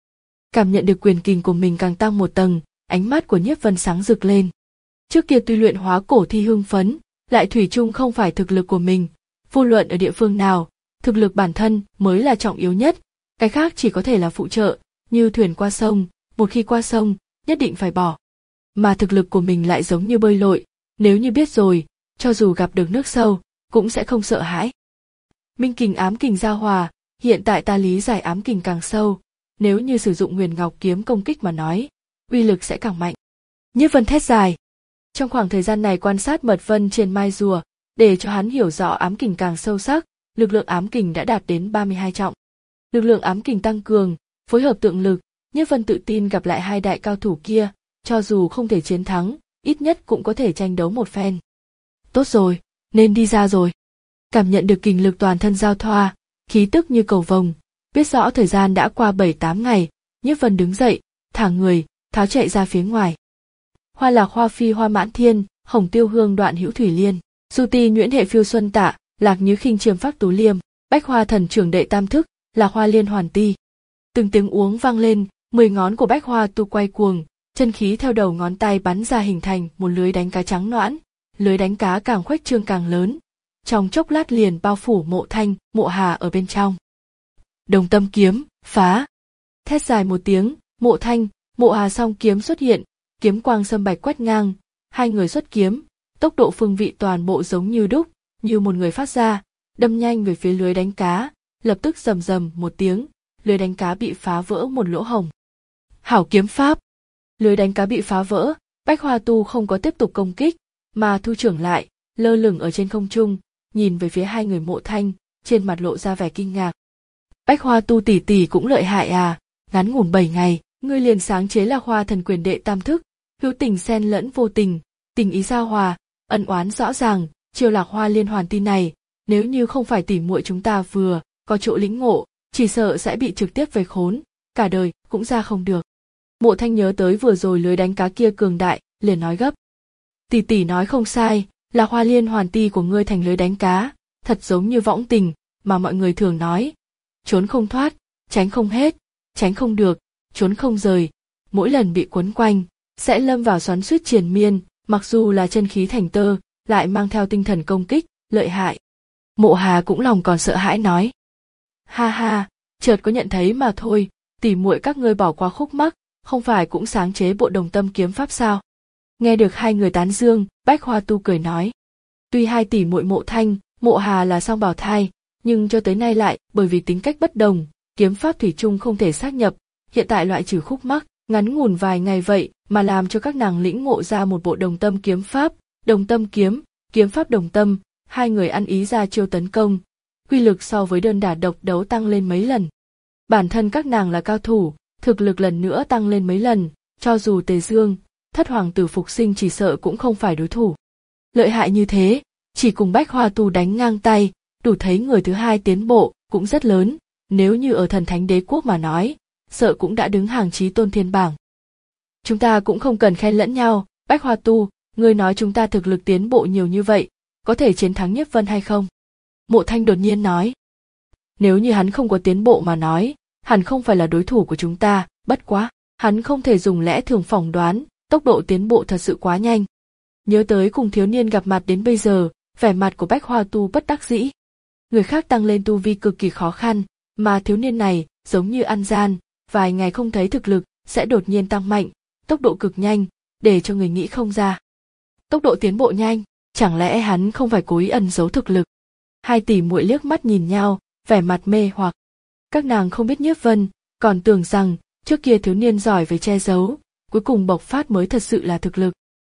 Cảm nhận được quyền kình của mình càng tăng một tầng, ánh mắt của Nhiếp Vân sáng rực lên. Trước kia tuy luyện hóa cổ thi hưng phấn, lại thủy chung không phải thực lực của mình, vô luận ở địa phương nào, thực lực bản thân mới là trọng yếu nhất, cái khác chỉ có thể là phụ trợ, như thuyền qua sông, một khi qua sông, nhất định phải bỏ. Mà thực lực của mình lại giống như bơi lội, nếu như biết rồi, cho dù gặp được nước sâu, cũng sẽ không sợ hãi. Minh kình ám kình giao hòa, hiện tại ta lý giải ám kình càng sâu, nếu như sử dụng Huyền Ngọc kiếm công kích mà nói, uy lực sẽ càng mạnh. Nhiếp Vân thét dài. Trong khoảng thời gian này quan sát mật vân trên mai rùa, để cho hắn hiểu rõ ám kình càng sâu sắc, lực lượng ám kình đã đạt đến ba mươi hai trọng. Lực lượng ám kình tăng cường, phối hợp tượng lực, Nhiếp Vân tự tin gặp lại hai đại cao thủ kia, cho dù không thể chiến thắng, ít nhất cũng có thể tranh đấu một phen. Tốt rồi, nên đi ra rồi. Cảm nhận được kình lực toàn thân giao thoa, khí tức như cầu vồng, biết rõ thời gian đã qua bảy tám ngày, Nhiếp Vân đứng dậy, thả người, tháo chạy ra phía ngoài. Hoa lạc hoa phi hoa mãn thiên, hồng tiêu hương đoạn hữu thủy liên, du ti nhuyễn hệ phiêu xuân tạ, lạc như khinh chiêm phác tú liêm, bách hoa thần trưởng đệ tam thức, lạc hoa liên hoàn ti. Từng tiếng uống vang lên, mười ngón của bách hoa tu quay cuồng, chân khí theo đầu ngón tay bắn ra hình thành một lưới đánh cá trắng noãn, lưới đánh cá càng khuếch trương càng lớn, trong chốc lát liền bao phủ Mộ Thanh, Mộ Hà ở bên trong. Đồng tâm kiếm, phá. Thét dài một tiếng, Mộ Thanh, Mộ Hà song kiếm xuất hiện, kiếm quang sâm bạch quét ngang, hai người xuất kiếm, tốc độ phương vị toàn bộ giống như đúc, như một người phát ra, đâm nhanh về phía lưới đánh cá, lập tức rầm rầm một tiếng, lưới đánh cá bị phá vỡ một lỗ hổng. Hảo kiếm pháp. Lưới đánh cá bị phá vỡ, Bách Hoa Tu không có tiếp tục công kích, mà thu trưởng lại, lơ lửng ở trên không trung, nhìn về phía hai người Mộ Thanh, trên mặt lộ ra vẻ kinh ngạc. Bách Hoa Tu tỷ tỷ cũng lợi hại à, ngắn ngủn bảy ngày, ngươi liền sáng chế là Hoa thần quyền đệ tam thức, hữu tình xen lẫn vô tình, tình ý giao hòa, ân oán rõ ràng, chiêu lạc hoa liên hoàn tin này, nếu như không phải tỉ muội chúng ta vừa có chỗ lĩnh ngộ, chỉ sợ sẽ bị trực tiếp vây khốn, cả đời cũng ra không được. Mộ Thanh nhớ tới vừa rồi lưới đánh cá kia cường đại, liền nói gấp. Tỷ tỷ nói không sai, lạc hoa liên hoàn ti của ngươi thành lưới đánh cá, thật giống như võng tình, mà mọi người thường nói. Trốn không thoát, tránh không hết, tránh không được, trốn không rời, mỗi lần bị quấn quanh, sẽ lâm vào xoắn xuýt triền miên, mặc dù là chân khí thành tơ, lại mang theo tinh thần công kích, lợi hại. Mộ Hà cũng lòng còn sợ hãi nói. Ha ha, chợt có nhận thấy mà thôi, tỉ muội các ngươi bỏ qua khúc mắc, không phải cũng sáng chế bộ đồng tâm kiếm pháp sao? Nghe được hai người tán dương, Bách Hoa Tu cười nói. Tuy hai tỷ muội Mộ Thanh, Mộ Hà là song bào thai, nhưng cho tới nay lại, bởi vì tính cách bất đồng, kiếm pháp thủy chung không thể xác nhập, hiện tại loại trừ khúc mắc, ngắn ngủn vài ngày vậy mà làm cho các nàng lĩnh ngộ ra một bộ đồng tâm kiếm pháp, đồng tâm kiếm, kiếm pháp đồng tâm, hai người ăn ý ra chiêu tấn công, quy lực so với đơn đả độc đấu tăng lên mấy lần. Bản thân các nàng là cao thủ, thực lực lần nữa tăng lên mấy lần, cho dù Tề Dương, thất hoàng tử phục sinh chỉ sợ cũng không phải đối thủ. Lợi hại như thế, chỉ cùng Bách Hoa Tu đánh ngang tay, đủ thấy người thứ hai tiến bộ cũng rất lớn, nếu như ở thần thánh đế quốc mà nói, sợ cũng đã đứng hàng chí tôn thiên bảng. Chúng ta cũng không cần khen lẫn nhau, Bách Hoa Tu, ngươi nói chúng ta thực lực tiến bộ nhiều như vậy, có thể chiến thắng Nhiếp Vân hay không? Mộ Thanh đột nhiên nói. Nếu như hắn không có tiến bộ mà nói, hẳn không phải là đối thủ của chúng ta, bất quá, hắn không thể dùng lẽ thường phỏng đoán, tốc độ tiến bộ thật sự quá nhanh. Nhớ tới cùng thiếu niên gặp mặt đến bây giờ, vẻ mặt của Bách Hoa Tu bất đắc dĩ. Người khác tăng lên tu vi cực kỳ khó khăn, mà thiếu niên này, giống như ăn gian, vài ngày không thấy thực lực, sẽ đột nhiên tăng mạnh, tốc độ cực nhanh, để cho người nghĩ không ra. Tốc độ tiến bộ nhanh, chẳng lẽ hắn không phải cố ý ẩn giấu thực lực? Hai tỷ muội liếc mắt nhìn nhau, vẻ mặt mê hoặc. Các nàng không biết Nhiếp Vân, còn tưởng rằng trước kia thiếu niên giỏi về che giấu, cuối cùng bộc phát mới thật sự là thực lực.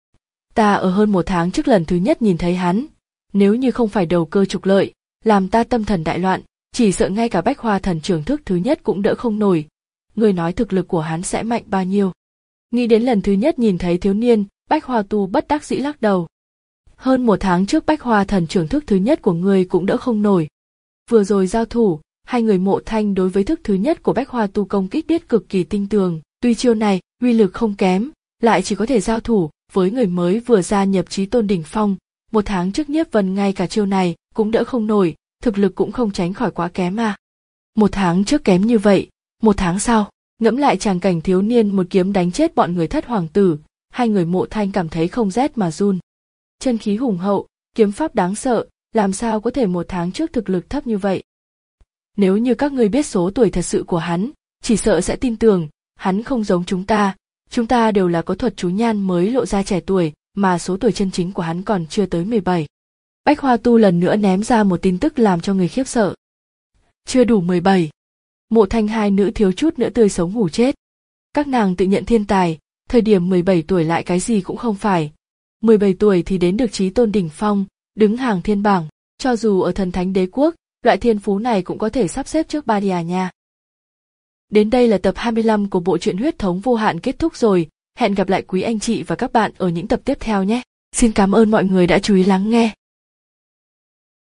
Ta ở hơn một tháng trước lần thứ nhất nhìn thấy hắn, nếu như không phải đầu cơ trục lợi, làm ta tâm thần đại loạn, chỉ sợ ngay cả Bách Hoa thần trưởng thức thứ nhất cũng đỡ không nổi. Người nói thực lực của hắn sẽ mạnh bao nhiêu? Nghĩ đến lần thứ nhất nhìn thấy thiếu niên, Bách Hoa Tu bất đắc dĩ lắc đầu. Hơn một tháng trước Bách Hoa thần trưởng thức thứ nhất của ngươi cũng đỡ không nổi. Vừa rồi giao thủ, hai người Mộ Thanh đối với thức thứ nhất của Bách Hoa Tu công kích biết cực kỳ tinh tường, tuy chiêu này uy lực không kém, lại chỉ có thể giao thủ với người mới vừa gia nhập chí tôn đỉnh phong. Một tháng trước Nhiếp Vân ngay cả chiêu này cũng đỡ không nổi, thực lực cũng không tránh khỏi quá kém à. Một tháng trước kém như vậy, một tháng sau, Ngẫm lại tràng cảnh thiếu niên một kiếm đánh chết bọn người thất hoàng tử, hai người Mộ Thanh cảm thấy không rét mà run. Chân khí hùng hậu, kiếm pháp đáng sợ, làm sao có thể một tháng trước thực lực thấp như vậy. Nếu như các ngươi biết số tuổi thật sự của hắn, chỉ sợ sẽ tin tưởng, hắn không giống chúng ta, chúng ta đều là có thuật chú nhan mới lộ ra trẻ tuổi, mà số tuổi chân chính của hắn còn chưa tới mười bảy. Bách Hoa Tu lần nữa ném ra một tin tức làm cho người khiếp sợ. Chưa đủ mười bảy. Mộ Thanh hai nữ thiếu chút nữa tươi sống hủ chết. Các nàng tự nhận thiên tài, thời điểm mười bảy tuổi lại cái gì cũng không phải. mười bảy tuổi thì đến được chí tôn đỉnh phong, đứng hàng thiên bảng, cho dù ở thần thánh đế quốc, loại thiên phú này cũng có thể sắp xếp trước Badia nha. Đến đây là tập hai mươi lăm của bộ truyện Huyết thống vô hạn kết thúc rồi, hẹn gặp lại quý anh chị và các bạn ở những tập tiếp theo nhé. Xin cảm ơn mọi người đã chú ý lắng nghe.